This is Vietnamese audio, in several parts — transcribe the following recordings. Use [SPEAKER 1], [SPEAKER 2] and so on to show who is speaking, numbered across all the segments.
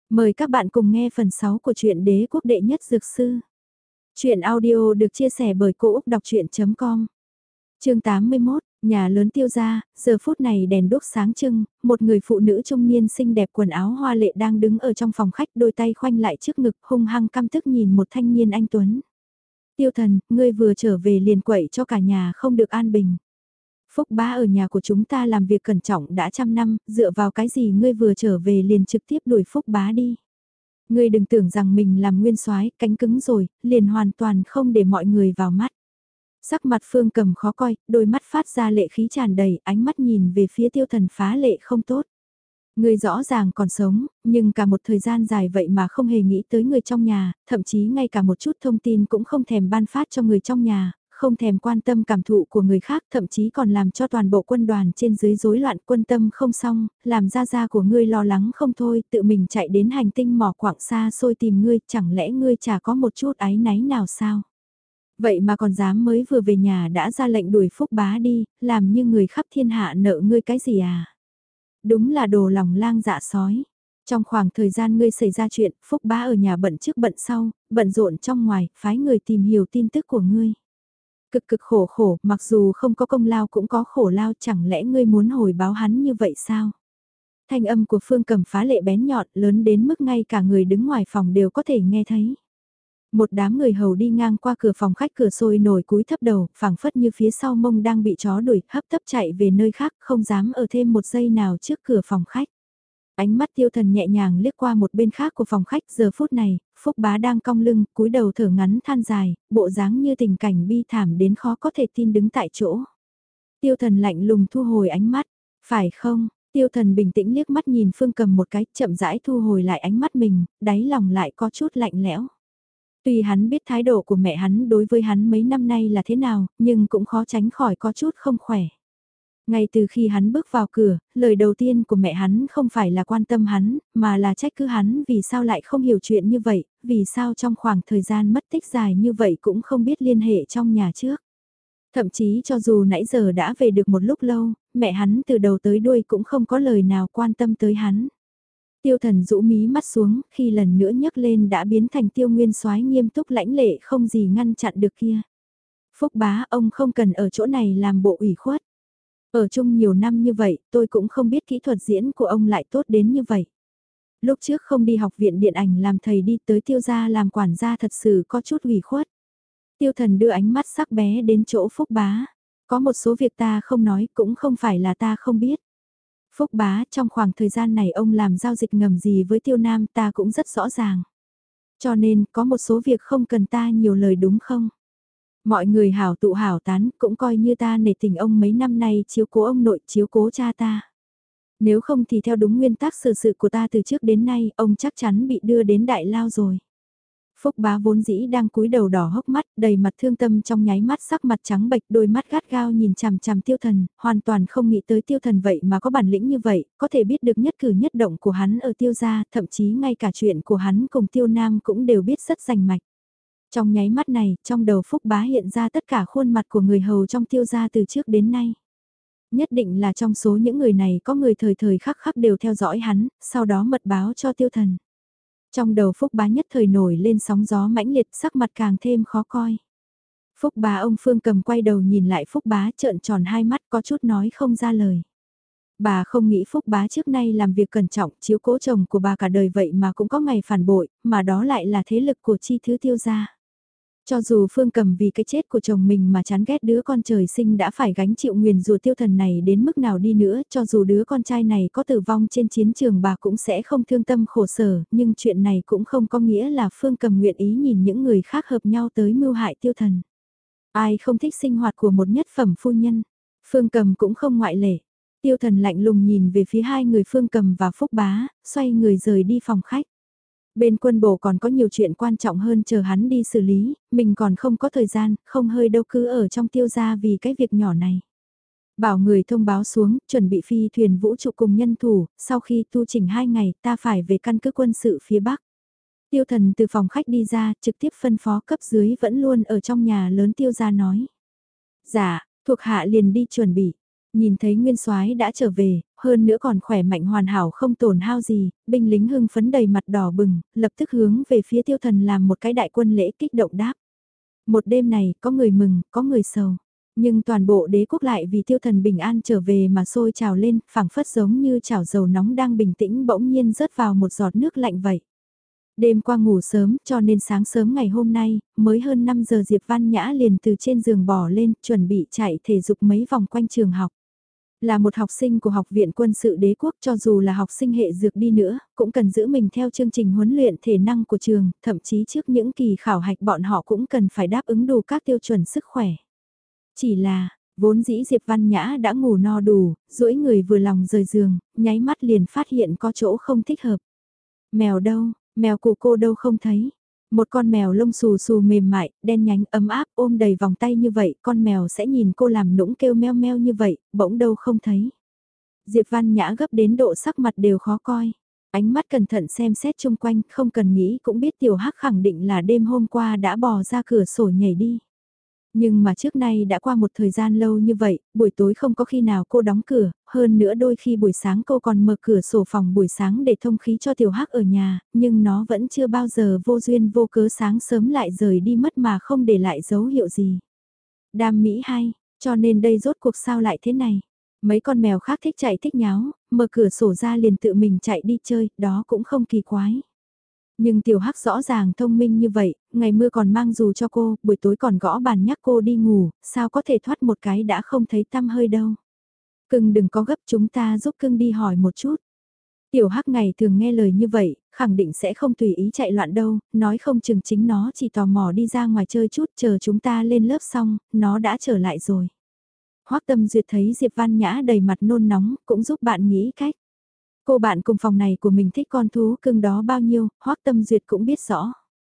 [SPEAKER 1] Mời các bạn cùng nghe phần 6 của truyện Đế quốc đệ nhất dược sư. Chuyện audio được chia sẻ bởi Cô Úc Đọc Chuyện.com. Chương 81, nhà lớn Tiêu gia, giờ phút này đèn đốt sáng trưng, một người phụ nữ trung niên xinh đẹp quần áo hoa lệ đang đứng ở trong phòng khách, đôi tay khoanh lại trước ngực, hung hăng căm tức nhìn một thanh niên anh tuấn. Tiêu thần, ngươi vừa trở về liền quậy cho cả nhà không được an bình. Phúc bá ở nhà của chúng ta làm việc cẩn trọng đã trăm năm, dựa vào cái gì ngươi vừa trở về liền trực tiếp đuổi Phúc bá đi. Ngươi đừng tưởng rằng mình làm nguyên soái, cánh cứng rồi, liền hoàn toàn không để mọi người vào mắt. Sắc mặt Phương Cầm khó coi, đôi mắt phát ra lệ khí tràn đầy, ánh mắt nhìn về phía Tiêu Thần phá lệ không tốt. Ngươi rõ ràng còn sống, nhưng cả một thời gian dài vậy mà không hề nghĩ tới người trong nhà, thậm chí ngay cả một chút thông tin cũng không thèm ban phát cho người trong nhà, không thèm quan tâm cảm thụ của người khác, thậm chí còn làm cho toàn bộ quân đoàn trên dưới rối loạn, quân tâm không xong, làm gia của ngươi lo lắng không thôi, tự mình chạy đến hành tinh mỏ quảng xa xôi tìm ngươi, chẳng lẽ ngươi chả có một chút áy náy nào sao? Vậy mà còn dám mới vừa về nhà đã ra lệnh đuổi Phúc bá đi, làm như người khắp thiên hạ nợ ngươi cái gì à? Đúng là đồ lòng lang dạ sói. Trong khoảng thời gian ngươi xảy ra chuyện, Phúc bá ở nhà bận trước bận sau, bận rộn trong ngoài, phái người tìm hiểu tin tức của ngươi. Cực cực khổ khổ, mặc dù không có công lao cũng có khổ lao, chẳng lẽ ngươi muốn hồi báo hắn như vậy sao? Thanh âm của Phương Cầm phá lệ bén nhọn, lớn đến mức ngay cả người đứng ngoài phòng đều có thể nghe thấy. Một đám người hầu đi ngang qua cửa phòng khách, cửa sôi nổi cúi thấp đầu, phảng phất như phía sau mông đang bị chó đuổi, hấp tấp chạy về nơi khác, không dám ở thêm một giây nào trước cửa phòng khách. Ánh mắt Tiêu Thần nhẹ nhàng liếc qua một bên khác của phòng khách, giờ phút này, Phúc bá đang cong lưng, cúi đầu thở ngắn than dài, bộ dáng như tình cảnh bi thảm đến khó có thể tin đứng tại chỗ. Tiêu Thần lạnh lùng thu hồi ánh mắt, phải không? Tiêu Thần bình tĩnh liếc mắt nhìn Phương Cầm một cái, chậm rãi thu hồi lại ánh mắt mình, đáy lòng lại có chút lạnh lẽo. Tuy hắn biết thái độ của mẹ hắn đối với hắn mấy năm nay là thế nào, nhưng cũng khó tránh khỏi có chút không khỏe. Ngay từ khi hắn bước vào cửa, lời đầu tiên của mẹ hắn không phải là quan tâm hắn, mà là trách cứ hắn vì sao lại không hiểu chuyện như vậy, vì sao trong khoảng thời gian mất tích dài như vậy cũng không biết liên hệ trong nhà trước. Thậm chí cho dù nãy giờ đã về được một lúc lâu, mẹ hắn từ đầu tới đuôi cũng không có lời nào quan tâm tới hắn. Tiêu Thần rũ mí mắt xuống, khi lần nữa nhấc lên đã biến thành Tiêu Nguyên Soái nghiêm túc lãnh lệ không gì ngăn chặn được kia. Phúc bá, ông không cần ở chỗ này làm bộ ủy khuất. Ở chung nhiều năm như vậy, tôi cũng không biết kỹ thuật diễn của ông lại tốt đến như vậy. Lúc trước không đi học viện điện ảnh làm thầy đi tới Tiêu gia làm quản gia thật sự có chút ủy khuất. Tiêu Thần đưa ánh mắt sắc bé đến chỗ Phúc bá. Có một số việc ta không nói cũng không phải là ta không biết. Phúc bá, trong khoảng thời gian này ông làm giao dịch ngầm gì với Tiêu Nam ta cũng rất rõ ràng. Cho nên, có một số việc không cần ta nhiều lời đúng không? Mọi người hảo tụ hảo tán, cũng coi như ta nể tình ông mấy năm nay chiếu cố ông nội, chiếu cố cha ta. Nếu không thì theo đúng nguyên tắc xử sự của ta từ trước đến nay, ông chắc chắn bị đưa đến đại lao rồi. Phúc bá vốn dĩ đang cúi đầu đỏ hốc mắt, đầy mặt thương tâm trong nháy mắt sắc mặt trắng bệch, đôi mắt gắt gao nhìn chằm chằm Tiêu Thần, hoàn toàn không nghĩ tới Tiêu Thần vậy mà có bản lĩnh như vậy, có thể biết được nhất cử nhất động của hắn ở Tiêu gia, thậm chí ngay cả chuyện của hắn cùng Tiêu Nam cũng đều biết rất rành mạch. Trong nháy mắt này, trong đầu Phúc bá hiện ra tất cả khuôn mặt của người hầu trong Tiêu gia từ trước đến nay. Nhất định là trong số những người này có người thời thời khắc khắc đều theo dõi hắn, sau đó mật báo cho Tiêu Thần. Trong đầu Phúc bá nhất thời nổi lên sóng gió mãnh liệt, sắc mặt càng thêm khó coi. Phúc bá, ông Phương Cầm quay đầu nhìn lại Phúc bá, trợn tròn hai mắt có chút nói không ra lời. Bà không nghĩ Phúc bá trước nay làm việc cẩn trọng, chiếu cố chồng của bà cả đời vậy mà cũng có ngày phản bội, mà đó lại là thế lực của chi thứ Tiêu gia. Cho dù Phương Cầm vì cái chết của chồng mình mà chán ghét đứa con trời sinh đã phải gánh chịu nguyền rủa Tiêu Thần này đến mức nào đi nữa, cho dù đứa con trai này có tử vong trên chiến trường bà cũng sẽ không thương tâm khổ sở, nhưng chuyện này cũng không có nghĩa là Phương Cầm nguyện ý nhìn những người khác hợp nhau tới mưu hại Tiêu Thần. Ai không thích sinh hoạt của một nhất phẩm phu nhân, Phương Cầm cũng không ngoại lệ. Tiêu Thần lạnh lùng nhìn về phía hai người Phương Cầm và Phúc bá, xoay người rời đi phòng khách. Bên quân bộ còn có nhiều chuyện quan trọng hơn chờ hắn đi xử lý, mình còn không có thời gian, không hơi đâu cứ ở trong Tiêu gia vì cái việc nhỏ này. Bảo người thông báo xuống, chuẩn bị phi thuyền vũ trụ cùng nhân thủ, sau khi tu chỉnh 2 ngày ta phải về căn cứ quân sự phía Bắc. Tiêu Thần từ phòng khách đi ra, trực tiếp phân phó cấp dưới vẫn luôn ở trong nhà lớn Tiêu gia nói. Dạ, thuộc hạ liền đi chuẩn bị. Nhìn thấy Nguyên Soái đã trở về, hơn nữa còn khỏe mạnh hoàn hảo không tổn hao gì, binh lính hưng phấn đầy mặt đỏ bừng, lập tức hướng về phía Tiêu Thần làm một cái đại quân lễ kích động đáp. Một đêm này, có người mừng, có người sầu. Nhưng toàn bộ đế quốc lại vì Tiêu Thần bình an trở về mà sôi trào lên, phảng phất giống như chảo dầu nóng đang bình tĩnh bỗng nhiên rớt vào một giọt nước lạnh vậy. Đêm qua ngủ sớm cho nên sáng sớm ngày hôm nay, mới hơn 5 giờ Diệp Văn Nhã liền từ trên giường bò lên, chuẩn bị chạy thể dục mấy vòng quanh trường học. Là một học sinh của Học viện Quân sự Đế quốc, cho dù là học sinh hệ dược đi nữa, cũng cần giữ mình theo chương trình huấn luyện thể năng của trường, thậm chí trước những kỳ khảo hạch bọn họ cũng cần phải đáp ứng đủ các tiêu chuẩn sức khỏe. Chỉ là, vốn dĩ Diệp Văn Nhã đã ngủ no đủ, duỗi người vừa lòng rời giường, nháy mắt liền phát hiện có chỗ không thích hợp. Mèo đâu, mèo của cô đâu không thấy. Một con mèo lông xù xù mềm mại, đen nhánh ấm áp ôm đầy vòng tay như vậy, con mèo sẽ nhìn cô làm nũng kêu meo meo như vậy, bỗng đâu không thấy. Diệp Văn Nhã gấp đến độ sắc mặt đều khó coi. Ánh mắt cẩn thận xem xét chung quanh, không cần nghĩ cũng biết Tiểu Hắc khẳng định là đêm hôm qua đã bò ra cửa sổ nhảy đi. Nhưng mà trước nay đã qua một thời gian lâu như vậy, buổi tối không có khi nào cô đóng cửa, hơn nữa đôi khi buổi sáng cô còn mở cửa sổ phòng buổi sáng để thông khí cho Tiểu Hắc ở nhà, nhưng nó vẫn chưa bao giờ vô duyên vô cớ sáng sớm lại rời đi mất mà không để lại dấu hiệu gì. Đam mỹ hay, cho nên đây rốt cuộc sao lại thế này. Mấy con mèo khác thích chạy thích nháo, mở cửa sổ ra liền tự mình chạy đi chơi, đó cũng không kỳ quái. Nhưng Tiểu Hắc rõ ràng thông minh như vậy, ngày mưa còn mang dù cho cô, buổi tối còn gõ bàn nhắc cô đi ngủ, sao có thể thoát một cái đã không thấy tăm hơi đâu. Cưng đừng có gấp, chúng ta giúp cưng đi hỏi một chút. Tiểu Hắc ngày thường nghe lời như vậy, khẳng định sẽ không tùy ý chạy loạn đâu, nói không chừng chính nó chỉ tò mò đi ra ngoài chơi chút, chờ chúng ta lên lớp xong, nó đã trở lại rồi. Hoắc Tâm Duyệt thấy Diệp Văn Nhã đầy mặt nôn nóng, cũng giúp bạn nghĩ cách. Cô bạn cùng phòng này của mình thích con thú cưng đó bao nhiêu, Hoắc Tâm Duyệt cũng biết rõ.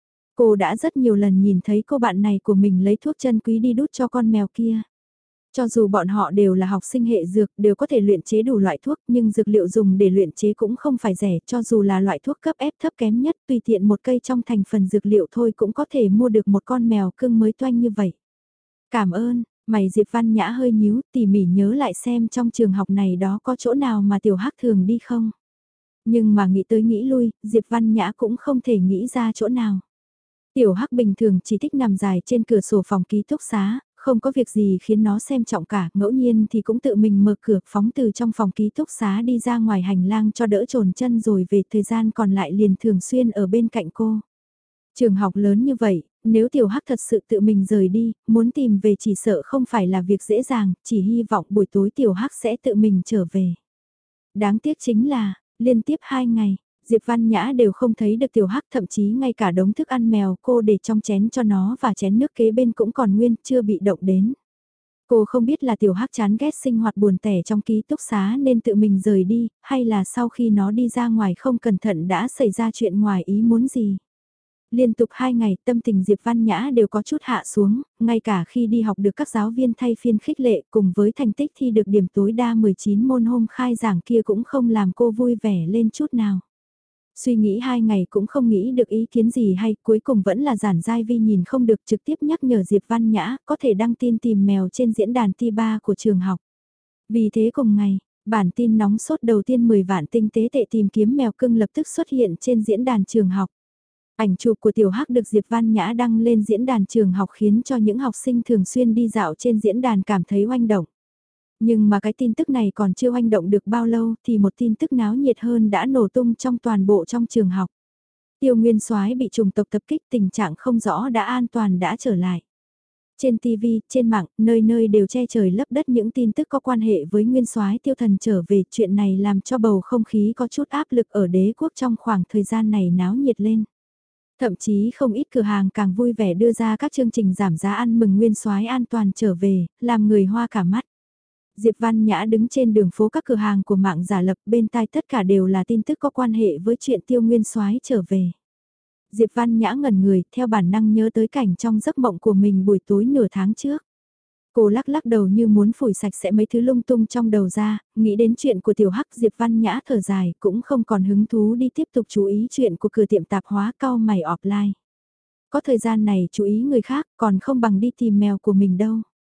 [SPEAKER 1] Cô đã rất nhiều lần nhìn thấy cô bạn này của mình lấy thuốc chân quý đi đút cho con mèo kia. Cho dù bọn họ đều là học sinh hệ dược, đều có thể luyện chế đủ loại thuốc, nhưng dược liệu dùng để luyện chế cũng không phải rẻ, cho dù là loại thuốc cấp ép thấp kém nhất, tùy tiện một cây trong thành phần dược liệu thôi cũng có thể mua được một con mèo cưng mới toanh như vậy. Cảm ơn, mày Diệp Văn Nhã hơi nhíu, tỉ mỉ nhớ lại xem trong trường học này đó có chỗ nào mà Tiểu Hắc thường đi không. Nhưng mà nghĩ tới nghĩ lui, Diệp Văn Nhã cũng không thể nghĩ ra chỗ nào. Tiểu Hắc bình thường chỉ thích nằm dài trên cửa sổ phòng ký túc xá, không có việc gì khiến nó xem trọng cả, ngẫu nhiên thì cũng tự mình mở cửa phóng từ trong phòng ký túc xá đi ra ngoài hành lang cho đỡ trồn chân rồi về thời gian còn lại liền thường xuyên ở bên cạnh cô. Trường học lớn như vậy, nếu Tiểu Hắc thật sự tự mình rời đi, muốn tìm về chỉ sợ không phải là việc dễ dàng, chỉ hy vọng buổi tối Tiểu Hắc sẽ tự mình trở về. Đáng tiếc chính là, liên tiếp 2 ngày, Diệp Văn Nhã đều không thấy được Tiểu Hắc, thậm chí ngay cả đống thức ăn mèo cô để trong chén cho nó và chén nước kế bên cũng còn nguyên, chưa bị động đến. Cô không biết là Tiểu Hắc chán ghét sinh hoạt buồn tẻ trong ký túc xá nên tự mình rời đi, hay là sau khi nó đi ra ngoài không cẩn thận đã xảy ra chuyện ngoài ý muốn gì. Liên tục 2 ngày tâm tình Diệp Văn Nhã đều có chút hạ xuống, ngay cả khi đi học được các giáo viên thay phiên khích lệ cùng với thành tích thi được điểm tối đa 19 môn hôm khai giảng kia cũng không làm cô vui vẻ lên chút nào. Suy nghĩ 2 ngày cũng không nghĩ được ý kiến gì hay, cuối cùng vẫn là Giản Giai Vi nhìn không được trực tiếp nhắc nhở Diệp Văn Nhã có thể đăng tin tìm mèo trên diễn đàn T3 của trường học. Vì thế cùng ngày, bản tin nóng sốt đầu tiên 10 vạn tinh tế tệ tìm kiếm mèo cưng lập tức xuất hiện trên diễn đàn trường học. Ảnh chụp của Tiểu Hắc được Diệp Văn Nhã đăng lên diễn đàn trường học khiến cho những học sinh thường xuyên đi dạo trên diễn đàn cảm thấy oanh động. Nhưng mà cái tin tức này còn chưa oanh động được bao lâu thì một tin tức náo nhiệt hơn đã nổ tung trong toàn bộ trong trường học. Tiêu Nguyên Soái bị trùng tộc tập kích, tình trạng không rõ đã an toàn đã trở lại. Trên TV, trên mạng, nơi nơi đều che trời lấp đất những tin tức có quan hệ với Nguyên Soái Tiêu Thần trở về, chuyện này làm cho bầu không khí có chút áp lực ở đế quốc trong khoảng thời gian này náo nhiệt lên. Thậm chí không ít cửa hàng càng vui vẻ đưa ra các chương trình giảm giá ăn mừng Nguyên Soái an toàn trở về, làm người hoa cả mắt. Diệp Văn Nhã đứng trên đường phố các cửa hàng của mạng giả lập, bên tai tất cả đều là tin tức có quan hệ với chuyện Tiêu Nguyên Soái trở về. Diệp Văn Nhã ngẩn người, theo bản năng nhớ tới cảnh trong giấc mộng của mình buổi tối nửa tháng trước. Cô lắc lắc đầu như muốn phủi sạch sẽ mấy thứ lung tung trong đầu ra, nghĩ đến chuyện của Tiểu Hắc. Diệp Văn Nhã thở dài, cũng không còn hứng thú đi tiếp tục chú ý chuyện của cửa tiệm tạp hóa cau mày offline. Có thời gian này chú ý người khác còn không bằng đi tìm mèo của mình đâu.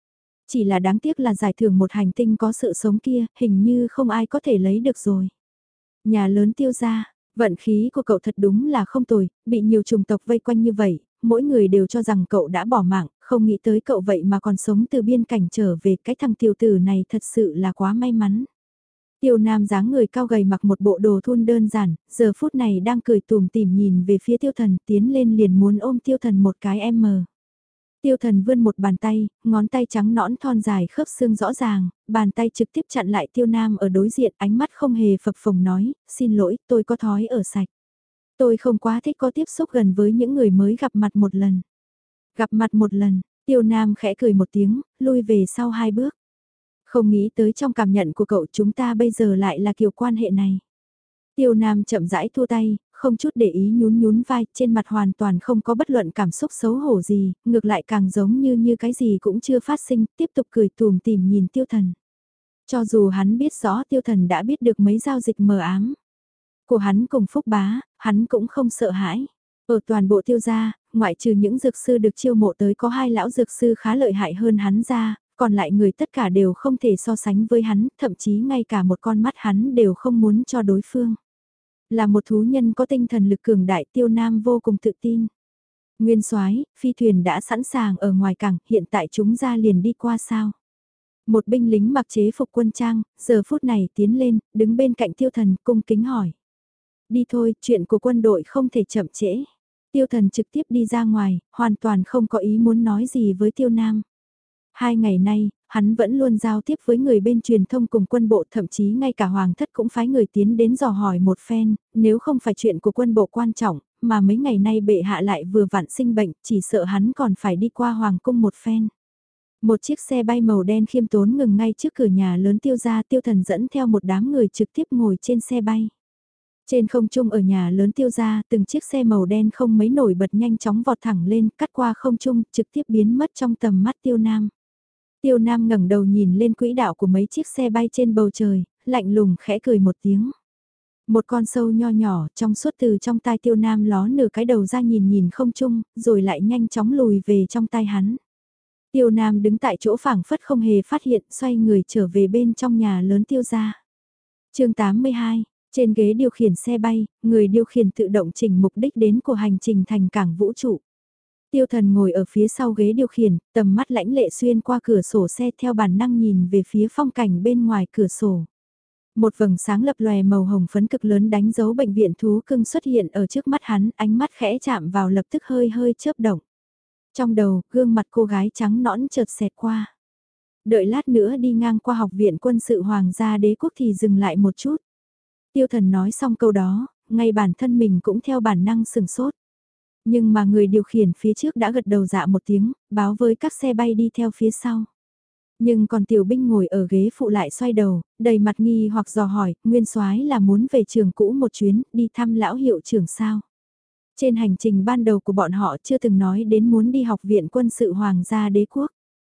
[SPEAKER 1] Chỉ là đáng tiếc là giải thưởng một hành tinh có sự sống kia, hình như không ai có thể lấy được rồi. Nhà lớn Tiêu gia, vận khí của cậu thật đúng là không tồi, bị nhiều chủng tộc vây quanh như vậy, mỗi người đều cho rằng cậu đã bỏ mạng, không nghĩ tới cậu vậy mà còn sống từ biên cảnh trở về, cái thằng tiểu tử này thật sự là quá may mắn. Tiêu Nam dáng người cao gầy mặc một bộ đồ thun đơn giản, giờ phút này đang cười tùm tìm nhìn về phía Tiêu Thần, tiến lên liền muốn ôm Tiêu Thần một cái em mờ. Tiêu Thần vươn một bàn tay, ngón tay trắng nõn thon dài khớp xương rõ ràng, bàn tay trực tiếp chặn lại Tiêu Nam ở đối diện, ánh mắt không hề phập phồng nói, xin lỗi, tôi có thói ở sạch. Tôi không quá thích có tiếp xúc gần với những người mới gặp mặt một lần. Gặp mặt một lần, Tiêu Nam khẽ cười một tiếng, lui về sau 2 bước. Không nghĩ tới trong cảm nhận của cậu chúng ta bây giờ lại là kiểu quan hệ này. Tiêu Nam chậm rãi thua tay, không chút để ý nhún nhún vai, trên mặt hoàn toàn không có bất luận cảm xúc xấu hổ gì, ngược lại càng giống như cái gì cũng chưa phát sinh, tiếp tục cười tùm tìm nhìn Tiêu Thần. Cho dù hắn biết rõ Tiêu Thần đã biết được mấy giao dịch mờ ám của hắn cùng Phúc Bá, hắn cũng không sợ hãi. Ở toàn bộ Tiêu gia, ngoại trừ những dược sư được chiêu mộ tới có 2 lão dược sư khá lợi hại hơn hắn ra, còn lại người tất cả đều không thể so sánh với hắn, thậm chí ngay cả một con mắt hắn đều không muốn cho đối phương. Là một thú nhân có tinh thần lực cường đại, Tiêu Nam vô cùng tự tin. Nguyên soái, phi thuyền đã sẵn sàng ở ngoài cảng, hiện tại chúng ra liền đi qua sao? Một binh lính mặc chế phục quân trang, giờ phút này tiến lên, đứng bên cạnh Tiêu Thần, cung kính hỏi. Đi thôi, chuyện của quân đội không thể chậm trễ. Tiêu Thần trực tiếp đi ra ngoài, hoàn toàn không có ý muốn nói gì với Tiêu Nam. 2 ngày nay, hắn vẫn luôn giao tiếp với người bên truyền thông cùng quân bộ, thậm chí ngay cả hoàng thất cũng phái người tiến đến dò hỏi một phen, nếu không phải chuyện của quân bộ quan trọng, mà mấy ngày nay bệ hạ lại vừa vặn sinh bệnh, chỉ sợ hắn còn phải đi qua hoàng cung một phen. Một chiếc xe bay màu đen khiêm tốn ngừng ngay trước cửa nhà lớn Tiêu gia, Tiêu Thần dẫn theo một đám người trực tiếp ngồi trên xe bay. Trên không trung ở nhà lớn Tiêu gia, từng chiếc xe màu đen không mấy nổi bật nhanh chóng vọt thẳng lên, cắt qua không trung, trực tiếp biến mất trong tầm mắt Tiêu Nam. Tiêu Nam ngẩng đầu nhìn lên quỹ đạo của mấy chiếc xe bay trên bầu trời, lạnh lùng khẽ cười một tiếng. Một con sâu nho nhỏ trong suốt từ trong tai Tiêu Nam ló nửa cái đầu ra nhìn nhìn không trung, rồi lại nhanh chóng lùi về trong tai hắn. Tiêu Nam đứng tại chỗ phảng phất không hề phát hiện, xoay người trở về bên trong nhà lớn Tiêu gia. Chương 82, trên ghế điều khiển xe bay, người điều khiển tự động chỉnh mục đích đến của hành trình thành cảng vũ trụ. Tiêu Thần ngồi ở phía sau ghế điều khiển, tầm mắt lãnh lệ xuyên qua cửa sổ xe theo bản năng nhìn về phía phong cảnh bên ngoài cửa sổ. Một vầng sáng lập lòe màu hồng phấn cực lớn đánh dấu bệnh viện thú cưng xuất hiện ở trước mắt hắn, ánh mắt khẽ chạm vào lập tức hơi hơi chớp động. Trong đầu, gương mặt cô gái trắng nõn chợt xẹt qua. Đợi lát nữa đi ngang qua học viện quân sự Hoàng gia Đế quốc thì dừng lại một chút. Tiêu Thần nói xong câu đó, ngay bản thân mình cũng theo bản năng sừng sốt. Nhưng mà người điều khiển phía trước đã gật đầu dạ một tiếng, báo với các xe bay đi theo phía sau. Nhưng còn tiểu binh ngồi ở ghế phụ lại xoay đầu, đầy mặt nghi hoặc dò hỏi, nguyên soái là muốn về trường cũ một chuyến, đi thăm lão hiệu trưởng sao. Trên hành trình ban đầu của bọn họ chưa từng nói đến muốn đi học viện quân sự Hoàng gia Đế quốc.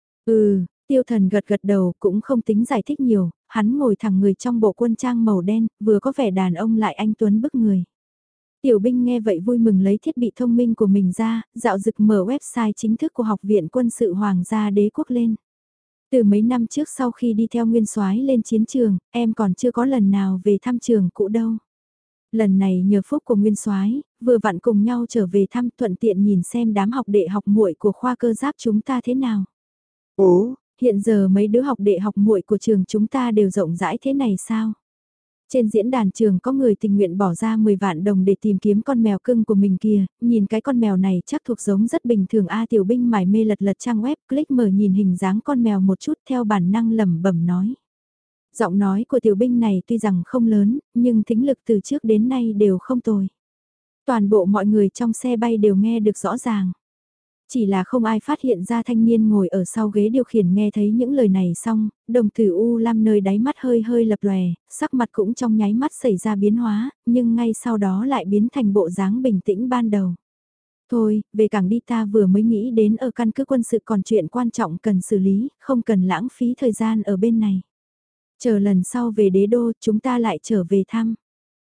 [SPEAKER 1] Tiêu Thần gật gật đầu cũng không tính giải thích nhiều, hắn ngồi thẳng người trong bộ quân trang màu đen, vừa có vẻ đàn ông lại anh tuấn bức người. Tiểu binh nghe vậy vui mừng lấy thiết bị thông minh của mình ra, dạo dực mở website chính thức của Học viện Quân sự Hoàng gia Đế quốc lên. Từ mấy năm trước sau khi đi theo nguyên soái lên chiến trường, em còn chưa có lần nào về thăm trường cũ đâu. Lần này nhờ phúc của nguyên soái, vừa vặn cùng nhau trở về thăm, thuận tiện nhìn xem đám học đệ học muội của khoa cơ giáp chúng ta thế nào. Ồ, hiện giờ mấy đứa học đệ học muội của trường chúng ta đều rộng rãi thế này sao? Trên diễn đàn trường có người tình nguyện bỏ ra 10 vạn đồng để tìm kiếm con mèo cưng của mình kìa, nhìn cái con mèo này chắc thuộc giống rất bình thường a. Tiểu binh mải mê lật lật trang web, click mở nhìn hình dáng con mèo một chút theo bản năng lẩm bẩm nói. Giọng nói của tiểu binh này tuy rằng không lớn, nhưng thính lực từ trước đến nay đều không tồi. Toàn bộ mọi người trong xe bay đều nghe được rõ ràng. Chỉ là không ai phát hiện ra thanh niên ngồi ở sau ghế điều khiển nghe thấy những lời này xong, đồng tử U Lam nơi đáy mắt hơi hơi lập lòe, sắc mặt cũng trong nháy mắt xảy ra biến hóa, nhưng ngay sau đó lại biến thành bộ dáng bình tĩnh ban đầu. Thôi, về cảng đi, ta vừa mới nghĩ đến ở căn cứ quân sự còn chuyện quan trọng cần xử lý, không cần lãng phí thời gian ở bên này. Chờ lần sau về đế đô, chúng ta lại trở về thăm.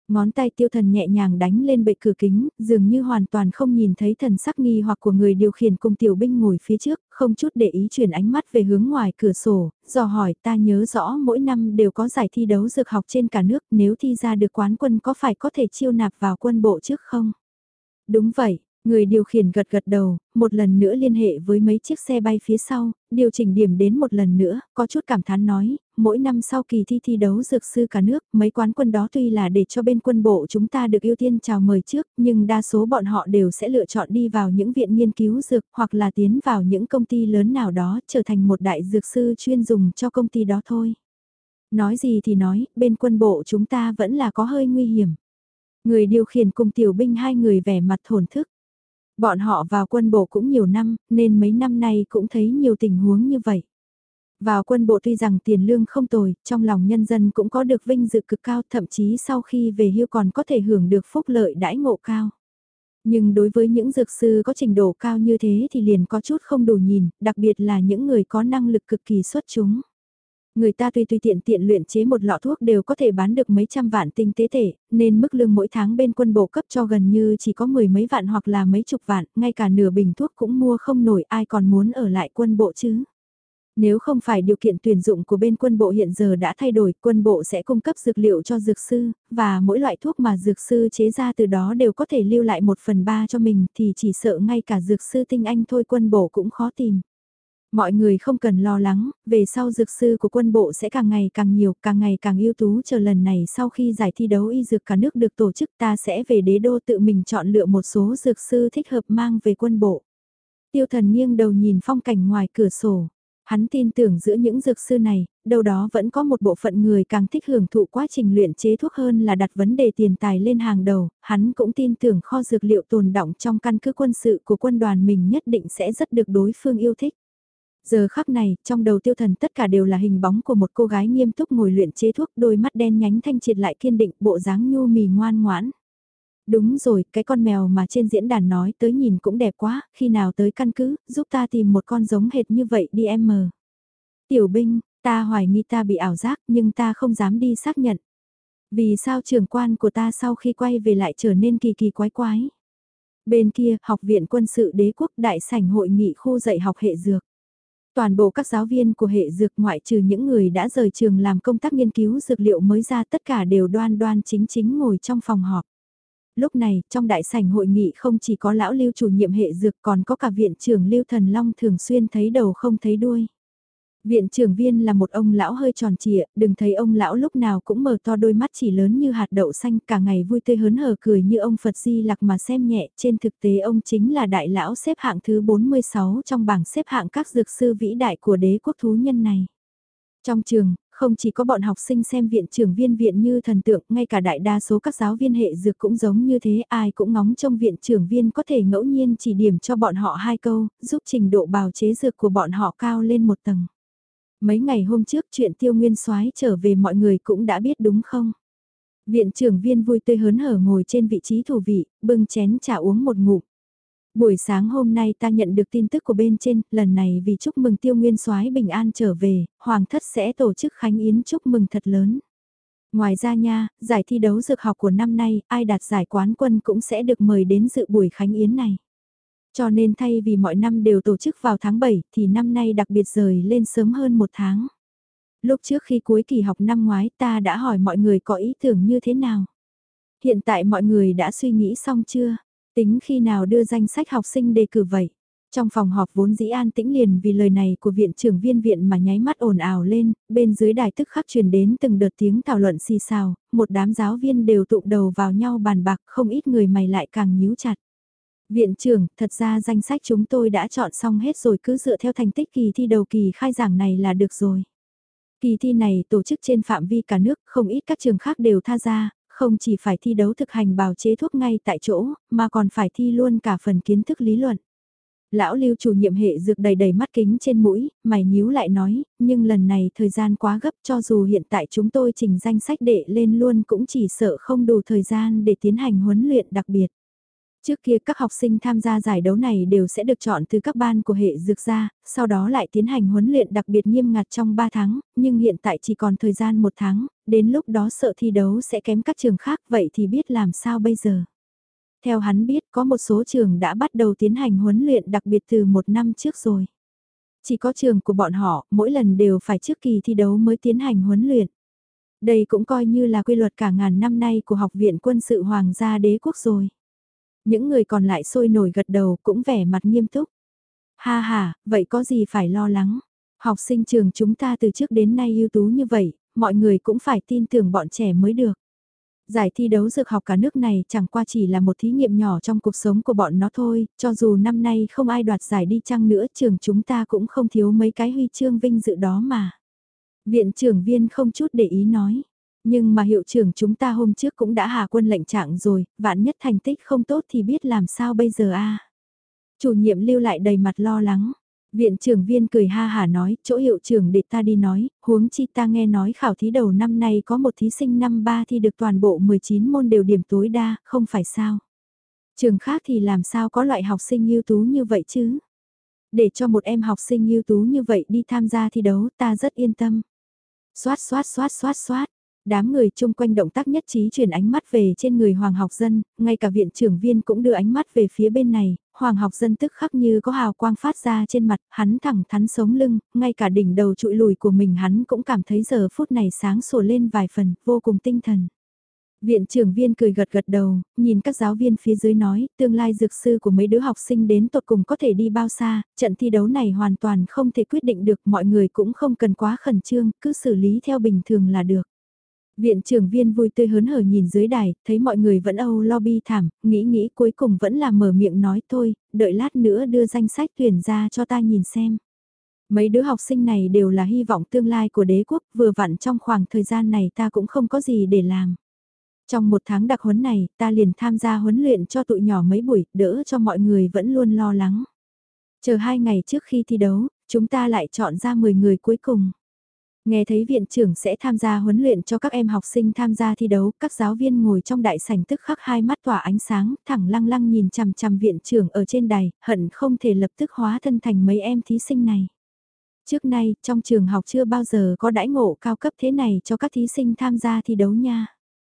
[SPEAKER 1] Ngón tay Tiêu Thần nhẹ nhàng đánh lên bệ cửa kính, dường như hoàn toàn không nhìn thấy thần sắc nghi hoặc của người điều khiển cùng tiểu binh ngồi phía trước, không chút để ý chuyển ánh mắt về hướng ngoài cửa sổ, dò hỏi ta nhớ rõ mỗi năm đều có giải thi đấu dược học trên cả nước, nếu thi ra được quán quân có phải có thể chiêu nạp vào quân bộ trước không? Đúng vậy. Người điều khiển gật gật đầu, một lần nữa liên hệ với mấy chiếc xe bay phía sau, điều chỉnh điểm đến một lần nữa, có chút cảm thán nói, mỗi năm sau kỳ thi thi đấu dược sư cả nước, mấy quán quân đó tuy là để cho bên quân bộ chúng ta được ưu tiên chào mời trước, nhưng đa số bọn họ đều sẽ lựa chọn đi vào những viện nghiên cứu dược hoặc là tiến vào những công ty lớn nào đó trở thành một đại dược sư chuyên dùng cho công ty đó thôi. Nói gì thì nói, bên quân bộ chúng ta vẫn là có hơi nguy hiểm. Người điều khiển cùng tiểu binh hai người vẻ mặt thổn thức. Bọn họ vào quân bộ cũng nhiều năm, nên mấy năm nay cũng thấy nhiều tình huống như vậy. Vào quân bộ tuy rằng tiền lương không tồi, trong lòng nhân dân cũng có được vinh dự cực cao, thậm chí sau khi về hưu còn có thể hưởng được phúc lợi đãi ngộ cao. Nhưng đối với những dược sư có trình độ cao như thế thì liền có chút không đủ nhìn, đặc biệt là những người có năng lực cực kỳ xuất chúng. Người ta tùy tiện tiện luyện chế một lọ thuốc đều có thể bán được mấy trăm vạn tinh tế thể, nên mức lương mỗi tháng bên quân bộ cấp cho gần như chỉ có mười mấy vạn hoặc là mấy chục vạn, ngay cả nửa bình thuốc cũng mua không nổi, ai còn muốn ở lại quân bộ chứ. Nếu không phải điều kiện tuyển dụng của bên quân bộ hiện giờ đã thay đổi, quân bộ sẽ cung cấp dược liệu cho dược sư, và mỗi loại thuốc mà dược sư chế ra từ đó đều có thể lưu lại 1/3 cho mình, thì chỉ sợ ngay cả dược sư tinh anh thôi quân bộ cũng khó tìm. Mọi người không cần lo lắng, về sau dược sư của quân bộ sẽ càng ngày càng nhiều, càng ngày càng ưu tú, chờ lần này sau khi giải thi đấu y dược cả nước được tổ chức ta sẽ về đế đô tự mình chọn lựa một số dược sư thích hợp mang về quân bộ. Tiêu Thần nghiêng đầu nhìn phong cảnh ngoài cửa sổ. Hắn tin tưởng giữa những dược sư này, đâu đó vẫn có một bộ phận người càng thích hưởng thụ quá trình luyện chế thuốc hơn là đặt vấn đề tiền tài lên hàng đầu. Hắn cũng tin tưởng kho dược liệu tồn đọng trong căn cứ quân sự của quân đoàn mình nhất định sẽ rất được đối phương yêu thích. Giờ khắc này, trong đầu Tiêu Thần tất cả đều là hình bóng của một cô gái nghiêm túc ngồi luyện chế thuốc, đôi mắt đen nhánh thanh triệt lại kiên định, bộ dáng nhu mì ngoan ngoãn. Đúng rồi, cái con mèo mà trên diễn đàn nói tới nhìn cũng đẹp quá, khi nào tới căn cứ, giúp ta tìm một con giống hệt như vậy đi em mờ. Tiểu binh, ta hoài nghi ta bị ảo giác nhưng ta không dám đi xác nhận. Vì sao trưởng quan của ta sau khi quay về lại trở nên kỳ kỳ quái quái. Bên kia, học viện quân sự đế quốc đại sảnh hội nghị khu dạy học hệ dược. Toàn bộ các giáo viên của hệ dược ngoại trừ những người đã rời trường làm công tác nghiên cứu dược liệu mới ra tất cả đều đoan đoan chính chính ngồi trong phòng họp. Lúc này, trong đại sảnh hội nghị không chỉ có lão Lưu chủ nhiệm hệ dược còn có cả viện trưởng Lưu Thần Long thường xuyên thấy đầu không thấy đuôi. Viện trưởng viên là một ông lão hơi tròn trịa, đừng thấy ông lão lúc nào cũng mở to đôi mắt chỉ lớn như hạt đậu xanh, cả ngày vui tươi hớn hở cười như ông Phật Di Lặc mà xem nhẹ, trên thực tế ông chính là đại lão xếp hạng thứ 46 trong bảng xếp hạng các dược sư vĩ đại của đế quốc thú nhân này. Trong trường, không chỉ có bọn học sinh xem viện trưởng viên viện như thần tượng, ngay cả đại đa số các giáo viên hệ dược cũng giống như thế, ai cũng ngóng trông viện trưởng viên có thể ngẫu nhiên chỉ điểm cho bọn họ hai câu, giúp trình độ bào chế dược của bọn họ cao lên một tầng. Mấy ngày hôm trước chuyện Tiêu Nguyên Soái trở về mọi người cũng đã biết đúng không? Viện trưởng viên vui tươi hớn hở ngồi trên vị trí thủ vị, bưng chén trà uống một ngụm. Buổi sáng hôm nay ta nhận được tin tức của bên trên, lần này vì chúc mừng Tiêu Nguyên Soái bình an trở về, Hoàng thất sẽ tổ chức khánh yến chúc mừng thật lớn. Ngoài ra nha, giải thi đấu dược học của năm nay, ai đạt giải quán quân cũng sẽ được mời đến dự buổi khánh yến này. Cho nên thay vì mọi năm đều tổ chức vào tháng 7 thì năm nay đặc biệt rời lên sớm hơn một tháng. Lúc trước khi cuối kỳ học năm ngoái ta đã hỏi mọi người có ý tưởng như thế nào. Hiện tại mọi người đã suy nghĩ xong chưa? Tính khi nào đưa danh sách học sinh đề cử vậy? Trong phòng họp vốn dĩ an tĩnh liền vì lời này của viện trưởng viên viện mà nháy mắt ồn ào lên, bên dưới đài tức khắc truyền đến từng đợt tiếng thảo luận xì xào, một đám giáo viên đều tụng đầu vào nhau bàn bạc, không ít người mày lại càng nhíu chặt. Viện trưởng, thật ra danh sách chúng tôi đã chọn xong hết rồi, cứ dựa theo thành tích kỳ thi đầu kỳ khai giảng này là được rồi. Kỳ thi này tổ chức trên phạm vi cả nước, không ít các trường khác đều tham gia, không chỉ phải thi đấu thực hành bào chế thuốc ngay tại chỗ, mà còn phải thi luôn cả phần kiến thức lý luận. Lão Lưu chủ nhiệm hệ dược đầy đầy mắt kính trên mũi, mày nhíu lại nói, nhưng lần này thời gian quá gấp, cho dù hiện tại chúng tôi trình danh sách đệ lên luôn cũng chỉ sợ không đủ thời gian để tiến hành huấn luyện đặc biệt. Trước kia các học sinh tham gia giải đấu này đều sẽ được chọn từ các ban của hệ dược ra, sau đó lại tiến hành huấn luyện đặc biệt nghiêm ngặt trong 3 tháng, nhưng hiện tại chỉ còn thời gian 1 tháng, đến lúc đó sợ thi đấu sẽ kém các trường khác, vậy thì biết làm sao bây giờ. Theo hắn biết có một số trường đã bắt đầu tiến hành huấn luyện đặc biệt từ 1 năm trước rồi. Chỉ có trường của bọn họ, mỗi lần đều phải trước kỳ thi đấu mới tiến hành huấn luyện. Đây cũng coi như là quy luật cả ngàn năm nay của Học viện Quân sự Hoàng gia Đế quốc rồi. Những người còn lại sôi nổi gật đầu cũng vẻ mặt nghiêm túc. Ha ha, vậy có gì phải lo lắng. Học sinh trường chúng ta từ trước đến nay ưu tú như vậy, mọi người cũng phải tin tưởng bọn trẻ mới được. Giải thi đấu dược học cả nước này chẳng qua chỉ là một thí nghiệm nhỏ trong cuộc sống của bọn nó thôi, cho dù năm nay không ai đoạt giải đi chăng nữa trường chúng ta cũng không thiếu mấy cái huy chương vinh dự đó mà. Viện trưởng Viên không chút để ý nói. Nhưng mà hiệu trưởng chúng ta hôm trước cũng đã hạ quân lệnh trạng rồi, vạn nhất thành tích không tốt thì biết làm sao bây giờ a. Chủ nhiệm Lưu lại đầy mặt lo lắng. Viện trưởng Viên cười ha hả nói, chỗ hiệu trưởng để ta đi nói, huống chi ta nghe nói khảo thí đầu năm nay có một thí sinh năm 3 thi được toàn bộ 19 môn đều điểm tối đa, không phải sao. Trường khác thì làm sao có loại học sinh ưu tú như vậy chứ? Để cho một em học sinh ưu tú như vậy đi tham gia thi đấu ta rất yên tâm. Xoát xoát xoát xoát xoát. Đám người chung quanh động tác nhất trí chuyển ánh mắt về trên người Hoàng Học Dân, ngay cả viện trưởng Viên cũng đưa ánh mắt về phía bên này, Hoàng Học Dân tức khắc như có hào quang phát ra trên mặt, hắn thẳng thắn sống lưng, ngay cả đỉnh đầu trụi lùi của mình hắn cũng cảm thấy giờ phút này sáng sủa lên vài phần, vô cùng tinh thần. Viện trưởng Viên cười gật gật đầu, nhìn các giáo viên phía dưới nói, tương lai dược sư của mấy đứa học sinh đến tột cùng có thể đi bao xa, trận thi đấu này hoàn toàn không thể quyết định được, mọi người cũng không cần quá khẩn trương, cứ xử lý theo bình thường là được. Viện trưởng Viên vui tươi hớn hở nhìn dưới đài, thấy mọi người vẫn âu lo bi thảm, nghĩ cuối cùng vẫn là mở miệng nói thôi, đợi lát nữa đưa danh sách tuyển ra cho ta nhìn xem. Mấy đứa học sinh này đều là hy vọng tương lai của đế quốc, vừa vặn trong khoảng thời gian này ta cũng không có gì để làm. Trong 1 tháng đặc huấn này, ta liền tham gia huấn luyện cho tụi nhỏ mấy buổi, đỡ cho mọi người vẫn luôn lo lắng. Chờ 2 ngày trước khi thi đấu, chúng ta lại chọn ra 10 người cuối cùng. Nghe thấy viện trưởng sẽ tham gia huấn luyện cho các em học sinh tham gia thi đấu, các giáo viên ngồi trong đại sảnh tức khắc hai mắt tỏa ánh sáng, thẳng lăng lăng nhìn chằm chằm viện trưởng ở trên đài, hận không thể lập tức hóa thân thành mấy em thí sinh này. Trước nay, trong trường học chưa bao giờ có đãi ngộ cao cấp thế này cho các thí sinh tham gia thi đấu nha.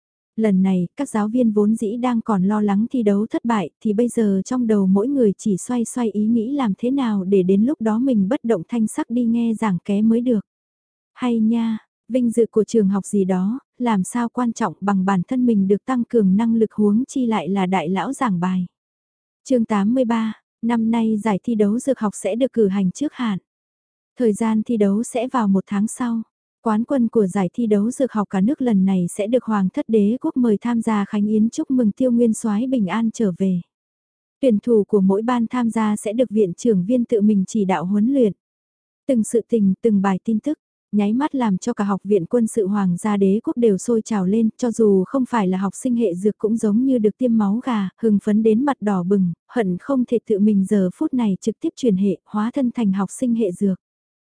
[SPEAKER 1] Lần này, các giáo viên vốn dĩ đang còn lo lắng thi đấu thất bại, thì bây giờ trong đầu mỗi người chỉ xoay xoay ý nghĩ làm thế nào để đến lúc đó mình bất động thanh sắc đi nghe giảng ké mới được. Hay nha, vinh dự của trường học gì đó, làm sao quan trọng bằng bản thân mình được tăng cường năng lực huống chi lại là đại lão giảng bài. Chương 83, năm nay giải thi đấu dược học sẽ được cử hành trước hạn. Thời gian thi đấu sẽ vào 1 tháng sau. Quán quân của giải thi đấu dược học cả nước lần này sẽ được Hoàng thất đế quốc mời tham gia khánh yến chúc mừng Tiêu Nguyên Soái bình an trở về. Tuyển thủ của mỗi ban tham gia sẽ được viện trưởng Viên tự mình chỉ đạo huấn luyện. Từng sự tình, từng bài tin tức, nháy mắt làm cho cả học viện quân sự Hoàng gia đế quốc đều sôi trào lên, cho dù không phải là học sinh hệ dược cũng giống như được tiêm máu gà, hưng phấn đến mặt đỏ bừng, hận không thể tự mình giờ phút này trực tiếp chuyển hệ, hóa thân thành học sinh hệ dược.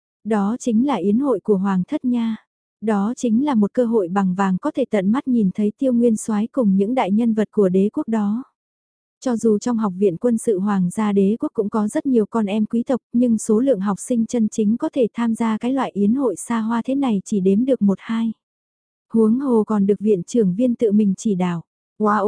[SPEAKER 1] Đó chính là yến hội của Hoàng thất nha. Đó chính là một cơ hội bằng vàng có thể tận mắt nhìn thấy Tiêu Nguyên Soái cùng những đại nhân vật của đế quốc đó. Cho dù trong học viện quân sự Hoàng gia đế quốc cũng có rất nhiều con em quý tộc, nhưng số lượng học sinh chân chính có thể tham gia cái loại yến hội xa hoa thế này chỉ đếm được 1-2. Huống hồ còn được viện trưởng Viên tự mình chỉ đạo. Wow,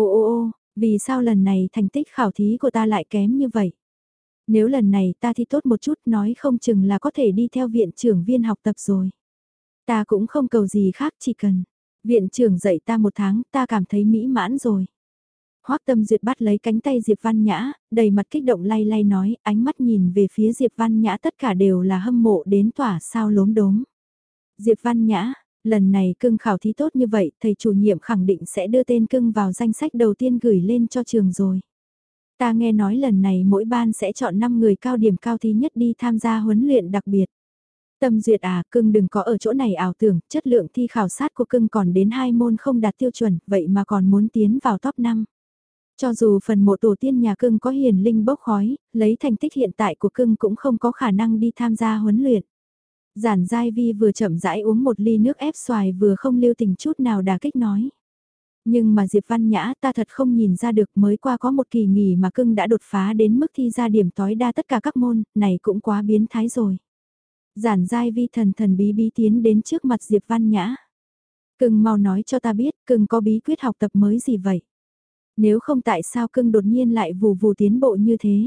[SPEAKER 1] vì sao lần này thành tích khảo thí của ta lại kém như vậy? Nếu lần này ta thi tốt một chút nói không chừng là có thể đi theo viện trưởng Viên học tập rồi. Ta cũng không cầu gì khác, chỉ cần viện trưởng dạy ta 1 tháng ta cảm thấy mỹ mãn rồi. Hoắc Tâm Duyệt bắt lấy cánh tay Diệp Văn Nhã, đầy mặt kích động lay lay nói, ánh mắt nhìn về phía Diệp Văn Nhã tất cả đều là hâm mộ đến tỏa sao lốm đốm. Diệp Văn Nhã, lần này cưng khảo thí tốt như vậy, thầy chủ nhiệm khẳng định sẽ đưa tên cưng vào danh sách đầu tiên gửi lên cho trường rồi. Ta nghe nói lần này mỗi ban sẽ chọn 5 người cao điểm cao thí nhất đi tham gia huấn luyện đặc biệt. Tâm Duyệt à, cưng đừng có ở chỗ này ảo tưởng, chất lượng thi khảo sát của cưng còn đến 2 môn không đạt tiêu chuẩn, vậy mà còn muốn tiến vào top 5. Cho dù phần mộ tổ tiên nhà cưng có hiền linh bốc khói, lấy thành tích hiện tại của cưng cũng không có khả năng đi tham gia huấn luyện. Giản Giai Vi vừa chậm rãi uống một ly nước ép xoài vừa không lưu tình chút nào đả kích nói. Nhưng mà Diệp Văn Nhã ta thật không nhìn ra được mới qua có một kỳ nghỉ mà cưng đã đột phá đến mức thi ra điểm tối đa tất cả các môn, này cũng quá biến thái rồi. Giản Giai Vi thần thần bí bí tiến đến trước mặt Diệp Văn Nhã. Cưng mau nói cho ta biết, cưng có bí quyết học tập mới gì vậy? Nếu không tại sao cưng đột nhiên lại vù vù tiến bộ như thế?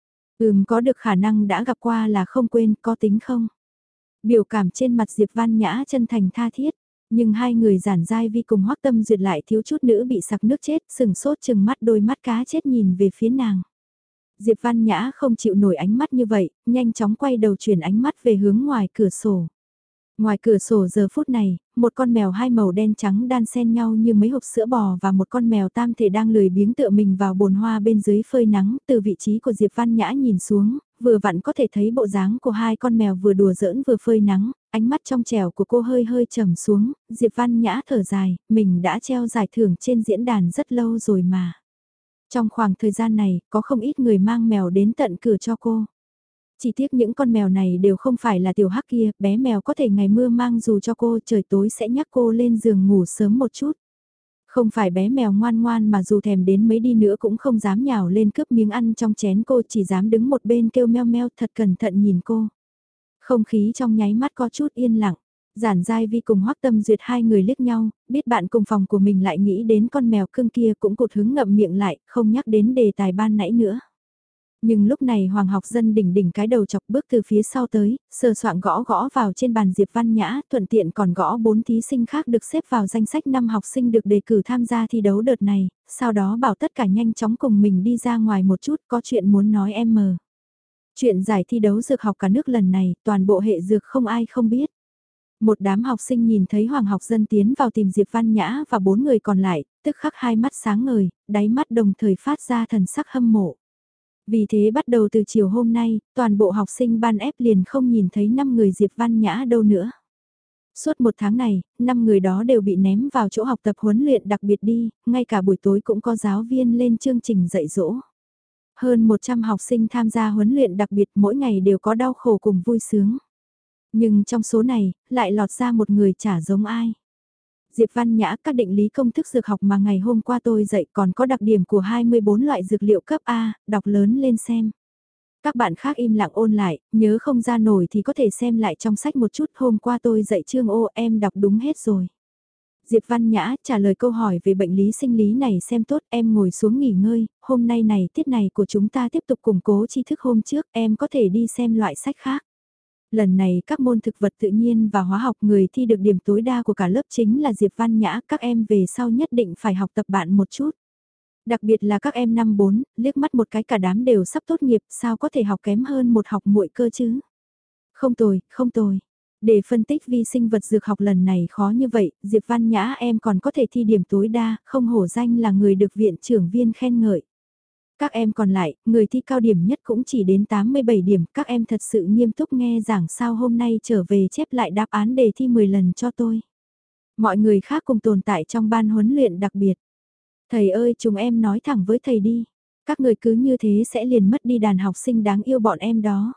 [SPEAKER 1] Có được khả năng đã gặp qua là không quên, có tính không? Biểu cảm trên mặt Diệp Văn Nhã chân thành tha thiết, nhưng hai người Giản Giai Vi cùng Hoắc Tâm Duyệt lại thiếu chút nữa bị sặc nước chết, sừng sốt chừng mắt đôi mắt cá chết nhìn về phía nàng. Diệp Văn Nhã không chịu nổi ánh mắt như vậy, nhanh chóng quay đầu chuyển ánh mắt về hướng ngoài cửa sổ. Ngoài cửa sổ giờ phút này, một con mèo hai màu đen trắng đan xen nhau như mấy hộp sữa bò và một con mèo tam thể đang lười biếng tựa mình vào bồn hoa bên dưới phơi nắng. Từ vị trí của Diệp Văn Nhã nhìn xuống, vừa vặn có thể thấy bộ dáng của hai con mèo vừa đùa giỡn vừa phơi nắng, ánh mắt trong trẻo của cô hơi hơi trầm xuống. Diệp Văn Nhã thở dài, mình đã treo giải thưởng trên diễn đàn rất lâu rồi mà. Trong khoảng thời gian này, có không ít người mang mèo đến tận cửa cho cô. Chỉ tiếc những con mèo này đều không phải là tiểu hắc kia, bé mèo có thể ngày mưa mang dù cho cô, trời tối sẽ nhắc cô lên giường ngủ sớm một chút. Không phải bé mèo ngoan ngoan mà dù thèm đến mấy đi nữa cũng không dám nhào lên cướp miếng ăn trong chén cô, chỉ dám đứng một bên kêu meo meo thật cẩn thận nhìn cô. Không khí trong nháy mắt có chút yên lặng. Giản Giai Vi cùng Hoắc Tâm Duyệt hai người liếc nhau, biết bạn cùng phòng của mình lại nghĩ đến con mèo cưng kia cũng cụt hứng ngậm miệng lại, không nhắc đến đề tài ban nãy nữa. Nhưng lúc này Hoàng Học Dân đỉnh đỉnh cái đầu chọc bước từ phía sau tới, sờ soạng gõ gõ vào trên bàn Diệp Văn Nhã, thuận tiện còn gõ 4 thí sinh khác được xếp vào danh sách 5 học sinh được đề cử tham gia thi đấu đợt này, sau đó bảo tất cả nhanh chóng cùng mình đi ra ngoài một chút có chuyện muốn nói em mờ. Chuyện giải thi đấu dược học cả nước lần này, toàn bộ hệ dược không ai không biết. Một đám học sinh nhìn thấy Hoàng Học Dân tiến vào tìm Diệp Văn Nhã và 4 người còn lại, tức khắc hai mắt sáng ngời, đáy mắt đồng thời phát ra thần sắc hâm mộ. Vì thế bắt đầu từ chiều hôm nay, toàn bộ học sinh ban ép liền không nhìn thấy 5 người Diệp Văn Nhã đâu nữa. Suốt một tháng này, 5 người đó đều bị ném vào chỗ học tập huấn luyện đặc biệt đi, ngay cả buổi tối cũng có giáo viên lên chương trình dạy dỗ. Hơn 100 học sinh tham gia huấn luyện đặc biệt mỗi ngày đều có đau khổ cùng vui sướng. Nhưng trong số này, lại lọt ra một người chả giống ai. Diệp Văn Nhã các định lý công thức dược học mà ngày hôm qua tôi dạy còn có đặc điểm của 24 loại dược liệu cấp A, đọc lớn lên xem. Các bạn khác im lặng ôn lại, nhớ không ra nổi thì có thể xem lại trong sách một chút, hôm qua tôi dạy chương ô em đọc đúng hết rồi. Diệp Văn Nhã trả lời câu hỏi về bệnh lý sinh lý này xem tốt, em ngồi xuống nghỉ ngơi, hôm nay này tiết này của chúng ta tiếp tục củng cố tri thức hôm trước, em có thể đi xem loại sách khác. Lần này các môn thực vật tự nhiên và hóa học người thi được điểm tối đa của cả lớp chính là Diệp Văn Nhã, các em về sau nhất định phải học tập bạn một chút. Đặc biệt là các em năm 4, liếc mắt một cái cả đám đều sắp tốt nghiệp, sao có thể học kém hơn một học muội cơ chứ? Không tồi, không tồi. Để phân tích vi sinh vật dược học lần này khó như vậy, Diệp Văn Nhã em còn có thể thi điểm tối đa, không hổ danh là người được viện trưởng viên khen ngợi. Các em còn lại, người thi cao điểm nhất cũng chỉ đến 87 điểm, các em thật sự nghiêm túc nghe giảng sao hôm nay trở về chép lại đáp án đề thi 10 lần cho tôi. Mọi người khác cùng tồn tại trong ban huấn luyện đặc biệt. Thầy ơi chúng em nói thẳng với thầy đi, các người cứ như thế sẽ liền mất đi đàn học sinh đáng yêu bọn em đó.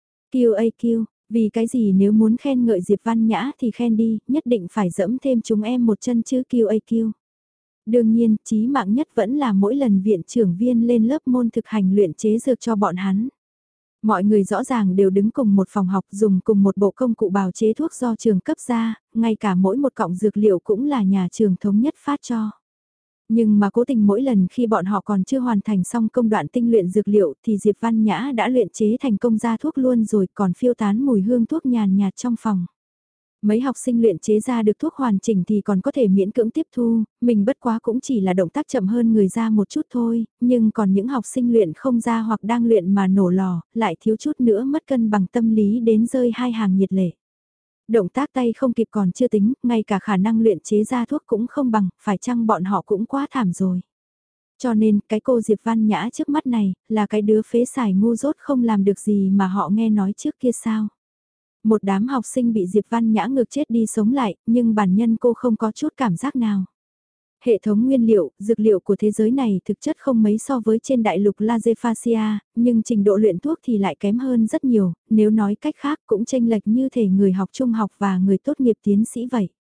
[SPEAKER 1] QAQ, vì cái gì nếu muốn khen ngợi Diệp Văn Nhã thì khen đi, nhất định phải dẫm thêm chúng em một chân chứ QAQ. Đương nhiên, chí mạng nhất vẫn là mỗi lần viện trưởng viên lên lớp môn thực hành luyện chế dược cho bọn hắn. Mọi người rõ ràng đều đứng cùng một phòng học dùng cùng một bộ công cụ bào chế thuốc do trường cấp ra, ngay cả mỗi một cọng dược liệu cũng là nhà trường thống nhất phát cho. Nhưng mà cố tình mỗi lần khi bọn họ còn chưa hoàn thành xong công đoạn tinh luyện dược liệu thì Diệp Văn Nhã đã luyện chế thành công ra thuốc luôn rồi còn phiêu tán mùi hương thuốc nhàn nhạt trong phòng. Mấy học sinh luyện chế ra được thuốc hoàn chỉnh thì còn có thể miễn cưỡng tiếp thu, mình bất quá cũng chỉ là động tác chậm hơn người ra một chút thôi, nhưng còn những học sinh luyện không ra hoặc đang luyện mà nổ lò, lại thiếu chút nữa mất cân bằng tâm lý đến rơi hai hàng nhiệt lệ. Động tác tay không kịp còn chưa tính, ngay cả khả năng luyện chế ra thuốc cũng không bằng, phải chăng bọn họ cũng quá thảm rồi. Cho nên, cái cô Diệp Văn Nhã trước mắt này, là cái đứa phế xài ngu dốt không làm được gì mà họ nghe nói trước kia sao. Một đám học sinh bị Diệp Văn Nhã ngược chết đi sống lại, nhưng bản nhân cô không có chút cảm giác nào. Hệ thống nguyên liệu, dược liệu của thế giới này thực chất không mấy so với trên đại lục Lazefacia, nhưng trình độ luyện thuốc thì lại kém hơn rất nhiều, nếu nói cách khác cũng chênh lệch như thể người học trung học và người tốt nghiệp tiến sĩ vậy.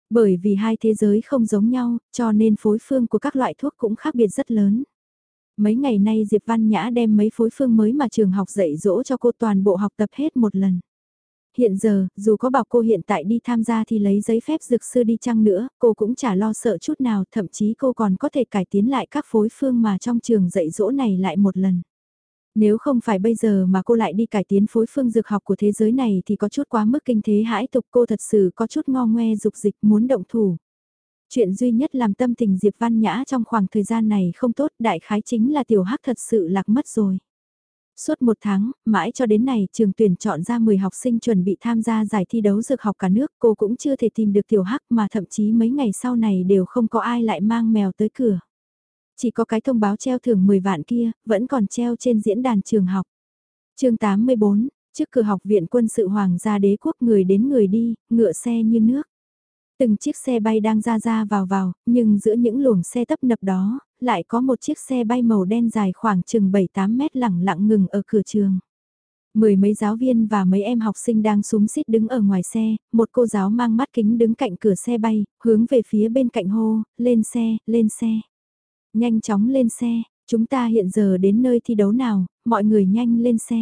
[SPEAKER 1] Bởi vì hai thế giới không giống nhau, cho nên phối phương của các loại thuốc cũng khác biệt rất lớn. Mấy ngày nay Diệp Văn Nhã đem mấy phối phương mới mà trường học dạy dỗ cho cô toàn bộ học tập hết một lần. Hiện giờ, dù có bảo cô hiện tại đi tham gia thì lấy giấy phép dược sư đi chăng nữa, cô cũng chả lo sợ chút nào, thậm chí cô còn có thể cải tiến lại các phối phương mà trong trường dạy dỗ này lại một lần. Nếu không phải bây giờ mà cô lại đi cải tiến phối phương dược học của thế giới này thì có chút quá mức kinh thế hãi tục, cô thật sự có chút ngo ngoe dục dịch muốn động thủ. Chuyện duy nhất làm tâm tình Diệp Văn Nhã trong khoảng thời gian này không tốt, đại khái chính là tiểu hắc thật sự lạc mất rồi. Suốt một tháng, mãi cho đến này trường tuyển chọn ra 10 học sinh chuẩn bị tham gia giải thi đấu dược học cả nước, cô cũng chưa thể tìm được tiểu hắc mà thậm chí mấy ngày sau này đều không có ai lại mang mèo tới cửa. Chỉ có cái thông báo treo thưởng 10 vạn kia, vẫn còn treo trên diễn đàn trường học. chương 84, trước cửa học viện quân sự Hoàng gia đế quốc người đến người đi, ngựa xe như nước. Từng chiếc xe bay đang ra vào, nhưng giữa những luồng xe tấp nập đó, lại có một chiếc xe bay màu đen dài khoảng chừng 7-8 mét lẳng lặng ngừng ở cửa trường. Mười mấy giáo viên và mấy em học sinh đang xúm xít đứng ở ngoài xe, một cô giáo mang mắt kính đứng cạnh cửa xe bay, hướng về phía bên cạnh hô, lên xe, lên xe. Nhanh chóng lên xe, chúng ta hiện giờ đến nơi thi đấu nào, mọi người nhanh lên xe.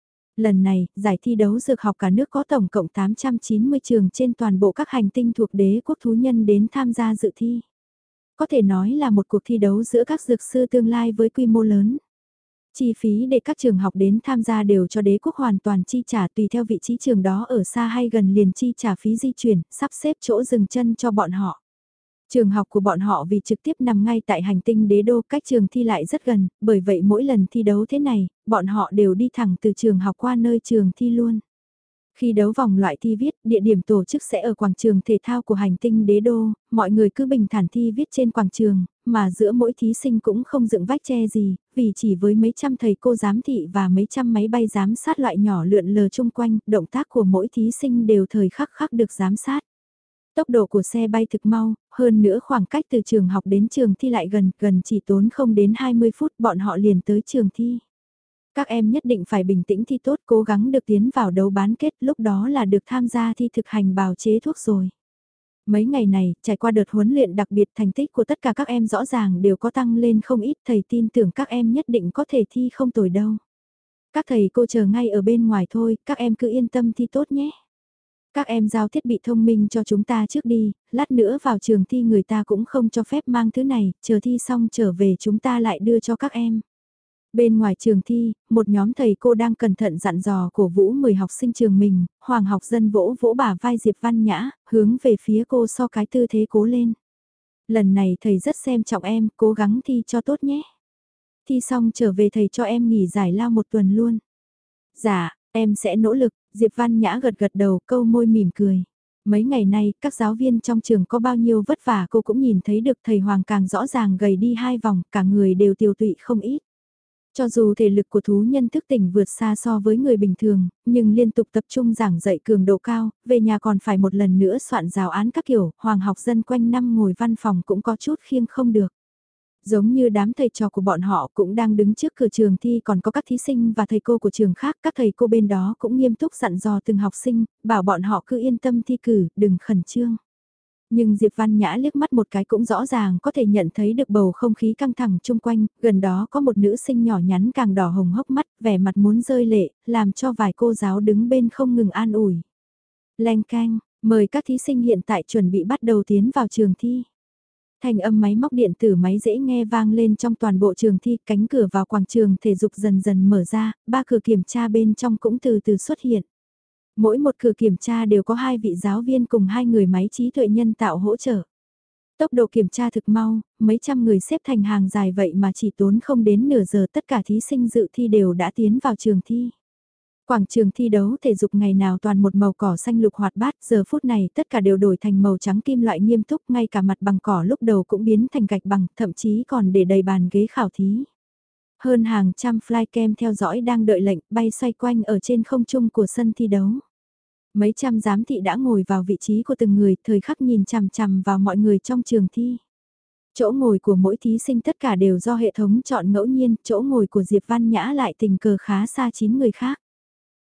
[SPEAKER 1] Lần này, giải thi đấu dược học cả nước có tổng cộng 890 trường trên toàn bộ các hành tinh thuộc đế quốc thú nhân đến tham gia dự thi. Có thể nói là một cuộc thi đấu giữa các dược sư tương lai với quy mô lớn. Chi phí để các trường học đến tham gia đều cho đế quốc hoàn toàn chi trả tùy theo vị trí trường đó ở xa hay gần liền chi trả phí di chuyển, sắp xếp chỗ dừng chân cho bọn họ. Trường học của bọn họ vì trực tiếp nằm ngay tại hành tinh đế đô cách trường thi lại rất gần, bởi vậy mỗi lần thi đấu thế này, bọn họ đều đi thẳng từ trường học qua nơi trường thi luôn. Khi đấu vòng loại thi viết, địa điểm tổ chức sẽ ở quảng trường thể thao của hành tinh đế đô, mọi người cứ bình thản thi viết trên quảng trường, mà giữa mỗi thí sinh cũng không dựng vách che gì, vì chỉ với mấy trăm thầy cô giám thị và mấy trăm máy bay giám sát loại nhỏ lượn lờ chung quanh, động tác của mỗi thí sinh đều thời khắc khắc được giám sát. Tốc độ của xe bay thực mau, hơn nữa khoảng cách từ trường học đến trường thi lại gần chỉ tốn không đến 20 phút bọn họ liền tới trường thi. Các em nhất định phải bình tĩnh thi tốt, cố gắng được tiến vào đấu bán kết, lúc đó là được tham gia thi thực hành bào chế thuốc rồi. Mấy ngày này, trải qua đợt huấn luyện đặc biệt, thành tích của tất cả các em rõ ràng đều có tăng lên không ít, thầy tin tưởng các em nhất định có thể thi không tồi đâu. Các thầy cô chờ ngay ở bên ngoài thôi, các em cứ yên tâm thi tốt nhé. Các em giao thiết bị thông minh cho chúng ta trước đi, lát nữa vào trường thi người ta cũng không cho phép mang thứ này, chờ thi xong trở về chúng ta lại đưa cho các em. Bên ngoài trường thi, một nhóm thầy cô đang cẩn thận dặn dò cổ vũ 10 học sinh trường mình, Hoàng học dân vỗ vỗ bả vai Diệp Văn Nhã, hướng về phía cô so cái tư thế cố lên. Lần này thầy rất xem trọng em, cố gắng thi cho tốt nhé. Thi xong trở về thầy cho em nghỉ giải lao một tuần luôn. Dạ, em sẽ nỗ lực, Diệp Văn Nhã gật gật đầu câu môi mỉm cười. Mấy ngày nay, các giáo viên trong trường có bao nhiêu vất vả cô cũng nhìn thấy được thầy Hoàng càng rõ ràng gầy đi 2 vòng, cả người đều tiều tụy không ít. Cho dù thể lực của thú nhân thức tỉnh vượt xa so với người bình thường, nhưng liên tục tập trung giảng dạy cường độ cao, về nhà còn phải một lần nữa soạn giáo án các kiểu, Hoàng học dân quanh năm ngồi văn phòng cũng có chút khiêng không được. Giống như đám thầy trò của bọn họ cũng đang đứng trước cửa trường thi, còn có các thí sinh và thầy cô của trường khác, các thầy cô bên đó cũng nghiêm túc dặn dò từng học sinh, bảo bọn họ cứ yên tâm thi cử, đừng khẩn trương. Nhưng Diệp Văn Nhã liếc mắt một cái cũng rõ ràng có thể nhận thấy được bầu không khí căng thẳng chung quanh, gần đó có một nữ sinh nhỏ nhắn càng đỏ hồng hốc mắt, vẻ mặt muốn rơi lệ, làm cho vài cô giáo đứng bên không ngừng an ủi. Leng canh, mời các thí sinh hiện tại chuẩn bị bắt đầu tiến vào trường thi. Thanh âm máy móc điện tử máy dễ nghe vang lên trong toàn bộ trường thi, cánh cửa vào quảng trường thể dục dần dần mở ra, ba cửa kiểm tra bên trong cũng từ từ xuất hiện. Mỗi một cửa kiểm tra đều có 2 vị giáo viên cùng 2 người máy trí tuệ nhân tạo hỗ trợ. Tốc độ kiểm tra thực mau, mấy trăm người xếp thành hàng dài vậy mà chỉ tốn không đến nửa giờ tất cả thí sinh dự thi đều đã tiến vào trường thi. Quảng trường thi đấu thể dục ngày nào toàn một màu cỏ xanh lục hoạt bát, giờ phút này tất cả đều đổi thành màu trắng kim loại nghiêm túc, ngay cả mặt bằng cỏ lúc đầu cũng biến thành gạch bằng, thậm chí còn để đầy bàn ghế khảo thí. Hơn hàng trăm flycam theo dõi đang đợi lệnh bay xoay quanh ở trên không trung của sân thi đấu. Mấy trăm giám thị đã ngồi vào vị trí của từng người, thời khắc nhìn chằm chằm vào mọi người trong trường thi. Chỗ ngồi của mỗi thí sinh tất cả đều do hệ thống chọn ngẫu nhiên, chỗ ngồi của Diệp Văn Nhã lại tình cờ khá xa 9 người khác.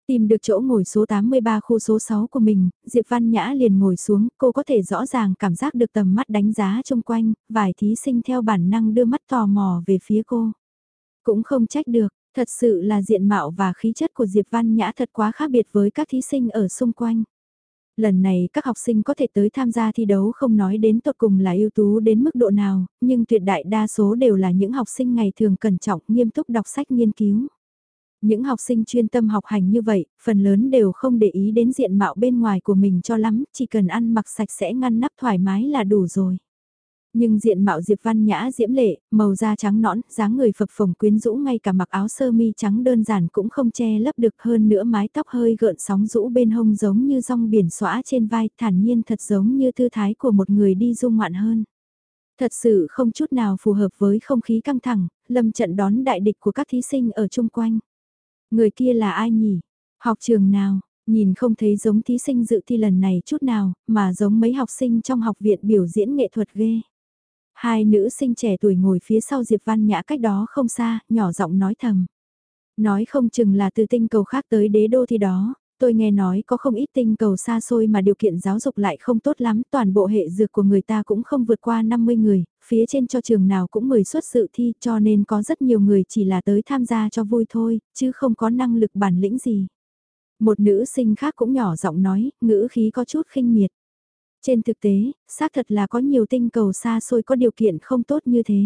[SPEAKER 1] Tìm được chỗ ngồi số 83 khu số 6 của mình, Diệp Văn Nhã liền ngồi xuống, cô có thể rõ ràng cảm giác được tầm mắt đánh giá xung quanh, vài thí sinh theo bản năng đưa mắt tò mò về phía cô. Cũng không trách được, thật sự là diện mạo và khí chất của Diệp Văn Nhã thật quá khác biệt với các thí sinh ở xung quanh. Lần này các học sinh có thể tới tham gia thi đấu không nói đến tột cùng là ưu tú đến mức độ nào, nhưng tuyệt đại đa số đều là những học sinh ngày thường cẩn trọng nghiêm túc đọc sách nghiên cứu. Những học sinh chuyên tâm học hành như vậy, phần lớn đều không để ý đến diện mạo bên ngoài của mình cho lắm, chỉ cần ăn mặc sạch sẽ ngăn nắp thoải mái là đủ rồi. Nhưng diện mạo Diệp Văn Nhã diễm lệ, màu da trắng nõn, dáng người phập phồng quyến rũ, ngay cả mặc áo sơ mi trắng đơn giản cũng không che lấp được, hơn nữa mái tóc hơi gợn sóng rũ bên hông giống như rong biển xõa trên vai, thản nhiên thật giống như tư thái của một người đi du ngoạn hơn. Thật sự không chút nào phù hợp với không khí căng thẳng, lâm trận đón đại địch của các thí sinh ở chung quanh. Người kia là ai nhỉ? Học trường nào? Nhìn không thấy giống thí sinh dự thi lần này chút nào, mà giống mấy học sinh trong học viện biểu diễn nghệ thuật ghê. Hai nữ sinh trẻ tuổi ngồi phía sau Diệp Văn Nhã cách đó không xa, nhỏ giọng nói thầm. Nói không chừng là từ tinh cầu khác tới đế đô thì đó, tôi nghe nói có không ít tinh cầu xa xôi mà điều kiện giáo dục lại không tốt lắm, toàn bộ hệ dược của người ta cũng không vượt qua 50 người, phía trên cho trường nào cũng 10 suất dự thi cho nên có rất nhiều người chỉ là tới tham gia cho vui thôi, chứ không có năng lực bản lĩnh gì. Một nữ sinh khác cũng nhỏ giọng nói, ngữ khí có chút khinh miệt. Trên thực tế, xác thật là có nhiều tinh cầu xa xôi có điều kiện không tốt như thế.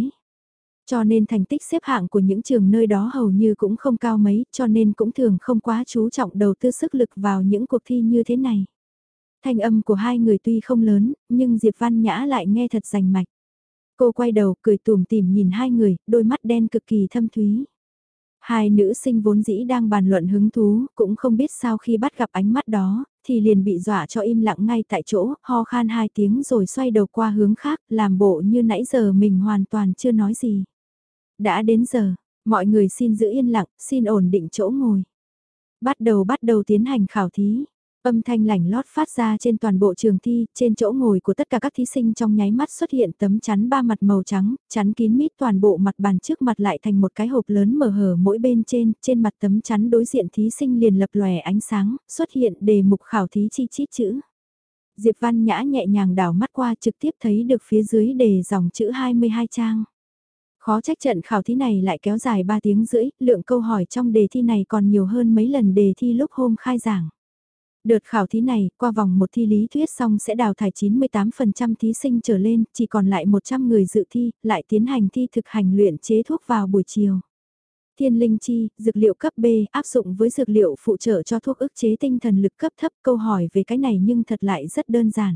[SPEAKER 1] Cho nên thành tích xếp hạng của những trường nơi đó hầu như cũng không cao mấy, cho nên cũng thường không quá chú trọng đầu tư sức lực vào những cuộc thi như thế này. Thanh âm của hai người tuy không lớn, nhưng Diệp Văn Nhã lại nghe thật rành mạch. Cô quay đầu cười tủm tỉm nhìn hai người, đôi mắt đen cực kỳ thâm thúy. Hai nữ sinh vốn dĩ đang bàn luận hứng thú, cũng không biết sao khi bắt gặp ánh mắt đó, thì liền bị dọa cho im lặng ngay tại chỗ, ho khan hai tiếng rồi xoay đầu qua hướng khác, làm bộ như nãy giờ mình hoàn toàn chưa nói gì. Đã đến giờ, mọi người xin giữ yên lặng, xin ổn định chỗ ngồi. Bắt đầu tiến hành khảo thí. Âm thanh lảnh lót phát ra trên toàn bộ trường thi, trên chỗ ngồi của tất cả các thí sinh trong nháy mắt xuất hiện tấm chắn ba mặt màu trắng, chắn kín mít toàn bộ mặt bàn trước mặt lại thành một cái hộp lớn mở hở mỗi bên trên mặt tấm chắn đối diện thí sinh liền lập lòe ánh sáng, xuất hiện đề mục khảo thí chi chít chữ. Diệp Văn Nhã nhẹ nhàng đảo mắt qua trực tiếp thấy được phía dưới đề dòng chữ 22 trang. Khó trách trận khảo thí này lại kéo dài 3 tiếng rưỡi, lượng câu hỏi trong đề thi này còn nhiều hơn mấy lần đề thi lúc hôm khai giảng. Đợt khảo thí này, qua vòng một thi lý thuyết xong sẽ đào thải 98% thí sinh trở lên, chỉ còn lại 100 người dự thi, lại tiến hành thi thực hành luyện chế thuốc vào buổi chiều. Thiên linh chi, dược liệu cấp B, áp dụng với dược liệu phụ trợ cho thuốc ức chế tinh thần lực cấp thấp, câu hỏi về cái này nhưng thật lại rất đơn giản.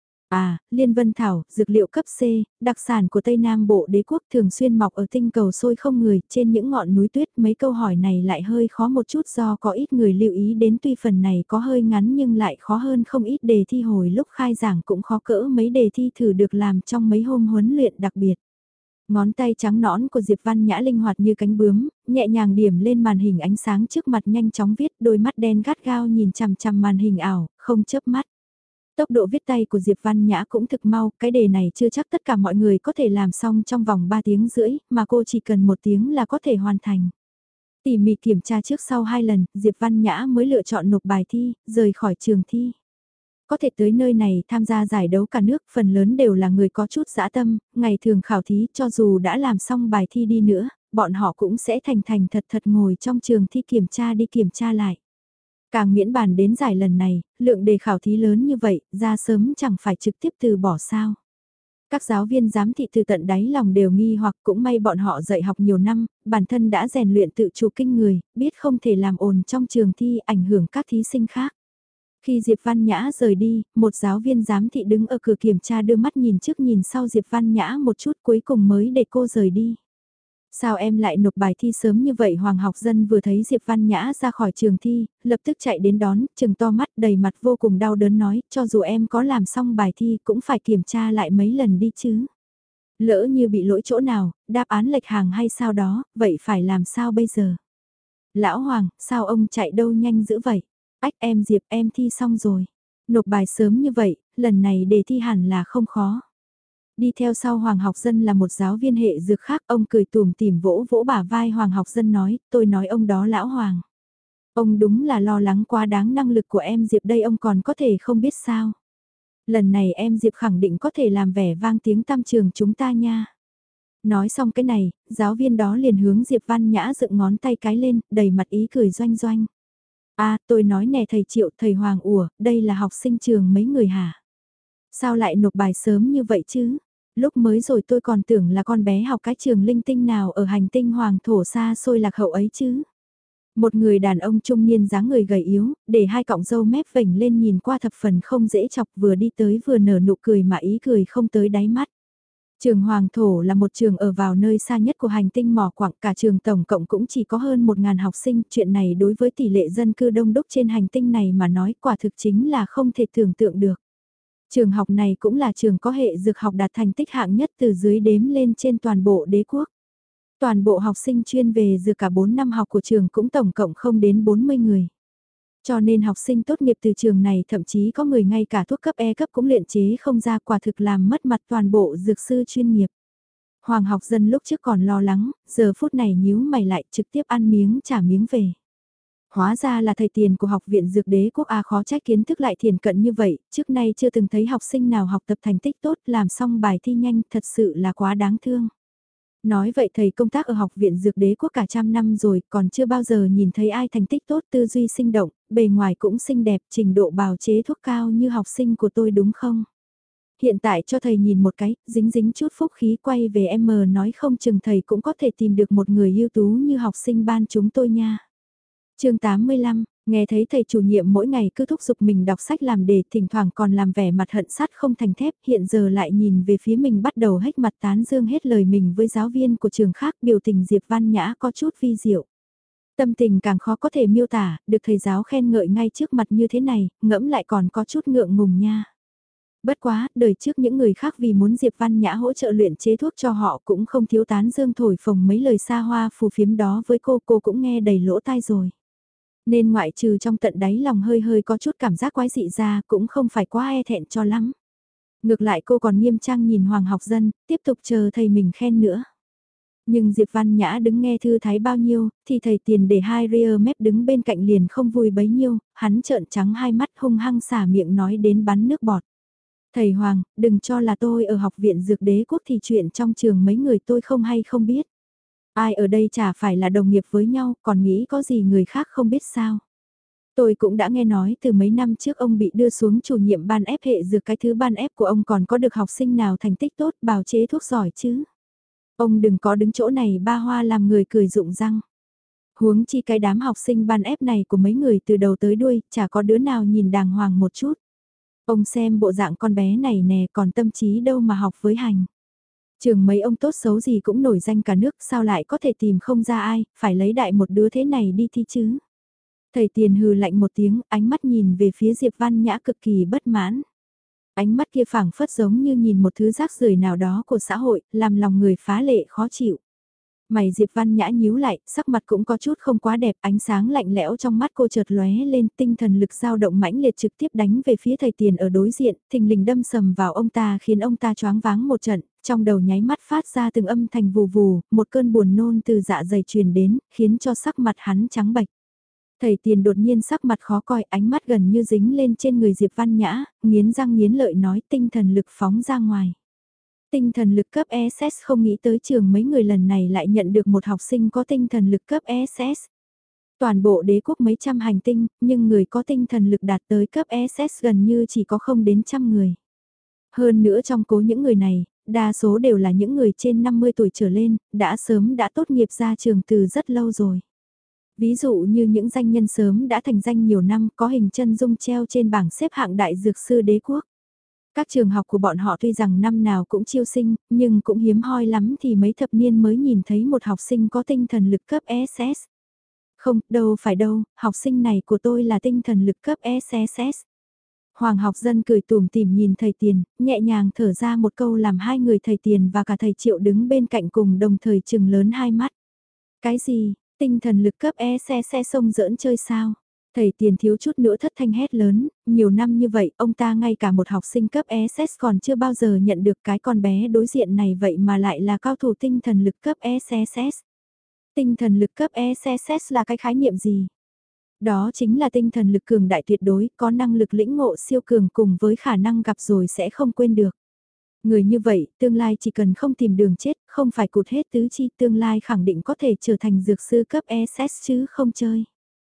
[SPEAKER 1] À, Liên Vân Thảo, dược liệu cấp C, đặc sản của Tây Nam Bộ đế quốc thường xuyên mọc ở tinh cầu xôi không người, trên những ngọn núi tuyết. Mấy câu hỏi này lại hơi khó một chút do có ít người lưu ý đến, tuy phần này có hơi ngắn nhưng lại khó hơn không ít đề thi hồi lúc khai giảng, cũng khó cỡ mấy đề thi thử được làm trong mấy hôm huấn luyện đặc biệt. Ngón tay trắng nõn của Diệp Văn Nhã linh hoạt như cánh bướm, nhẹ nhàng điểm lên màn hình ánh sáng trước mặt, nhanh chóng viết, đôi mắt đen gắt gao nhìn chằm chằm màn hình ảo, không chớp mắt. Tốc độ viết tay của Diệp Văn Nhã cũng thực mau, cái đề này chưa chắc tất cả mọi người có thể làm xong trong vòng 3 tiếng rưỡi, mà cô chỉ cần 1 tiếng là có thể hoàn thành. Tỉ mỉ kiểm tra trước sau 2 lần, Diệp Văn Nhã mới lựa chọn nộp bài thi, rời khỏi trường thi. Có thể tới nơi này tham gia giải đấu cả nước, phần lớn đều là người có chút dã tâm, ngày thường khảo thí cho dù đã làm xong bài thi đi nữa, bọn họ cũng sẽ thành thành thật thật ngồi trong trường thi kiểm tra đi kiểm tra lại. Càng miễn bàn đến giải lần này, lượng đề khảo thí lớn như vậy, ra sớm chẳng phải trực tiếp từ bỏ sao. Các giáo viên giám thị từ tận đáy lòng đều nghi hoặc, cũng may bọn họ dạy học nhiều năm, bản thân đã rèn luyện tự chủ kinh người, biết không thể làm ồn trong trường thi ảnh hưởng các thí sinh khác. Khi Diệp Văn Nhã rời đi, một giáo viên giám thị đứng ở cửa kiểm tra đưa mắt nhìn trước nhìn sau Diệp Văn Nhã một chút, cuối cùng mới để cô rời đi. Sao em lại nộp bài thi sớm như vậy? Hoàng Học Dân vừa thấy Diệp Văn Nhã ra khỏi trường thi, lập tức chạy đến đón, trừng to mắt đầy mặt vô cùng đau đớn nói, cho dù em có làm xong bài thi cũng phải kiểm tra lại mấy lần đi chứ. Lỡ như bị lỗi chỗ nào, đáp án lệch hàng hay sao đó, vậy phải làm sao bây giờ? Lão Hoàng, sao ông chạy đâu nhanh dữ vậy? Ách, em Diệp, em thi xong rồi. Nộp bài sớm như vậy, lần này đề thi hẳn là không khó. Đi theo sau Hoàng Học Dân là một giáo viên hệ dược khác, ông cười tủm tỉm vỗ vỗ bả vai Hoàng Học Dân nói, tôi nói ông đó Lão Hoàng. Ông đúng là lo lắng quá đáng năng lực của em Diệp đây ông còn có thể không biết sao. Lần này em Diệp khẳng định có thể làm vẻ vang tiếng tăm trường chúng ta nha. Nói xong cái này, giáo viên đó liền hướng Diệp Văn Nhã dựng ngón tay cái lên, đầy mặt ý cười doanh doanh. Tôi nói nè thầy Triệu, thầy Hoàng ủa, đây là học sinh trường mấy người hả? Sao lại nộp bài sớm như vậy chứ? Lúc mới rồi tôi còn tưởng là con bé học cái trường linh tinh nào ở hành tinh Hoàng thổ xa xôi lạc hậu ấy chứ. Một người đàn ông trung niên dáng người gầy yếu, để hai cọng râu mép vểnh lên nhìn qua thập phần không dễ chọc vừa đi tới vừa nở nụ cười mà ý cười không tới đáy mắt. Trường Hoàng Thổ là một trường ở vào nơi xa nhất của hành tinh mỏ quặng, cả trường tổng cộng cũng chỉ có hơn 1.000 học sinh, chuyện này đối với tỷ lệ dân cư đông đúc trên hành tinh này mà nói quả thực chính là không thể tưởng tượng được. Trường học này cũng là trường có hệ dược học đạt thành tích hạng nhất từ dưới đếm lên trên toàn bộ đế quốc. Toàn bộ học sinh chuyên về dược cả 4 năm học của trường cũng tổng cộng không đến 40 người. Cho nên học sinh tốt nghiệp từ trường này thậm chí có người ngay cả thuốc cấp E cấp cũng luyện chế không ra, quả thực làm mất mặt toàn bộ dược sư chuyên nghiệp. Hoàng học dân lúc trước còn lo lắng, giờ phút này nhíu mày lại trực tiếp ăn miếng trả miếng về. Hóa ra là thầy tiền của học viện dược đế quốc khó trách kiến thức lại thiền cận như vậy, trước nay chưa từng thấy học sinh nào học tập thành tích tốt làm xong bài thi nhanh, thật sự là quá đáng thương. Nói vậy thầy công tác ở học viện dược đế quốc cả trăm năm rồi, còn chưa bao giờ nhìn thấy ai thành tích tốt, tư duy sinh động, bề ngoài cũng xinh đẹp, trình độ bào chế thuốc cao như học sinh của tôi đúng không? Hiện tại cho thầy nhìn một cái, dính dính chút phúc khí quay về em mờ nói không chừng thầy cũng có thể tìm được một người ưu tú như học sinh ban chúng tôi nha. Chương 85, nghe thấy thầy chủ nhiệm mỗi ngày cứ thúc giục mình đọc sách làm đề, thỉnh thoảng còn làm vẻ mặt hận sắt không thành thép, hiện giờ lại nhìn về phía mình bắt đầu hếch mặt tán dương hết lời mình với giáo viên của trường khác, biểu tình Diệp Văn Nhã có chút vi diệu. Tâm tình càng khó có thể miêu tả, được thầy giáo khen ngợi ngay trước mặt như thế này, ngẫm lại còn có chút ngượng ngùng nha. Bất quá, đời trước những người khác vì muốn Diệp Văn Nhã hỗ trợ luyện chế thuốc cho họ cũng không thiếu tán dương thổi phồng mấy lời xa hoa phù phiếm đó với cô cũng nghe đầy lỗ tai rồi. Nên ngoại trừ trong tận đáy lòng hơi hơi có chút cảm giác quái dị ra cũng không phải quá e thẹn cho lắm. Ngược lại cô còn nghiêm trang nhìn Hoàng học dân, tiếp tục chờ thầy mình khen nữa. Nhưng Diệp Văn Nhã đứng nghe thư thái bao nhiêu, thì thầy tiền để hai rear mép đứng bên cạnh liền không vui bấy nhiêu, hắn trợn trắng hai mắt hung hăng xả miệng nói đến bắn nước bọt. Thầy Hoàng, đừng cho là tôi ở học viện dược đế quốc thì chuyện trong trường mấy người tôi không hay không biết. Ai ở đây chả phải là đồng nghiệp với nhau, còn nghĩ có gì người khác không biết sao. Tôi cũng đã nghe nói từ mấy năm trước ông bị đưa xuống chủ nhiệm ban ép hệ dược, cái thứ ban ép của ông còn có được học sinh nào thành tích tốt bào chế thuốc giỏi chứ. Ông đừng có đứng chỗ này ba hoa làm người cười rụng răng. Huống chi cái đám học sinh ban ép này của mấy người từ đầu tới đuôi, chả có đứa nào nhìn đàng hoàng một chút. Ông xem bộ dạng con bé này nè còn tâm trí đâu mà học với hành. Trường mấy ông tốt xấu gì cũng nổi danh cả nước sao lại có thể tìm không ra ai, phải lấy đại một đứa thế này đi thi chứ. Thầy tiền hừ lạnh một tiếng, ánh mắt nhìn về phía Diệp Văn Nhã cực kỳ bất mãn. Ánh mắt kia phảng phất giống như nhìn một thứ rác rưởi nào đó của xã hội, làm lòng người phá lệ khó chịu. Mày Diệp Văn Nhã nhíu lại, sắc mặt cũng có chút không quá đẹp, ánh sáng lạnh lẽo trong mắt cô chợt lóe lên, tinh thần lực dao động mãnh liệt trực tiếp đánh về phía thầy tiền ở đối diện, thình lình đâm sầm vào ông ta khiến ông ta choáng váng một trận, trong đầu nháy mắt phát ra từng âm thanh vù vù, một cơn buồn nôn từ dạ dày truyền đến, khiến cho sắc mặt hắn trắng bệch. Thầy tiền đột nhiên sắc mặt khó coi, ánh mắt gần như dính lên trên người Diệp Văn Nhã, nghiến răng nghiến lợi nói tinh thần lực phóng ra ngoài. Tinh thần lực cấp SS không nghĩ tới trường mấy người lần này lại nhận được một học sinh có tinh thần lực cấp SS. Toàn bộ đế quốc mấy trăm hành tinh, nhưng người có tinh thần lực đạt tới cấp SS gần như chỉ có không đến trăm người. Hơn nữa trong cố những người này, đa số đều là những người trên 50 tuổi trở lên, đã sớm đã tốt nghiệp ra trường từ rất lâu rồi. Ví dụ như những danh nhân sớm đã thành danh nhiều năm có hình chân dung treo trên bảng xếp hạng đại dược sư đế quốc. Các trường học của bọn họ tuy rằng năm nào cũng chiêu sinh, nhưng cũng hiếm hoi lắm thì mấy thập niên mới nhìn thấy một học sinh có tinh thần lực cấp SS. Không, đâu phải đâu, học sinh này của tôi là tinh thần lực cấp SSS. Hoàng học dân cười tủm tỉm nhìn thầy tiền, nhẹ nhàng thở ra một câu làm hai người thầy tiền và cả thầy Triệu đứng bên cạnh cùng đồng thời trừng lớn hai mắt. Cái gì, tinh thần lực cấp SSS xông giỡn chơi sao? Thầy tiền thiếu chút nữa thất thanh hét lớn, nhiều năm như vậy ông ta ngay cả một học sinh cấp SS còn chưa bao giờ nhận được cái con bé đối diện này vậy mà lại là cao thủ tinh thần lực cấp SSS. Tinh thần lực cấp SSS là cái khái niệm gì? Đó chính là tinh thần lực cường đại tuyệt đối, có năng lực lĩnh ngộ siêu cường cùng với khả năng gặp rồi sẽ không quên được. Người như vậy, tương lai chỉ cần không tìm đường chết, không phải cụt hết tứ chi, tương lai khẳng định có thể trở thành dược sư cấp SS chứ không chơi.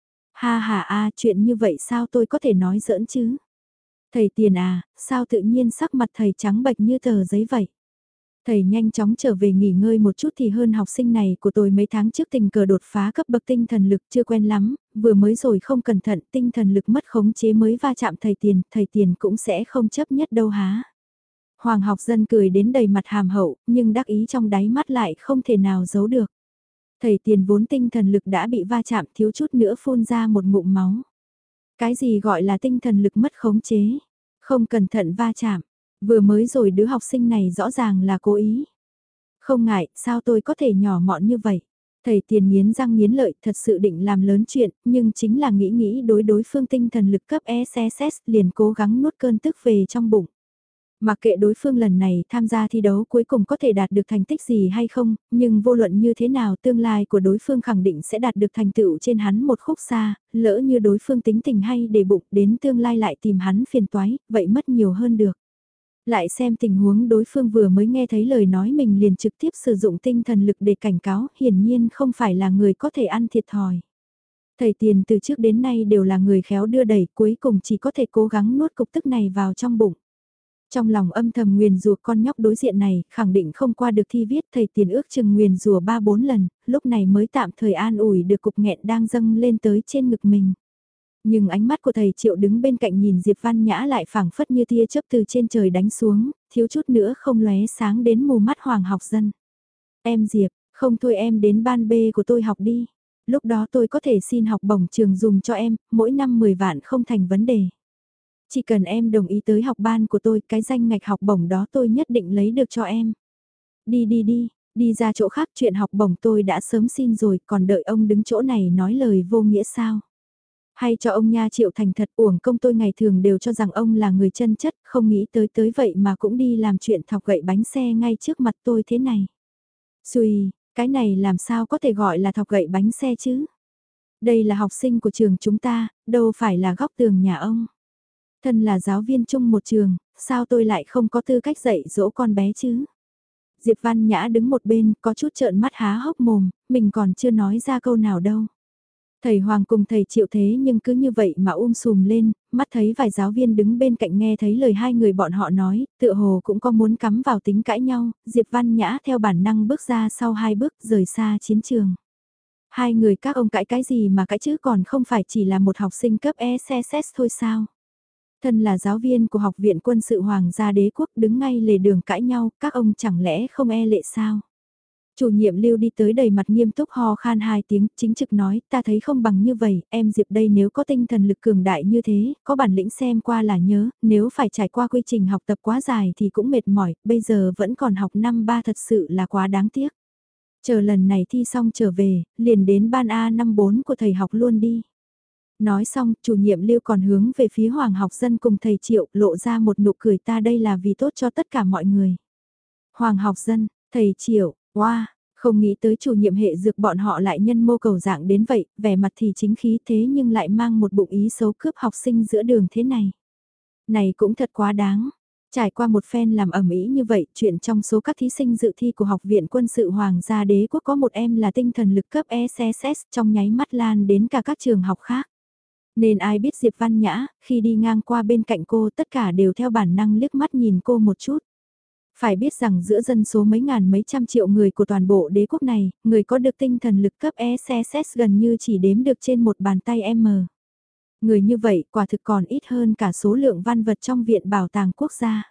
[SPEAKER 1] Ha ha a, chuyện như vậy sao tôi có thể nói giỡn chứ? Thầy Tiền à, sao tự nhiên sắc mặt thầy trắng bệch như tờ giấy vậy? Thầy nhanh chóng trở về nghỉ ngơi một chút thì hơn học sinh này của tôi mấy tháng trước tình cờ đột phá cấp bậc tinh thần lực chưa quen lắm, vừa mới rồi không cẩn thận tinh thần lực mất khống chế mới va chạm thầy Tiền cũng sẽ không chấp nhất đâu há. Hoàng học dân cười đến đầy mặt hàm hậu, nhưng đắc ý trong đáy mắt lại không thể nào giấu được. Thầy Tiền vốn tinh thần lực đã bị va chạm thiếu chút nữa phun ra một ngụm máu. Cái gì gọi là tinh thần lực mất khống chế? Không cẩn thận va chạm. Vừa mới rồi đứa học sinh này rõ ràng là cố ý. Không ngại, sao tôi có thể nhỏ mọn như vậy? Thầy Tiền nghiến răng nghiến lợi thật sự định làm lớn chuyện, nhưng chính là nghĩ đối phương tinh thần lực cấp SSS liền cố gắng nuốt cơn tức về trong bụng. Mặc kệ đối phương lần này tham gia thi đấu cuối cùng có thể đạt được thành tích gì hay không, nhưng vô luận như thế nào tương lai của đối phương khẳng định sẽ đạt được thành tựu trên hắn một khúc xa, lỡ như đối phương tính tình hay để bụng đến tương lai lại tìm hắn phiền toái, vậy mất nhiều hơn được. Lại xem tình huống đối phương vừa mới nghe thấy lời nói mình liền trực tiếp sử dụng tinh thần lực để cảnh cáo, hiển nhiên không phải là người có thể ăn thiệt thòi. Thầy Tiền từ trước đến nay đều là người khéo đưa đẩy, cuối cùng chỉ có thể cố gắng nuốt cục tức này vào trong bụng. Trong lòng âm thầm nguyền rủa con nhóc đối diện này, khẳng định không qua được thi viết, thầy Tiền ước chừng nguyền rủa 3-4 lần, lúc này mới tạm thời an ủi được cục nghẹn đang dâng lên tới trên ngực mình. Nhưng ánh mắt của thầy Triệu đứng bên cạnh nhìn Diệp Văn Nhã lại phảng phất như tia chớp từ trên trời đánh xuống, thiếu chút nữa không lóe sáng đến mù mắt Hoàng học dân. Em Diệp, không thôi em đến ban B của tôi học đi. Lúc đó tôi có thể xin học bổng trường dùng cho em, mỗi năm 10 vạn không thành vấn đề. Chỉ cần em đồng ý tới học ban của tôi, cái danh ngạch học bổng đó tôi nhất định lấy được cho em. Đi ra chỗ khác, chuyện học bổng tôi đã sớm xin rồi, còn đợi ông đứng chỗ này nói lời vô nghĩa sao? Hay cho ông nha Triệu thành thật, uổng công tôi ngày thường đều cho rằng ông là người chân chất, không nghĩ tới vậy mà cũng đi làm chuyện thọc gậy bánh xe ngay trước mặt tôi thế này. Xùi, cái này làm sao có thể gọi là thọc gậy bánh xe chứ? Đây là học sinh của trường chúng ta, đâu phải là góc tường nhà ông. Thân là giáo viên chung một trường, sao tôi lại không có tư cách dạy dỗ con bé chứ? Diệp Văn Nhã đứng một bên, có chút trợn mắt há hốc mồm, mình còn chưa nói ra câu nào đâu. Thầy Hoàng cùng thầy Triệu thế nhưng cứ như vậy mà sùm lên, mắt thấy vài giáo viên đứng bên cạnh nghe thấy lời hai người bọn họ nói, tựa hồ cũng có muốn cắm vào tính cãi nhau, Diệp Văn Nhã theo bản năng bước ra sau 2 bước rời xa chiến trường. Hai người các ông cãi cái gì mà cãi chứ còn không phải chỉ là một học sinh cấp SSS thôi sao? Thân là giáo viên của Học viện Quân sự Hoàng gia Đế quốc đứng ngay lề đường cãi nhau, các ông chẳng lẽ không e lệ sao? Chủ nhiệm Lưu đi tới đầy mặt nghiêm túc ho khan 2 tiếng, chính trực nói, ta thấy không bằng như vậy, em Diệp đây nếu có tinh thần lực cường đại như thế, có bản lĩnh xem qua là nhớ, nếu phải trải qua quy trình học tập quá dài thì cũng mệt mỏi, bây giờ vẫn còn học năm 3 thật sự là quá đáng tiếc. Chờ lần này thi xong trở về, liền đến ban A năm 4 của thầy học luôn đi. Nói xong, chủ nhiệm Lưu còn hướng về phía Hoàng học dân cùng thầy Triệu lộ ra một nụ cười ta đây là vì tốt cho tất cả mọi người. Hoàng học dân, thầy Triệu, wow, không nghĩ tới chủ nhiệm hệ dược bọn họ lại nhân mô cầu dạng đến vậy, vẻ mặt thì chính khí thế nhưng lại mang một bụng ý xấu cướp học sinh giữa đường thế này. Này cũng thật quá đáng. Trải qua một phen làm ẩm ý như vậy, chuyện trong số các thí sinh dự thi của Học viện Quân sự Hoàng gia Đế quốc có một em là tinh thần lực cấp SSS trong nháy mắt lan đến cả các trường học khác. Nên ai biết Diệp Văn Nhã, khi đi ngang qua bên cạnh cô tất cả đều theo bản năng liếc mắt nhìn cô một chút. Phải biết rằng giữa dân số mấy ngàn mấy trăm triệu người của toàn bộ đế quốc này, người có được tinh thần lực cấp SSS gần như chỉ đếm được trên một bàn tay M. Người như vậy quả thực còn ít hơn cả số lượng văn vật trong Viện Bảo tàng Quốc gia.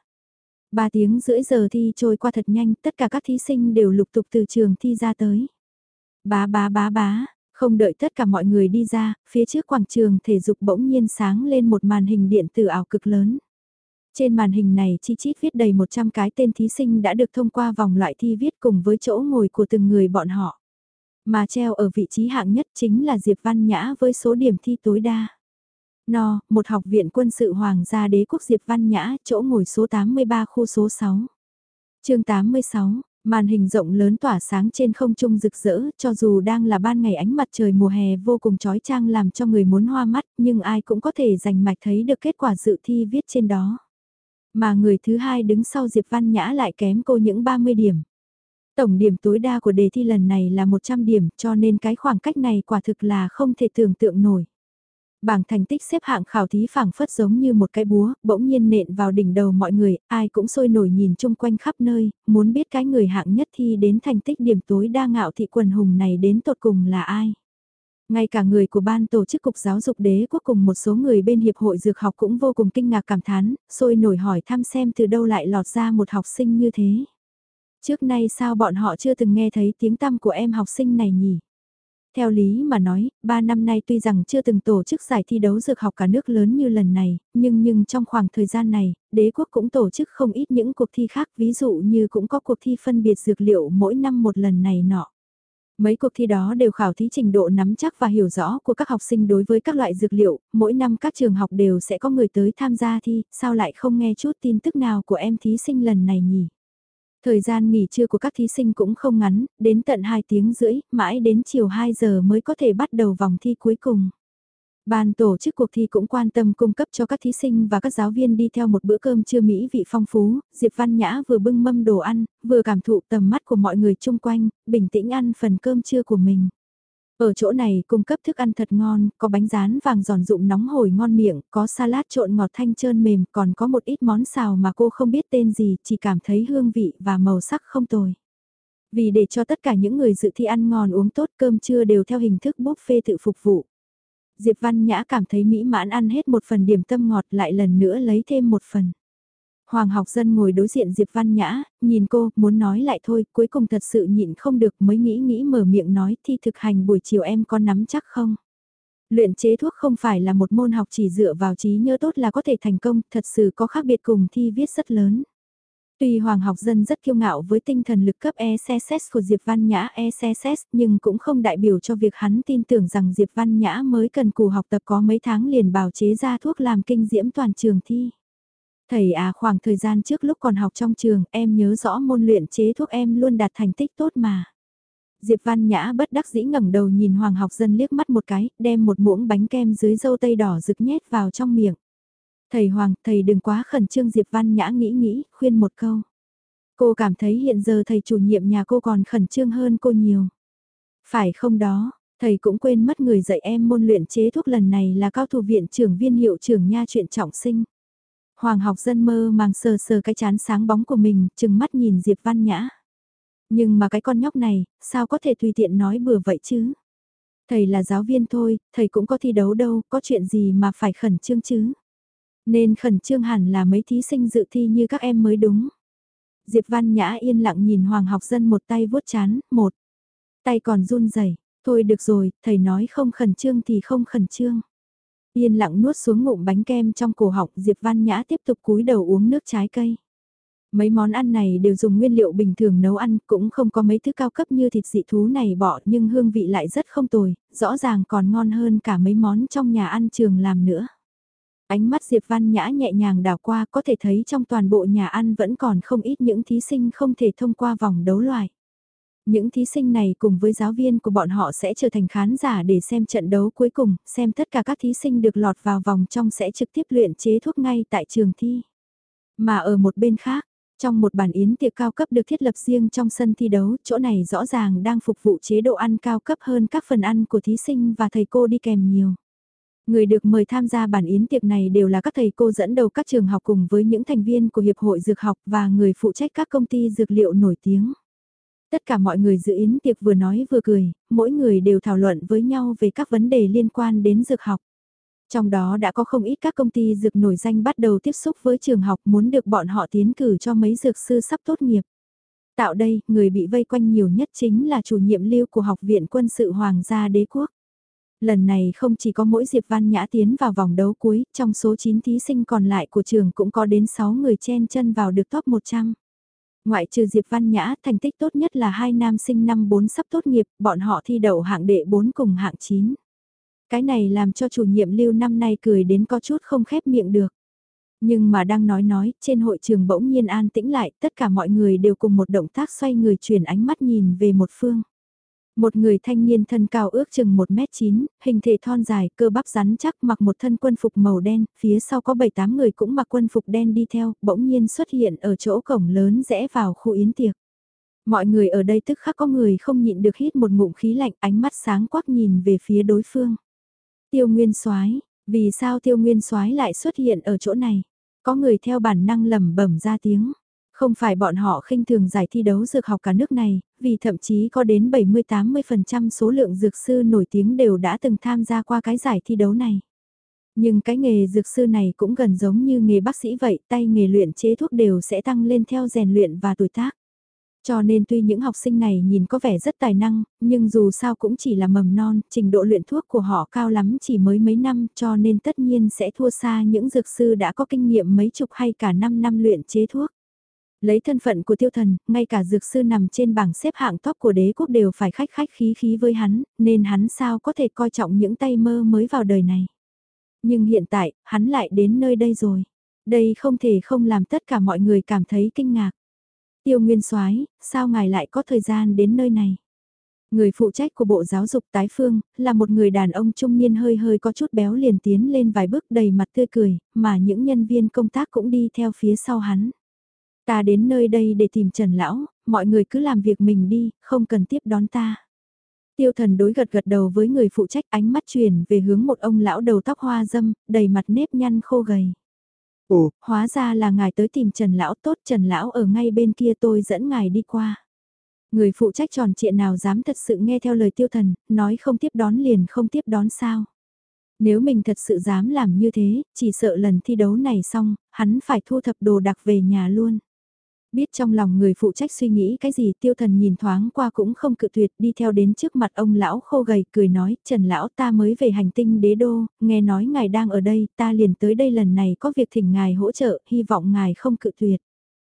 [SPEAKER 1] 3 tiếng rưỡi giờ thi trôi qua thật nhanh, tất cả các thí sinh đều lục tục từ trường thi ra tới. Bá, không đợi tất cả mọi người đi ra, phía trước quảng trường thể dục bỗng nhiên sáng lên một màn hình điện tử ảo cực lớn. Trên màn hình này chi chít viết đầy 100 cái tên thí sinh đã được thông qua vòng loại thi viết cùng với chỗ ngồi của từng người bọn họ. Mà treo ở vị trí hạng nhất chính là Diệp Văn Nhã với số điểm thi tối đa. Một học viện quân sự Hoàng gia Đế quốc Diệp Văn Nhã, chỗ ngồi số 83 khu số 6. Chương 86, Màn hình rộng lớn tỏa sáng trên không trung rực rỡ, cho dù đang là ban ngày ánh mặt trời mùa hè vô cùng chói chang làm cho người muốn hoa mắt, nhưng ai cũng có thể rành mạch thấy được kết quả dự thi viết trên đó. Mà người thứ hai đứng sau Diệp Văn Nhã lại kém cô những 30 điểm. Tổng điểm tối đa của đề thi lần này là 100 điểm, cho nên cái khoảng cách này quả thực là không thể tưởng tượng nổi. Bảng thành tích xếp hạng khảo thí phảng phất giống như một cái búa, bỗng nhiên nện vào đỉnh đầu mọi người, ai cũng sôi nổi nhìn chung quanh khắp nơi, muốn biết cái người hạng nhất thi đến thành tích điểm tối đa ngạo thị quần hùng này đến tột cùng là ai. Ngay cả người của ban tổ chức Cục Giáo dục Đế Quốc cùng một số người bên Hiệp hội Dược học cũng vô cùng kinh ngạc cảm thán, sôi nổi hỏi thăm xem từ đâu lại lọt ra một học sinh như thế. Trước nay sao bọn họ chưa từng nghe thấy tiếng tăm của em học sinh này nhỉ? Theo lý mà nói, 3 năm nay tuy rằng chưa từng tổ chức giải thi đấu dược học cả nước lớn như lần này, nhưng trong khoảng thời gian này, đế quốc cũng tổ chức không ít những cuộc thi khác, ví dụ như cũng có cuộc thi phân biệt dược liệu mỗi năm một lần này nọ. Mấy cuộc thi đó đều khảo thí trình độ nắm chắc và hiểu rõ của các học sinh đối với các loại dược liệu, mỗi năm các trường học đều sẽ có người tới tham gia thi, sao lại không nghe chút tin tức nào của em thí sinh lần này nhỉ? Thời gian nghỉ trưa của các thí sinh cũng không ngắn, đến tận 2 tiếng rưỡi, mãi đến chiều 2 giờ mới có thể bắt đầu vòng thi cuối cùng. Ban tổ chức cuộc thi cũng quan tâm cung cấp cho các thí sinh và các giáo viên đi theo một bữa cơm trưa mỹ vị phong phú, Diệp Văn Nhã vừa bưng mâm đồ ăn, vừa cảm thụ tầm mắt của mọi người chung quanh, bình tĩnh ăn phần cơm trưa của mình. Ở chỗ này cung cấp thức ăn thật ngon, có bánh rán vàng giòn rụm nóng hổi ngon miệng, có salad trộn ngọt thanh trơn mềm, còn có một ít món xào mà cô không biết tên gì, chỉ cảm thấy hương vị và màu sắc không tồi. Vì để cho tất cả những người dự thi ăn ngon uống tốt cơm trưa đều theo hình thức buffet tự phục vụ. Diệp Văn Nhã cảm thấy mỹ mãn ăn hết một phần điểm tâm ngọt lại lần nữa lấy thêm một phần. Hoàng học dân ngồi đối diện Diệp Văn Nhã, nhìn cô, muốn nói lại thôi, cuối cùng thật sự nhịn không được mới nghĩ mở miệng nói thi thực hành buổi chiều em có nắm chắc không? Luyện chế thuốc không phải là một môn học chỉ dựa vào trí nhớ tốt là có thể thành công, thật sự có khác biệt cùng thi viết rất lớn. Tuy Hoàng học dân rất kiêu ngạo với tinh thần lực cấp ECSS của Diệp Văn Nhã ECSS nhưng cũng không đại biểu cho việc hắn tin tưởng rằng Diệp Văn Nhã mới cần cù học tập có mấy tháng liền bào chế ra thuốc làm kinh diễm toàn trường thi. Thầy à khoảng thời gian trước lúc còn học trong trường em nhớ rõ môn luyện chế thuốc em luôn đạt thành tích tốt mà. Diệp Văn Nhã bất đắc dĩ ngẩng đầu nhìn Hoàng học dân liếc mắt một cái, đem một muỗng bánh kem dưới dâu tây đỏ rực nhét vào trong miệng. Thầy Hoàng, thầy đừng quá khẩn trương Diệp Văn Nhã nghĩ, khuyên một câu. Cô cảm thấy hiện giờ thầy chủ nhiệm nhà cô còn khẩn trương hơn cô nhiều. Phải không đó, thầy cũng quên mất người dạy em môn luyện chế thuốc lần này là cao thủ viện trưởng viên hiệu trưởng nha chuyện trọng sinh. Hoàng học dân mơ màng sờ sờ cái chán sáng bóng của mình, chừng mắt nhìn Diệp Văn Nhã. Nhưng mà cái con nhóc này, sao có thể tùy tiện nói bừa vậy chứ? Thầy là giáo viên thôi, thầy cũng có thi đấu đâu, có chuyện gì mà phải khẩn trương chứ? Nên khẩn trương hẳn là mấy thí sinh dự thi như các em mới đúng. Diệp Văn Nhã yên lặng nhìn Hoàng học dân một tay vuốt chán, một tay còn run rẩy. Thôi được rồi, thầy nói không khẩn trương thì không khẩn trương. Yên lặng nuốt xuống ngụm bánh kem trong cổ họng, Diệp Văn Nhã tiếp tục cúi đầu uống nước trái cây. Mấy món ăn này đều dùng nguyên liệu bình thường nấu ăn, cũng không có mấy thứ cao cấp như thịt dị thú này bỏ, nhưng hương vị lại rất không tồi, rõ ràng còn ngon hơn cả mấy món trong nhà ăn trường làm nữa. Ánh mắt Diệp Văn Nhã nhẹ nhàng đảo qua, có thể thấy trong toàn bộ nhà ăn vẫn còn không ít những thí sinh không thể thông qua vòng đấu loại. Những thí sinh này cùng với giáo viên của bọn họ sẽ trở thành khán giả để xem trận đấu cuối cùng, xem tất cả các thí sinh được lọt vào vòng trong sẽ trực tiếp luyện chế thuốc ngay tại trường thi. Mà ở một bên khác, trong một bàn yến tiệc cao cấp được thiết lập riêng trong sân thi đấu, chỗ này rõ ràng đang phục vụ chế độ ăn cao cấp hơn các phần ăn của thí sinh và thầy cô đi kèm nhiều. Người được mời tham gia bản yến tiệc này đều là các thầy cô dẫn đầu các trường học cùng với những thành viên của Hiệp hội Dược học và người phụ trách các công ty dược liệu nổi tiếng. Tất cả mọi người dự yến tiệc vừa nói vừa cười, mỗi người đều thảo luận với nhau về các vấn đề liên quan đến dược học. Trong đó đã có không ít các công ty dược nổi danh bắt đầu tiếp xúc với trường học muốn được bọn họ tiến cử cho mấy dược sư sắp tốt nghiệp. Tạo đây, người bị vây quanh nhiều nhất chính là chủ nhiệm lưu của Học viện Quân sự Hoàng gia Đế quốc. Lần này không chỉ có mỗi Diệp Văn Nhã tiến vào vòng đấu cuối, trong số 9 thí sinh còn lại của trường cũng có đến 6 người chen chân vào được top 100. Ngoại trừ Diệp Văn Nhã, thành tích tốt nhất là hai nam sinh năm 4 sắp tốt nghiệp, bọn họ thi đậu hạng đệ 4 cùng hạng 9. Cái này làm cho chủ nhiệm lưu năm nay cười đến có chút không khép miệng được. Nhưng mà đang nói, trên hội trường bỗng nhiên an tĩnh lại, tất cả mọi người đều cùng một động tác xoay người chuyển ánh mắt nhìn về một phương. Một người thanh niên thân cao ước chừng 1m9, hình thể thon dài, cơ bắp rắn chắc, mặc một thân quân phục màu đen, phía sau có 7-8 người cũng mặc quân phục đen đi theo, bỗng nhiên xuất hiện ở chỗ cổng lớn rẽ vào khu yến tiệc. Mọi người ở đây tức khắc có người không nhịn được hít một ngụm khí lạnh, ánh mắt sáng quắc nhìn về phía đối phương. Tiêu Nguyên Soái, vì sao Tiêu Nguyên Soái lại xuất hiện ở chỗ này? Có người theo bản năng lẩm bẩm ra tiếng. Không phải bọn họ khinh thường giải thi đấu dược học cả nước này, vì thậm chí có đến 70-80% số lượng dược sư nổi tiếng đều đã từng tham gia qua cái giải thi đấu này. Nhưng cái nghề dược sư này cũng gần giống như nghề bác sĩ vậy, tay nghề luyện chế thuốc đều sẽ tăng lên theo rèn luyện và tuổi tác. Cho nên tuy những học sinh này nhìn có vẻ rất tài năng, nhưng dù sao cũng chỉ là mầm non, trình độ luyện thuốc của họ cao lắm chỉ mới mấy năm cho nên tất nhiên sẽ thua xa những dược sư đã có kinh nghiệm mấy chục hay cả 5 năm luyện chế thuốc. Lấy thân phận của tiêu thần, ngay cả dược sư nằm trên bảng xếp hạng top của đế quốc đều phải khách khách khí khí với hắn, nên hắn sao có thể coi trọng những tay mơ mới vào đời này. Nhưng hiện tại, hắn lại đến nơi đây rồi. Đây không thể không làm tất cả mọi người cảm thấy kinh ngạc. Tiêu Nguyên Soái, sao ngài lại có thời gian đến nơi này? Người phụ trách của Bộ Giáo dục Tái Phương, là một người đàn ông trung niên hơi hơi có chút béo liền tiến lên vài bước đầy mặt tươi cười, mà những nhân viên công tác cũng đi theo phía sau hắn. Ta đến nơi đây để tìm Trần Lão, mọi người cứ làm việc mình đi, không cần tiếp đón ta. Tiêu Thần đối gật gật đầu với người phụ trách, ánh mắt chuyển về hướng một ông lão đầu tóc hoa râm, đầy mặt nếp nhăn khô gầy. Ồ, hóa ra là ngài tới tìm Trần Lão, tốt, Trần Lão ở ngay bên kia, tôi dẫn ngài đi qua. Người phụ trách tròn trịa nào dám thật sự nghe theo lời Tiêu Thần, nói không tiếp đón liền không tiếp đón sao. Nếu mình thật sự dám làm như thế, chỉ sợ lần thi đấu này xong, hắn phải thu thập đồ đạc về nhà luôn. Biết trong lòng người phụ trách suy nghĩ cái gì, Tiêu Thần nhìn thoáng qua cũng không cự tuyệt, đi theo đến trước mặt ông lão khô gầy, cười nói, Trần Lão, ta mới về hành tinh đế đô, nghe nói ngài đang ở đây, ta liền tới đây lần này có việc thỉnh ngài hỗ trợ, hy vọng ngài không cự tuyệt.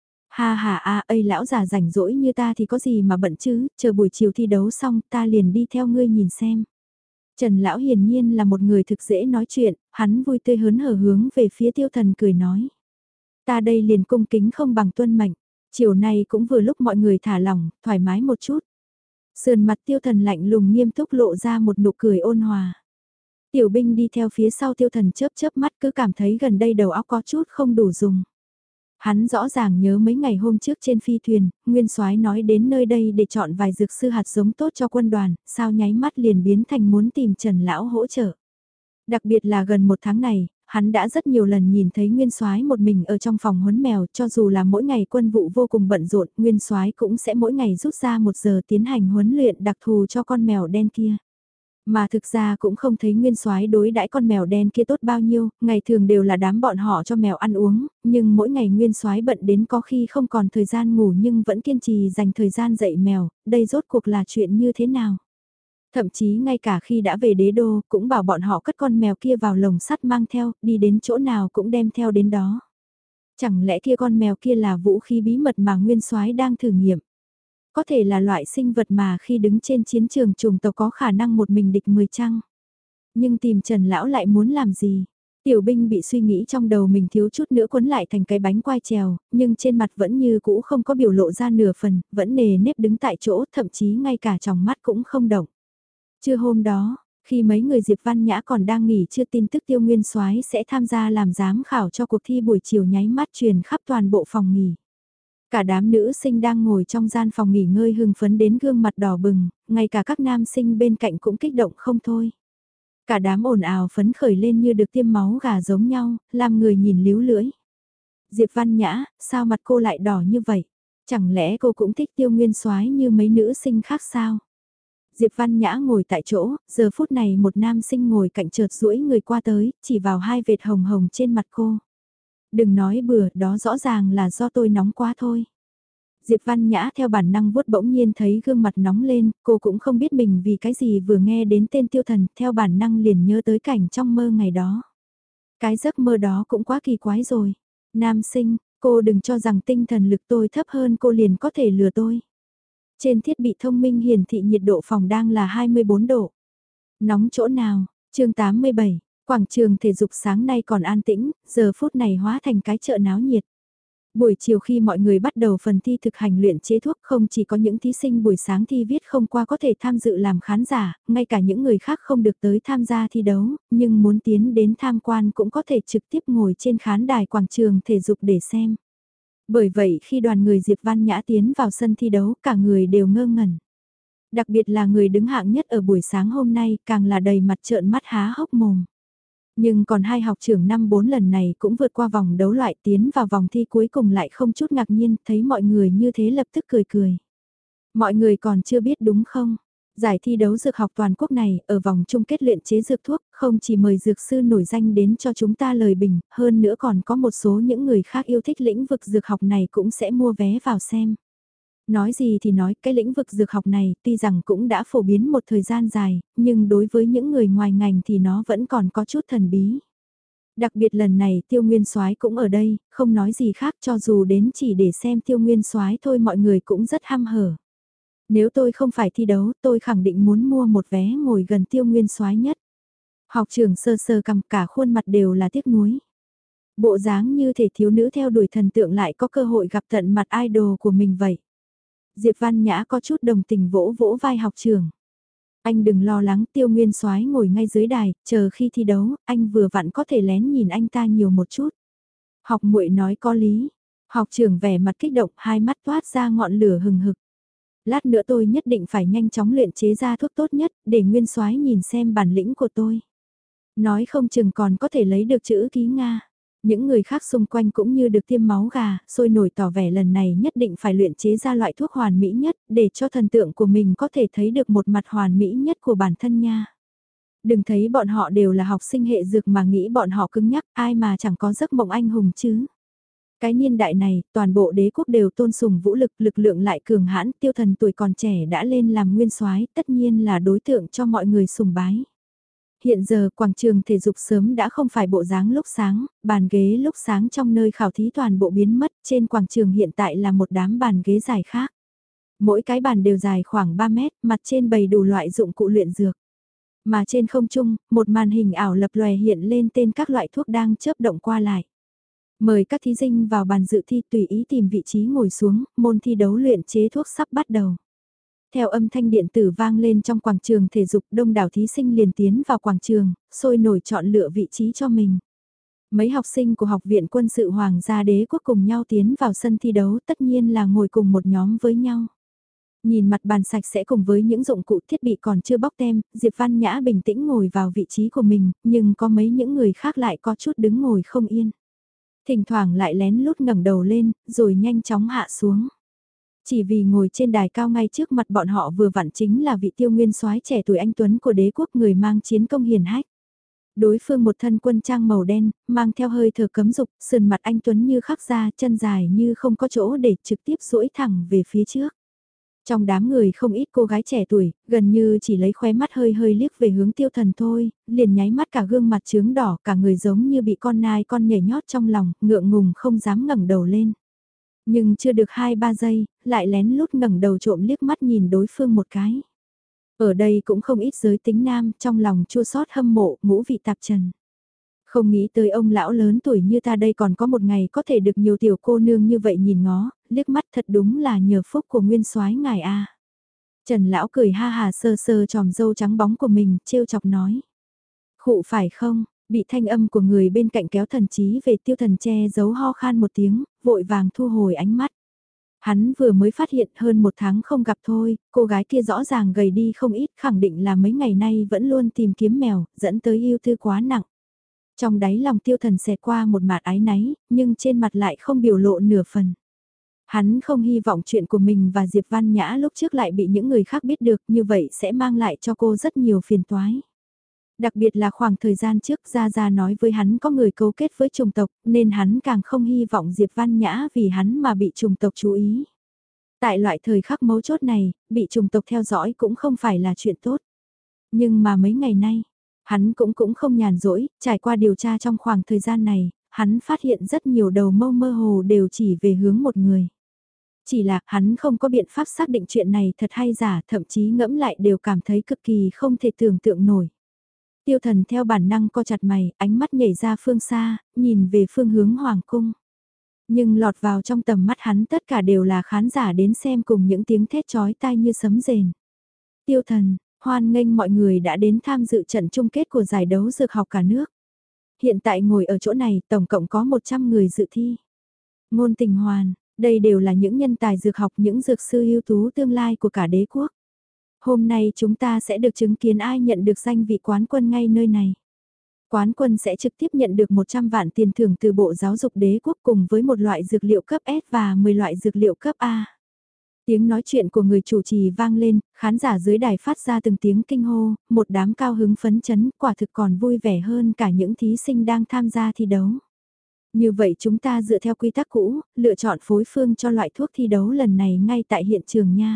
[SPEAKER 1] Ha ha a, ây lão già rảnh rỗi như ta thì có gì mà bận chứ, chờ buổi chiều thi đấu xong ta liền đi theo ngươi nhìn xem. Trần Lão hiển nhiên là một người thực dễ nói chuyện, hắn vui tươi hớn hở hướng về phía Tiêu Thần cười nói. Ta đây liền cung kính không bằng tuân mệnh. Chiều nay cũng vừa lúc mọi người thả lỏng, thoải mái một chút. Sườn mặt Tiêu Thần lạnh lùng nghiêm túc lộ ra một nụ cười ôn hòa. Tiểu binh đi theo phía sau Tiêu Thần chớp chớp mắt, cứ cảm thấy gần đây đầu óc có chút không đủ dùng. Hắn rõ ràng nhớ mấy ngày hôm trước trên phi thuyền, Nguyên Soái nói đến nơi đây để chọn vài dược sư hạt giống tốt cho quân đoàn, sao nháy mắt liền biến thành muốn tìm Trần Lão hỗ trợ. Đặc biệt là gần một tháng này, hắn đã rất nhiều lần nhìn thấy Nguyên Soái một mình ở trong phòng huấn mèo, cho dù là mỗi ngày quân vụ vô cùng bận rộn, Nguyên Soái cũng sẽ mỗi ngày rút ra 1 giờ tiến hành huấn luyện đặc thù cho con mèo đen kia. Mà thực ra cũng không thấy Nguyên Soái đối đãi con mèo đen kia tốt bao nhiêu, ngày thường đều là đám bọn họ cho mèo ăn uống, nhưng mỗi ngày Nguyên Soái bận đến có khi không còn thời gian ngủ nhưng vẫn kiên trì dành thời gian dạy mèo, đây rốt cuộc là chuyện như thế nào? Thậm chí ngay cả khi đã về đế đô cũng bảo bọn họ cất con mèo kia vào lồng sắt mang theo, đi đến chỗ nào cũng đem theo đến đó. Chẳng lẽ kia con mèo kia là vũ khí bí mật mà Nguyên Soái đang thử nghiệm? Có thể là loại sinh vật mà khi đứng trên chiến trường chủng tộc có khả năng một mình địch 10 chăng? Nhưng tìm Trần Lão lại muốn làm gì? Tiểu binh bị suy nghĩ trong đầu mình thiếu chút nữa cuốn lại thành cái bánh quai trèo, nhưng trên mặt vẫn như cũ không có biểu lộ ra nửa phần, vẫn nề nếp đứng tại chỗ, thậm chí ngay cả tròng mắt cũng không động. Trưa hôm đó, khi mấy người Diệp Văn Nhã còn đang nghỉ chưa, tin tức Tiêu Nguyên Soái sẽ tham gia làm giám khảo cho cuộc thi buổi chiều nháy mắt truyền khắp toàn bộ phòng nghỉ. Cả đám nữ sinh đang ngồi trong gian phòng nghỉ ngơi hưng phấn đến gương mặt đỏ bừng, ngay cả các nam sinh bên cạnh cũng kích động không thôi. Cả đám ồn ào phấn khởi lên như được tiêm máu gà giống nhau, làm người nhìn líu lưỡi. Diệp Văn Nhã, sao mặt cô lại đỏ như vậy? Chẳng lẽ cô cũng thích Tiêu Nguyên Soái như mấy nữ sinh khác sao? Diệp Văn Nhã ngồi tại chỗ, giờ phút này một nam sinh ngồi cạnh chợt duỗi người qua tới, chỉ vào 2 vệt hồng hồng trên mặt cô. Đừng nói bừa, đó rõ ràng là do tôi nóng quá thôi. Diệp Văn Nhã theo bản năng vuốt bỗng nhiên thấy gương mặt nóng lên, cô cũng không biết mình vì cái gì vừa nghe đến tên Tiêu Thần, theo bản năng liền nhớ tới cảnh trong mơ ngày đó. Cái giấc mơ đó cũng quá kỳ quái rồi. Nam sinh, cô đừng cho rằng tinh thần lực tôi thấp hơn cô liền có thể lừa tôi. Trên thiết bị thông minh hiển thị nhiệt độ phòng đang là 24 độ. Nóng chỗ nào? Chương 87. Quảng trường thể dục sáng nay còn an tĩnh, giờ phút này hóa thành cái chợ náo nhiệt. Buổi chiều khi mọi người bắt đầu phần thi thực hành luyện chế thuốc, không chỉ có những thí sinh buổi sáng thi viết không qua có thể tham dự làm khán giả, ngay cả những người khác không được tới tham gia thi đấu, nhưng muốn tiến đến tham quan cũng có thể trực tiếp ngồi trên khán đài quảng trường thể dục để xem. Bởi vậy khi đoàn người Diệp Văn Nhã tiến vào sân thi đấu, cả người đều ngơ ngẩn. Đặc biệt là người đứng hạng nhất ở buổi sáng hôm nay càng là đầy mặt trợn mắt há hốc mồm. Nhưng còn hai học trưởng năm 4 lần này cũng vượt qua vòng đấu loại tiến vào vòng thi cuối cùng lại không chút ngạc nhiên, thấy mọi người như thế lập tức cười cười. Mọi người còn chưa biết đúng không? Giải thi đấu dược học toàn quốc này, ở vòng chung kết luyện chế dược thuốc, không chỉ mời dược sư nổi danh đến cho chúng ta lời bình, hơn nữa còn có một số những người khác yêu thích lĩnh vực dược học này cũng sẽ mua vé vào xem. Nói gì thì nói, cái lĩnh vực dược học này tuy rằng cũng đã phổ biến một thời gian dài, nhưng đối với những người ngoài ngành thì nó vẫn còn có chút thần bí. Đặc biệt lần này Tiêu Nguyên Soái cũng ở đây, không nói gì khác cho dù đến chỉ để xem Tiêu Nguyên Soái thôi mọi người cũng rất hăm hở. Nếu tôi không phải thi đấu, tôi khẳng định muốn mua một vé ngồi gần Tiêu Nguyên Soái nhất. Học trưởng sơ sơ cầm cả khuôn mặt đều là tiếc nuối. Bộ dáng như thể thiếu nữ theo đuổi thần tượng lại có cơ hội gặp tận mặt idol của mình vậy. Diệp Văn Nhã có chút đồng tình vỗ vỗ vai học trưởng. Anh đừng lo lắng, Tiêu Nguyên Soái ngồi ngay dưới đài, chờ khi thi đấu, anh vừa vặn có thể lén nhìn anh ta nhiều một chút. Học muội nói có lý. Học trưởng vẻ mặt kích động, hai mắt toát ra ngọn lửa hừng hực. Lát nữa tôi nhất định phải nhanh chóng luyện chế ra thuốc tốt nhất, để Nguyên Soái nhìn xem bản lĩnh của tôi. Nói không chừng còn có thể lấy được chữ ký Nga. Những người khác xung quanh cũng như được tiêm máu gà, sôi nổi tỏ vẻ lần này nhất định phải luyện chế ra loại thuốc hoàn mỹ nhất, để cho thần tượng của mình có thể thấy được một mặt hoàn mỹ nhất của bản thân nha. Đừng thấy bọn họ đều là học sinh hệ dược mà nghĩ bọn họ cứng nhắc, ai mà chẳng có giấc mộng anh hùng chứ. Cái niên đại này, toàn bộ đế quốc đều tôn sùng vũ lực, lực lượng lại cường hãn, Tiêu Thần tuổi còn trẻ đã lên làm nguyên soái, tất nhiên là đối tượng cho mọi người sùng bái. Hiện giờ quảng trường thể dục sớm đã không phải bộ dáng lúc sáng, bàn ghế lúc sáng trong nơi khảo thí toàn bộ biến mất, trên quảng trường hiện tại là một đám bàn ghế dài khác. Mỗi cái bàn đều dài khoảng 3 mét, mặt trên bày đủ loại dụng cụ luyện dược. Mà trên không trung, một màn hình ảo lập lòe hiện lên tên các loại thuốc đang chớp động qua lại. Mời các thí sinh vào bàn dự thi tùy ý tìm vị trí ngồi xuống, môn thi đấu luyện chế thuốc sắp bắt đầu. Theo âm thanh điện tử vang lên trong quảng trường thể dục, đông đảo thí sinh liền tiến vào quảng trường, sôi nổi chọn lựa vị trí cho mình. Mấy học sinh của Học viện Quân sự Hoàng gia Đế quốc cùng nhau tiến vào sân thi đấu tất nhiên là ngồi cùng một nhóm với nhau. Nhìn mặt bàn sạch sẽ cùng với những dụng cụ thiết bị còn chưa bóc tem, Diệp Văn Nhã bình tĩnh ngồi vào vị trí của mình, nhưng có mấy những người khác lại có chút đứng ngồi không yên. Thỉnh thoảng lại lén lút ngẩng đầu lên, rồi nhanh chóng hạ xuống. Chỉ vì ngồi trên đài cao ngay trước mặt bọn họ vừa vặn chính là vị Tiêu Nguyên soái trẻ tuổi anh tuấn của đế quốc, người mang chiến công hiển hách. Đối phương một thân quân trang màu đen, mang theo hơi thở cấm dục, sườn mặt anh tuấn như khắc ra, chân dài như không có chỗ để trực tiếp duỗi thẳng về phía trước. Trong đám người không ít cô gái trẻ tuổi, gần như chỉ lấy khóe mắt hơi hơi liếc về hướng Tiêu Thần thôi, liền nháy mắt cả gương mặt trướng đỏ, cả người giống như bị con nai con nhảy nhót trong lòng, ngượng ngùng không dám ngẩng đầu lên. Nhưng chưa được 2-3 giây, lại lén lút ngẩng đầu trộm liếc mắt nhìn đối phương một cái. Ở đây cũng không ít giới tính nam, trong lòng chua xót hâm mộ, ngũ vị tạp trần. Không nghĩ tới ông lão lớn tuổi như ta đây còn có một ngày có thể được nhiều tiểu cô nương như vậy nhìn ngó, liếc mắt thật đúng là nhờ phúc của nguyên soái ngài a. Trần lão cười ha hà sơ sơ tròm dâu trắng bóng của mình, trêu chọc nói. Khụ phải không, bị thanh âm của người bên cạnh kéo thần trí về Tiêu Thần che giấu ho khan một tiếng, vội vàng thu hồi ánh mắt. Hắn vừa mới phát hiện hơn 1 tháng không gặp thôi, cô gái kia rõ ràng gầy đi không ít, khẳng định là mấy ngày nay vẫn luôn tìm kiếm mèo, dẫn tới yêu tư quá nặng. Trong đáy lòng Tiêu Thần xẹt qua một mạt ái náy, nhưng trên mặt lại không biểu lộ nửa phần. Hắn không hy vọng chuyện của mình và Diệp Văn Nhã lúc trước lại bị những người khác biết được, như vậy sẽ mang lại cho cô rất nhiều phiền toái. Đặc biệt là khoảng thời gian trước Gia Gia nói với hắn có người cấu kết với chủng tộc, nên hắn càng không hy vọng Diệp Văn Nhã vì hắn mà bị chủng tộc chú ý. Tại loại thời khắc mấu chốt này, bị chủng tộc theo dõi cũng không phải là chuyện tốt. Nhưng mà mấy ngày nay, hắn cũng không nhàn rỗi, trải qua điều tra trong khoảng thời gian này, hắn phát hiện rất nhiều đầu mâu mơ hồ đều chỉ về hướng một người. Chỉ là hắn không có biện pháp xác định chuyện này thật hay giả, thậm chí ngẫm lại đều cảm thấy cực kỳ không thể tưởng tượng nổi. Tiêu Thần theo bản năng co chặt mày, ánh mắt nhảy ra phương xa, nhìn về phương hướng Hoàng cung. Nhưng lọt vào trong tầm mắt hắn tất cả đều là khán giả đến xem cùng những tiếng thét chói tai như sấm rền. Tiêu Thần, hoan nghênh mọi người đã đến tham dự trận chung kết của giải đấu dược học cả nước. Hiện tại ngồi ở chỗ này tổng cộng có 100 người dự thi. Ngôn Tình Hoàn, đây đều là những nhân tài dược học, những dược sư ưu tú tương lai của cả đế quốc. Hôm nay chúng ta sẽ được chứng kiến ai nhận được danh vị quán quân ngay nơi này. Quán quân sẽ trực tiếp nhận được 100 vạn tiền thưởng từ Bộ Giáo dục Đế quốc cùng với một loại dược liệu cấp S và 10 loại dược liệu cấp A. Tiếng nói chuyện của người chủ trì vang lên, khán giả dưới đài phát ra từng tiếng kinh hô, một đám cao hứng phấn chấn, quả thực còn vui vẻ hơn cả những thí sinh đang tham gia thi đấu. Như vậy chúng ta dựa theo quy tắc cũ, lựa chọn phối phương cho loại thuốc thi đấu lần này ngay tại hiện trường nha.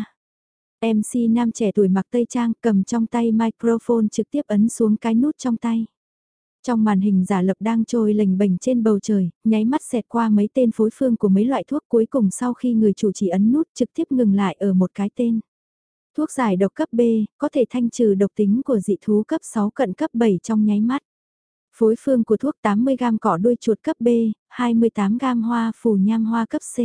[SPEAKER 1] MC nam trẻ tuổi mặc tây trang cầm trong tay microphone trực tiếp ấn xuống cái nút trong tay. Trong màn hình giả lập đang trôi lềnh bềnh trên bầu trời, nháy mắt xẹt qua mấy tên phối phương của mấy loại thuốc, cuối cùng sau khi người chủ chỉ ấn nút trực tiếp ngừng lại ở một cái tên. Thuốc giải độc cấp B, có thể thanh trừ độc tính của dị thú cấp 6 cận cấp 7 trong nháy mắt. Phối phương của thuốc 80g cỏ đuôi chuột cấp B, 28g hoa phù nham hoa cấp C.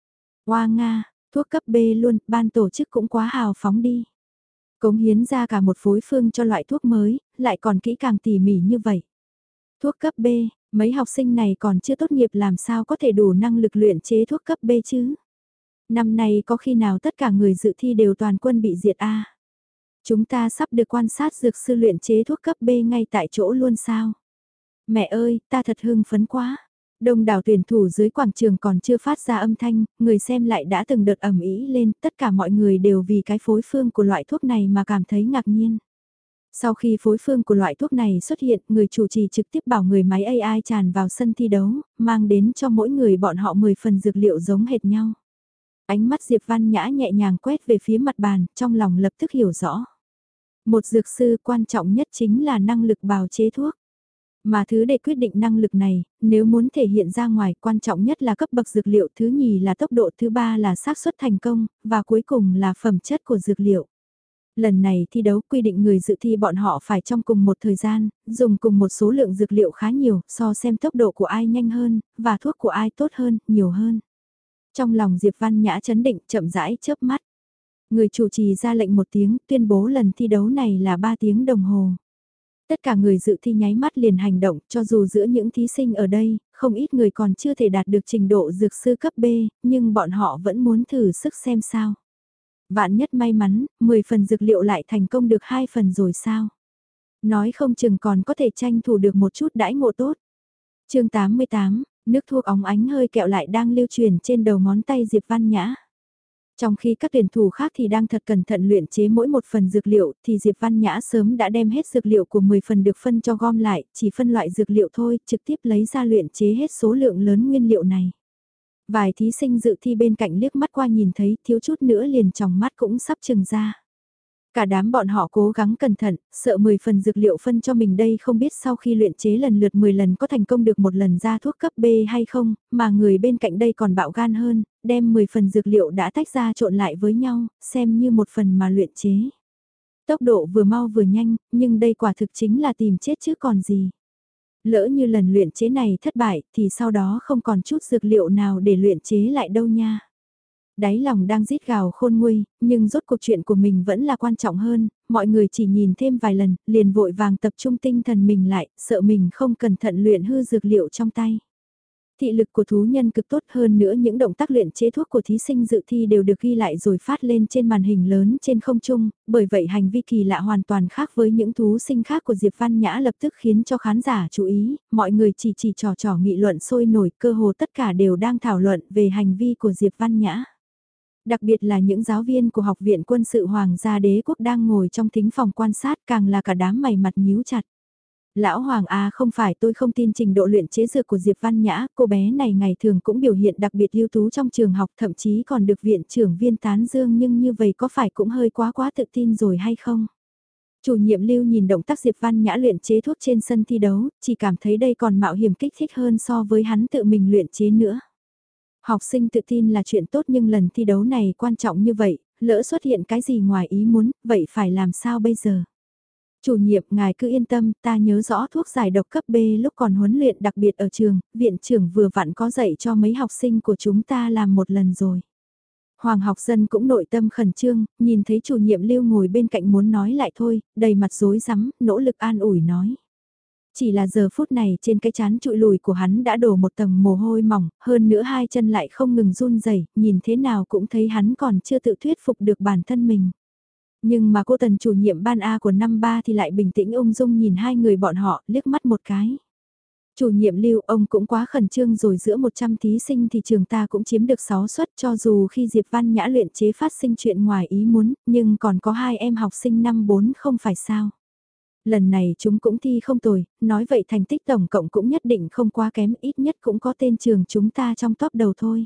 [SPEAKER 1] Hoa Nga, thuốc cấp B luôn, ban tổ chức cũng quá hào phóng đi. Cống hiến ra cả một phối phương cho loại thuốc mới, lại còn kỹ càng tỉ mỉ như vậy. Thuốc cấp B, mấy học sinh này còn chưa tốt nghiệp làm sao có thể đủ năng lực luyện chế thuốc cấp B chứ? Năm nay có khi nào tất cả người dự thi đều toàn quân bị diệt a? Chúng ta sắp được quan sát dược sư luyện chế thuốc cấp B ngay tại chỗ luôn sao? Mẹ ơi, ta thật hưng phấn quá. Đông đảo tuyển thủ dưới quảng trường còn chưa phát ra âm thanh, người xem lại đã từng đợt ầm ĩ lên, tất cả mọi người đều vì cái phối phương của loại thuốc này mà cảm thấy ngạc nhiên. Sau khi phối phương của loại thuốc này xuất hiện, người chủ trì trực tiếp bảo người máy AI tràn vào sân thi đấu, mang đến cho mỗi người bọn họ 10 phần dược liệu giống hệt nhau. Ánh mắt Diệp Văn Nhã nhẹ nhàng quét về phía mặt bàn, trong lòng lập tức hiểu rõ. Một dược sư quan trọng nhất chính là năng lực bào chế thuốc. Mà thứ để quyết định năng lực này, nếu muốn thể hiện ra ngoài, quan trọng nhất là cấp bậc dược liệu, thứ nhì là tốc độ, thứ ba là xác suất thành công, và cuối cùng là phẩm chất của dược liệu. Lần này thi đấu quy định người dự thi bọn họ phải trong cùng một thời gian, dùng cùng một số lượng dược liệu khá nhiều, so xem tốc độ của ai nhanh hơn, và thuốc của ai tốt hơn, nhiều hơn. Trong lòng Diệp Văn Nhã chấn định, chậm rãi chớp mắt. Người chủ trì ra lệnh một tiếng, tuyên bố lần thi đấu này là 3 tiếng đồng hồ. Tất cả người dự thi nháy mắt liền hành động, cho dù giữa những thí sinh ở đây, không ít người còn chưa thể đạt được trình độ dược sư cấp B, nhưng bọn họ vẫn muốn thử sức xem sao. Vạn nhất may mắn, 10 phần dược liệu lại thành công được 2 phần rồi sao? Nói không chừng còn có thể tranh thủ được một chút đãi ngộ tốt. Chương 88, nước thuốc óng ánh hơi kẹo lại đang lưu truyền trên đầu ngón tay Diệp Văn Nhã. Trong khi các tuyển thủ khác thì đang thật cẩn thận luyện chế mỗi một phần dược liệu, thì Diệp Văn Nhã sớm đã đem hết dược liệu của 10 phần được phân cho gom lại, chỉ phân loại dược liệu thôi, trực tiếp lấy ra luyện chế hết số lượng lớn nguyên liệu này. Vài thí sinh dự thi bên cạnh liếc mắt qua nhìn thấy, thiếu chút nữa liền tròng mắt cũng sắp trừng ra. Cả đám bọn họ cố gắng cẩn thận, sợ 10 phần dược liệu phân cho mình đây không biết sau khi luyện chế lần lượt 10 lần có thành công được một lần ra thuốc cấp B hay không, mà người bên cạnh đây còn bạo gan hơn, đem 10 phần dược liệu đã tách ra trộn lại với nhau, xem như một phần mà luyện chế. Tốc độ vừa mau vừa nhanh, nhưng đây quả thực chính là tìm chết chứ còn gì. Lỡ như lần luyện chế này thất bại thì sau đó không còn chút dược liệu nào để luyện chế lại đâu nha. Đáy lòng đang rít gào khôn nguôi, nhưng rốt cuộc chuyện của mình vẫn là quan trọng hơn, mọi người chỉ nhìn thêm vài lần, liền vội vàng tập trung tinh thần mình lại, sợ mình không cẩn thận luyện hư dược liệu trong tay. Thị lực của thú nhân cực tốt hơn nữa, những động tác luyện chế thuốc của thí sinh dự thi đều được ghi lại rồi phát lên trên màn hình lớn trên không trung, bởi vậy hành vi kỳ lạ hoàn toàn khác với những thú sinh khác của Diệp Văn Nhã lập tức khiến cho khán giả chú ý, mọi người chỉ trò nghị luận sôi nổi, cơ hồ tất cả đều đang thảo luận về hành vi của Diệp Văn Nhã. Đặc biệt là những giáo viên của Học viện Quân sự Hoàng gia Đế quốc đang ngồi trong thính phòng quan sát, càng là cả đám mày mặt nhíu chặt. Lão Hoàng à, không phải tôi không tin trình độ luyện chế dược của Diệp Văn Nhã, cô bé này ngày thường cũng biểu hiện đặc biệt ưu tú trong trường học, thậm chí còn được viện trưởng Viên tán dương, nhưng như vậy có phải cũng hơi quá tự tin rồi hay không? Chủ nhiệm Lưu nhìn động tác Diệp Văn Nhã luyện chế thuốc trên sân thi đấu, chỉ cảm thấy đây còn mạo hiểm kích thích hơn so với hắn tự mình luyện chế nữa. Học sinh tự tin là chuyện tốt, nhưng lần thi đấu này quan trọng như vậy, lỡ xuất hiện cái gì ngoài ý muốn, vậy phải làm sao bây giờ? Chủ nhiệm, ngài cứ yên tâm, ta nhớ rõ thuốc giải độc cấp B lúc còn huấn luyện đặc biệt ở trường, viện trưởng vừa vặn có dạy cho mấy học sinh của chúng ta làm một lần rồi. Hoàng học dân cũng nội tâm khẩn trương, nhìn thấy chủ nhiệm Lưu ngồi bên cạnh muốn nói lại thôi, đầy mặt rối rắm, nỗ lực an ủi nói. Chỉ là giờ phút này trên cái chán trụi lùi của hắn đã đổ một tầng mồ hôi mỏng, hơn nữa hai chân lại không ngừng run rẩy, nhìn thế nào cũng thấy hắn còn chưa tự thuyết phục được bản thân mình. Nhưng mà cô Tần chủ nhiệm ban A của năm 3 thì lại bình tĩnh ung dung nhìn hai người bọn họ, liếc mắt một cái. Chủ nhiệm Lưu, ông cũng quá khẩn trương rồi, giữa 100 thí sinh thì trường ta cũng chiếm được 6 suất, cho dù khi Diệp Văn Nhã luyện chế phát sinh chuyện ngoài ý muốn, nhưng còn có 2 em học sinh năm 4 không phải sao. Lần này chúng cũng thi không tồi, nói vậy thành tích tổng cộng cũng nhất định không quá kém, ít nhất cũng có tên trường chúng ta trong top đầu thôi.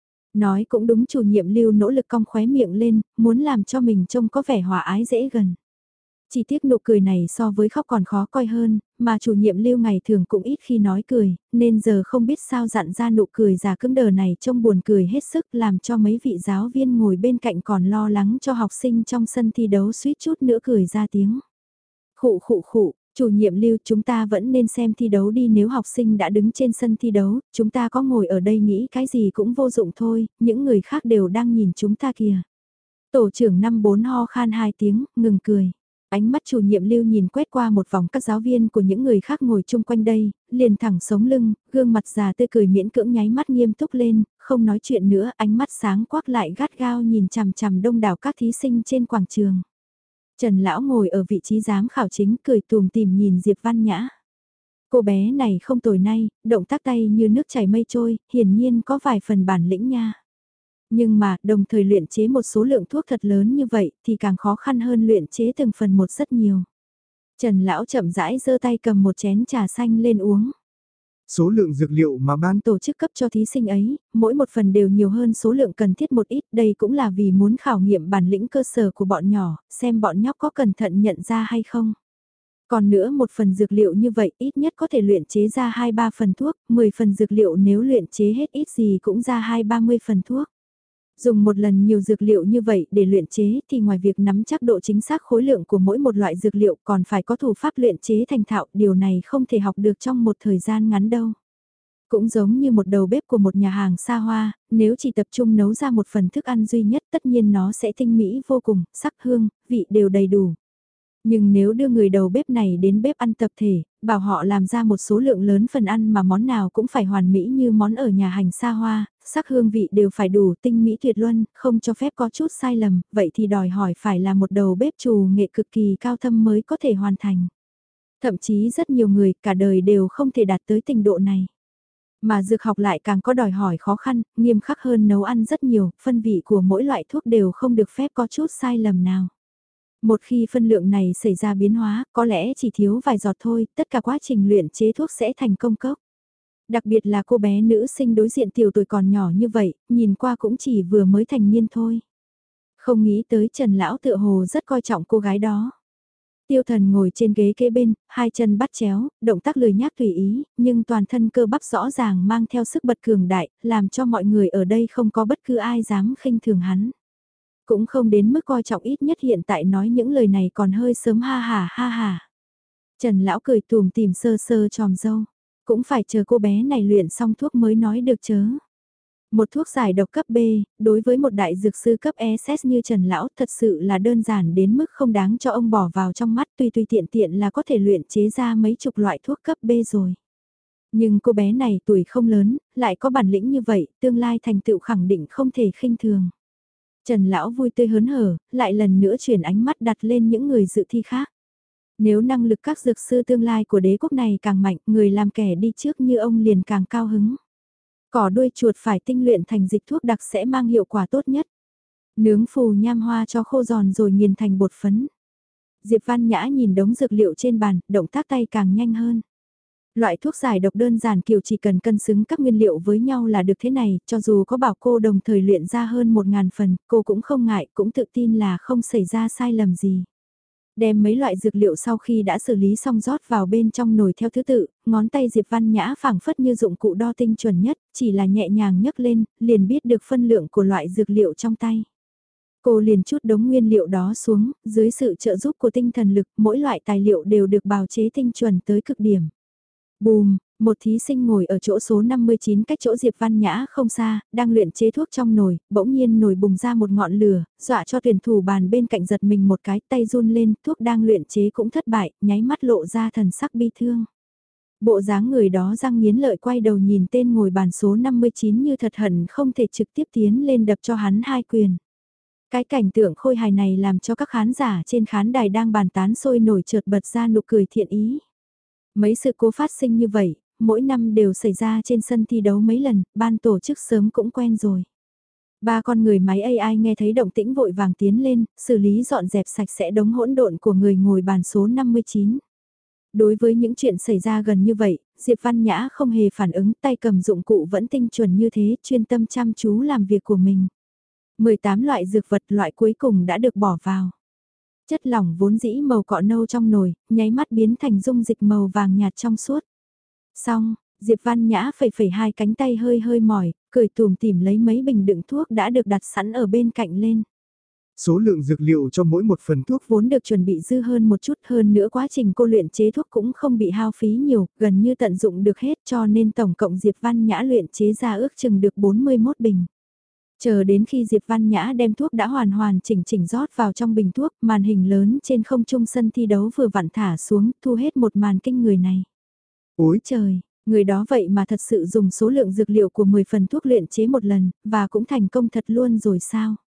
[SPEAKER 1] Nói cũng đúng, chủ nhiệm Lưu nỗ lực cong khóe miệng lên, muốn làm cho mình trông có vẻ hòa ái dễ gần. Chỉ tiếc nụ cười này so với khóc còn khó coi hơn, mà chủ nhiệm Lưu ngày thường cũng ít khi nói cười, nên giờ không biết sao dặn ra nụ cười già cứng đờ này trông buồn cười hết sức, làm cho mấy vị giáo viên ngồi bên cạnh còn lo lắng cho học sinh trong sân thi đấu suýt chút nữa cười ra tiếng. Khụ khụ khụ, chủ nhiệm Lưu, chúng ta vẫn nên xem thi đấu đi, nếu học sinh đã đứng trên sân thi đấu, chúng ta có ngồi ở đây nghĩ cái gì cũng vô dụng thôi, những người khác đều đang nhìn chúng ta kìa. Tổ trưởng năm 4 ho khan 2 tiếng, ngừng cười. Ánh mắt chủ nhiệm Lưu nhìn quét qua một vòng các giáo viên của những người khác ngồi chung quanh đây, liền thẳng sống lưng, gương mặt già tươi cười miễn cưỡng nháy mắt nghiêm túc lên, không nói chuyện nữa, ánh mắt sáng quắc lại gắt gao nhìn chằm chằm đông đảo các thí sinh trên quảng trường. Trần Lão ngồi ở vị trí giám khảo chính, cười tùm tìm nhìn Diệp Văn Nhã. Cô bé này không tồi nay, động tác tay như nước chảy mây trôi, hiển nhiên có vài phần bản lĩnh nha. Nhưng mà, đồng thời luyện chế một số lượng thuốc thật lớn như vậy thì càng khó khăn hơn luyện chế từng phần một rất nhiều. Trần Lão chậm rãi giơ tay cầm một chén trà xanh lên uống.
[SPEAKER 2] Số lượng dược liệu mà ban
[SPEAKER 1] Tổ chức cấp cho thí sinh ấy, mỗi một phần đều nhiều hơn số lượng cần thiết một ít, đây cũng là vì muốn khảo nghiệm bản lĩnh cơ sở của bọn nhỏ, xem bọn nhóc có cẩn thận nhận ra hay không. Còn nữa, một phần dược liệu như vậy ít nhất có thể luyện chế ra 2-3 phần thuốc, 10 phần dược liệu nếu luyện chế hết ít gì cũng ra 20-30 phần thuốc. Dùng một lần nhiều dược liệu như vậy để luyện chế thì ngoài việc nắm chắc độ chính xác khối lượng của mỗi một loại dược liệu còn phải có thủ pháp luyện chế thành thạo, điều này không thể học được trong một thời gian ngắn đâu. Cũng giống như một đầu bếp của một nhà hàng xa hoa, nếu chỉ tập trung nấu ra một phần thức ăn duy nhất tất nhiên nó sẽ tinh mỹ vô cùng, sắc hương, vị đều đầy đủ. Nhưng nếu đưa người đầu bếp này đến bếp ăn tập thể, bảo họ làm ra một số lượng lớn phần ăn mà món nào cũng phải hoàn mỹ như món ở nhà hàng xa hoa, sắc hương vị đều phải đủ tinh mỹ tuyệt luân, không cho phép có chút sai lầm, vậy thì đòi hỏi phải là một đầu bếp trù nghệ cực kỳ cao thâm mới có thể hoàn thành. Thậm chí rất nhiều người cả đời đều không thể đạt tới trình độ này. Mà dược học lại càng có đòi hỏi khó khăn, nghiêm khắc hơn nấu ăn rất nhiều, phân vị của mỗi loại thuốc đều không được phép có chút sai lầm nào. Một khi phân lượng này xảy ra biến hóa, có lẽ chỉ thiếu vài giọt thôi, tất cả quá trình luyện chế thuốc sẽ thành công cốc. Đặc biệt là cô bé nữ sinh đối diện tiểu tuổi còn nhỏ như vậy, nhìn qua cũng chỉ vừa mới thành niên thôi. Không nghĩ tới Trần Lão tựa hồ rất coi trọng cô gái đó. Tiêu Thần ngồi trên ghế kế bên, hai chân bắt chéo, động tác lười nhác tùy ý, nhưng toàn thân cơ bắp rõ ràng mang theo sức bật cường đại, làm cho mọi người ở đây không có bất cứ ai dám khinh thường hắn. Cũng không đến mức coi trọng, ít nhất hiện tại nói những lời này còn hơi sớm, ha ha ha ha. Trần Lão cười tùm tìm sơ sơ tròm dâu, cũng phải chờ cô bé này luyện xong thuốc mới nói được chớ. Một thuốc giải độc cấp B, đối với một đại dược sư cấp SS như Trần Lão thật sự là đơn giản đến mức không đáng cho ông bỏ vào trong mắt, tùy tùy tiện tiện là có thể luyện chế ra mấy chục loại thuốc cấp B rồi. Nhưng cô bé này tuổi không lớn, lại có bản lĩnh như vậy, tương lai thành tựu khẳng định không thể khinh thường. Trần Lão vui tươi hớn hở, lại lần nữa chuyển ánh mắt đặt lên những người dự thi khác. Nếu năng lực các dược sư tương lai của đế quốc này càng mạnh, người làm kẻ đi trước như ông liền càng cao hứng. Cỏ đuôi chuột phải tinh luyện thành dịch thuốc đặc sẽ mang hiệu quả tốt nhất. Nướng phù nham hoa cho khô giòn rồi nghiền thành bột phấn. Diệp Văn Nhã nhìn đống dược liệu trên bàn, động tác tay càng nhanh hơn. Loại thuốc giải độc đơn giản kiểu chỉ cần cân xứng các nguyên liệu với nhau là được thế này, cho dù có bảo cô đồng thời luyện ra hơn 1000 phần, cô cũng không ngại, cũng tự tin là không xảy ra sai lầm gì. Đem mấy loại dược liệu sau khi đã xử lý xong rót vào bên trong nồi theo thứ tự, ngón tay Diệp Văn Nhã phảng phất như dụng cụ đo tinh chuẩn nhất, chỉ là nhẹ nhàng nhấc lên, liền biết được phân lượng của loại dược liệu trong tay. Cô liền chút đống nguyên liệu đó xuống, dưới sự trợ giúp của tinh thần lực, mỗi loại tài liệu đều được bào chế tinh chuẩn tới cực điểm. Bùm, một thí sinh ngồi ở chỗ số 59 cách chỗ Diệp Văn Nhã không xa, đang luyện chế thuốc trong nồi, bỗng nhiên nồi bùng ra một ngọn lửa, dọa cho tuyển thủ bàn bên cạnh giật mình một cái, tay run lên, thuốc đang luyện chế cũng thất bại, nháy mắt lộ ra thần sắc bi thương. Bộ dáng người đó răng nghiến lợi quay đầu nhìn tên ngồi bàn số 59 như thật hận không thể trực tiếp tiến lên đập cho hắn hai quyền. Cái cảnh tượng khôi hài này làm cho các khán giả trên khán đài đang bàn tán sôi nổi chợt bật ra nụ cười thiện ý. Mấy sự cố phát sinh như vậy, mỗi năm đều xảy ra trên sân thi đấu mấy lần, ban tổ chức sớm cũng quen rồi. Ba con người máy AI nghe thấy động tĩnh vội vàng tiến lên, xử lý dọn dẹp sạch sẽ đống hỗn độn của người ngồi bàn số 59. Đối với những chuyện xảy ra gần như vậy, Diệp Văn Nhã không hề phản ứng, tay cầm dụng cụ vẫn tinh chuẩn như thế, chuyên tâm chăm chú làm việc của mình. 18 loại dược vật loại cuối cùng đã được bỏ vào. Chất lỏng vốn dĩ màu cọ nâu trong nồi, nháy mắt biến thành dung dịch màu vàng nhạt trong suốt. Xong, Diệp Văn Nhã phẩy phẩy hai cánh tay hơi hơi mỏi, cười tùm tìm lấy mấy bình đựng thuốc đã được đặt sẵn ở bên cạnh lên.
[SPEAKER 2] Số lượng dược liệu cho mỗi một phần thuốc
[SPEAKER 1] Vốn được chuẩn bị dư hơn một chút, hơn nữa quá trình cô luyện chế thuốc cũng không bị hao phí nhiều, gần như tận dụng được hết, cho nên tổng cộng Diệp Văn Nhã luyện chế ra ước chừng được 41 bình. Chờ đến khi Diệp Văn Nhã đem thuốc đã hoàn hoàn chỉnh chỉnh rót vào trong bình thuốc, màn hình lớn trên không trung sân thi đấu vừa vặn thả xuống, thu hết một màn kinh người này. Ôi trời, người đó vậy mà thật sự dùng số lượng dược liệu của 10 phần thuốc luyện chế một lần, và cũng thành công thật luôn rồi sao?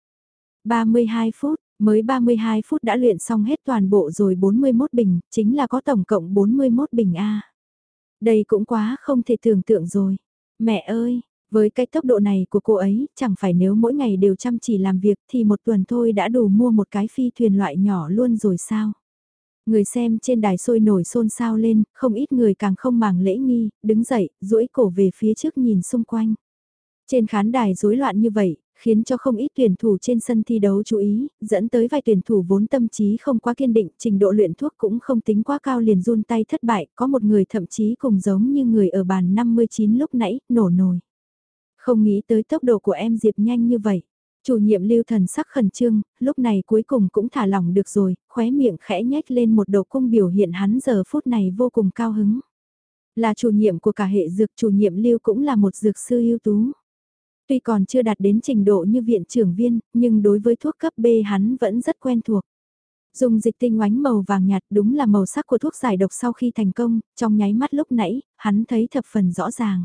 [SPEAKER 1] 32 phút, mới 32 phút đã luyện xong hết toàn bộ rồi 41 bình, chính là có tổng cộng 41 bình A. Đây cũng quá không thể tưởng tượng rồi. Mẹ ơi, với cái tốc độ này của cô ấy, chẳng phải nếu mỗi ngày đều chăm chỉ làm việc thì một tuần thôi đã đủ mua một cái phi thuyền loại nhỏ luôn rồi sao? Người xem trên đài sôi nổi xôn xao lên, không ít người càng không màng lễ nghi, đứng dậy, duỗi cổ về phía trước nhìn xung quanh. Trên khán đài rối loạn như vậy, khiến cho không ít tuyển thủ trên sân thi đấu chú ý, dẫn tới vài tuyển thủ vốn tâm trí không quá kiên định, trình độ luyện thuốc cũng không tính quá cao liền run tay thất bại, có một người thậm chí cùng giống như người ở bàn 59 lúc nãy, nổ nồi. Không nghĩ tới tốc độ của em Diệp nhanh như vậy. Chủ nhiệm Lưu thần sắc khẩn trương, lúc này cuối cùng cũng thả lỏng được rồi, khóe miệng khẽ nhếch lên một độ cung biểu hiện hắn giờ phút này vô cùng cao hứng. Là chủ nhiệm của cả hệ dược, chủ nhiệm Lưu cũng là một dược sư ưu tú. Tuy còn chưa đạt đến trình độ như viện trưởng viên, nhưng đối với thuốc cấp B hắn vẫn rất quen thuộc. Dùng dịch tinh oánh màu vàng nhạt đúng là màu sắc của thuốc giải độc sau khi thành công, trong nháy mắt lúc nãy, hắn thấy thập phần rõ ràng.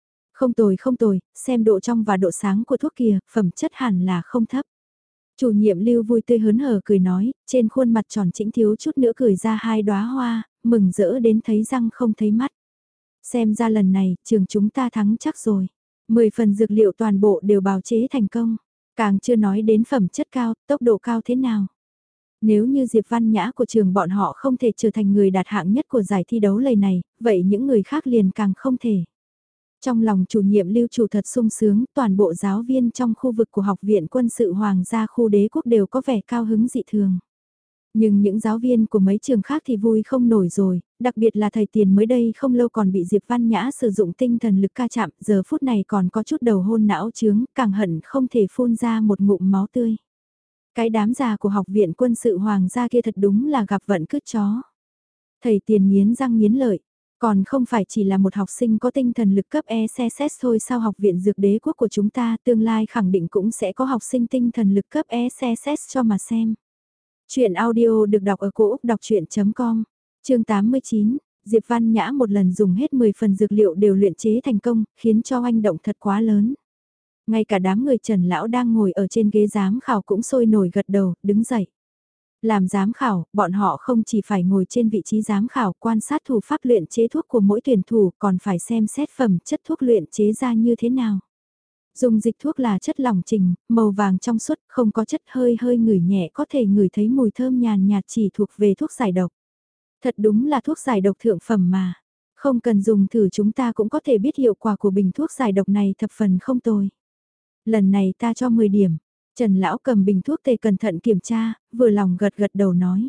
[SPEAKER 1] Không tồi, xem độ trong và độ sáng của thuốc kìa, phẩm chất hẳn là không thấp. Chủ nhiệm Lưu vui tươi hớn hở cười nói, trên khuôn mặt tròn trĩnh thiếu chút nữa cười ra hai đóa hoa, mừng rỡ đến thấy răng không thấy mắt. Xem ra lần này, trường chúng ta thắng chắc rồi. 10 phần dược liệu toàn bộ đều bào chế thành công. Càng chưa nói đến phẩm chất cao, tốc độ cao thế nào. Nếu như Diệp Văn Nhã của trường bọn họ không thể trở thành người đạt hạng nhất của giải thi đấu lần này, vậy những người khác liền càng không thể. Trong lòng chủ nhiệm Lưu chủ thật sung sướng, toàn bộ giáo viên trong khu vực của Học viện Quân sự Hoàng gia khu đế quốc đều có vẻ cao hứng dị thường. Nhưng những giáo viên của mấy trường khác thì vui không nổi rồi, đặc biệt là thầy Tiền mới đây không lâu còn bị Diệp Văn Nhã sử dụng tinh thần lực ca chạm, giờ phút này còn có chút đầu hôn não chướng, càng hận không thể phun ra một ngụm máu tươi. Cái đám già của Học viện Quân sự Hoàng gia kia thật đúng là gặp vận cứt chó. Thầy Tiền nghiến răng nghiến lợi. Còn không phải chỉ là một học sinh có tinh thần lực cấp ECSS thôi sao Học viện Dược Đế Quốc của chúng ta tương lai khẳng định cũng sẽ có học sinh tinh thần lực cấp ECSS cho mà xem. Chuyện audio được đọc ở cổ Úc đọc chuyện.com, chương 89, Diệp Văn Nhã một lần dùng hết 10 phần dược liệu đều luyện chế thành công, khiến cho oanh động thật quá lớn. Ngay cả đám người Trần Lão đang ngồi ở trên ghế giám khảo cũng sôi nổi gật đầu, đứng dậy. Làm giám khảo, bọn họ không chỉ phải ngồi trên vị trí giám khảo quan sát thủ pháp luyện chế thuốc của mỗi tuyển thủ còn phải xem xét phẩm chất thuốc luyện chế ra như thế nào. Dùng dịch thuốc là chất lỏng trình, màu vàng trong suốt, không có chất hơi hơi ngửi nhẹ có thể ngửi thấy mùi thơm nhàn nhạt chỉ thuộc về thuốc giải độc. Thật đúng là thuốc giải độc thượng phẩm mà. Không cần dùng thử chúng ta cũng có thể biết hiệu quả của bình thuốc giải độc này thập phần không tồi. Lần này ta cho 10 điểm. Trần Lão cầm bình thuốc tề cẩn thận kiểm tra, vừa lòng gật gật đầu nói.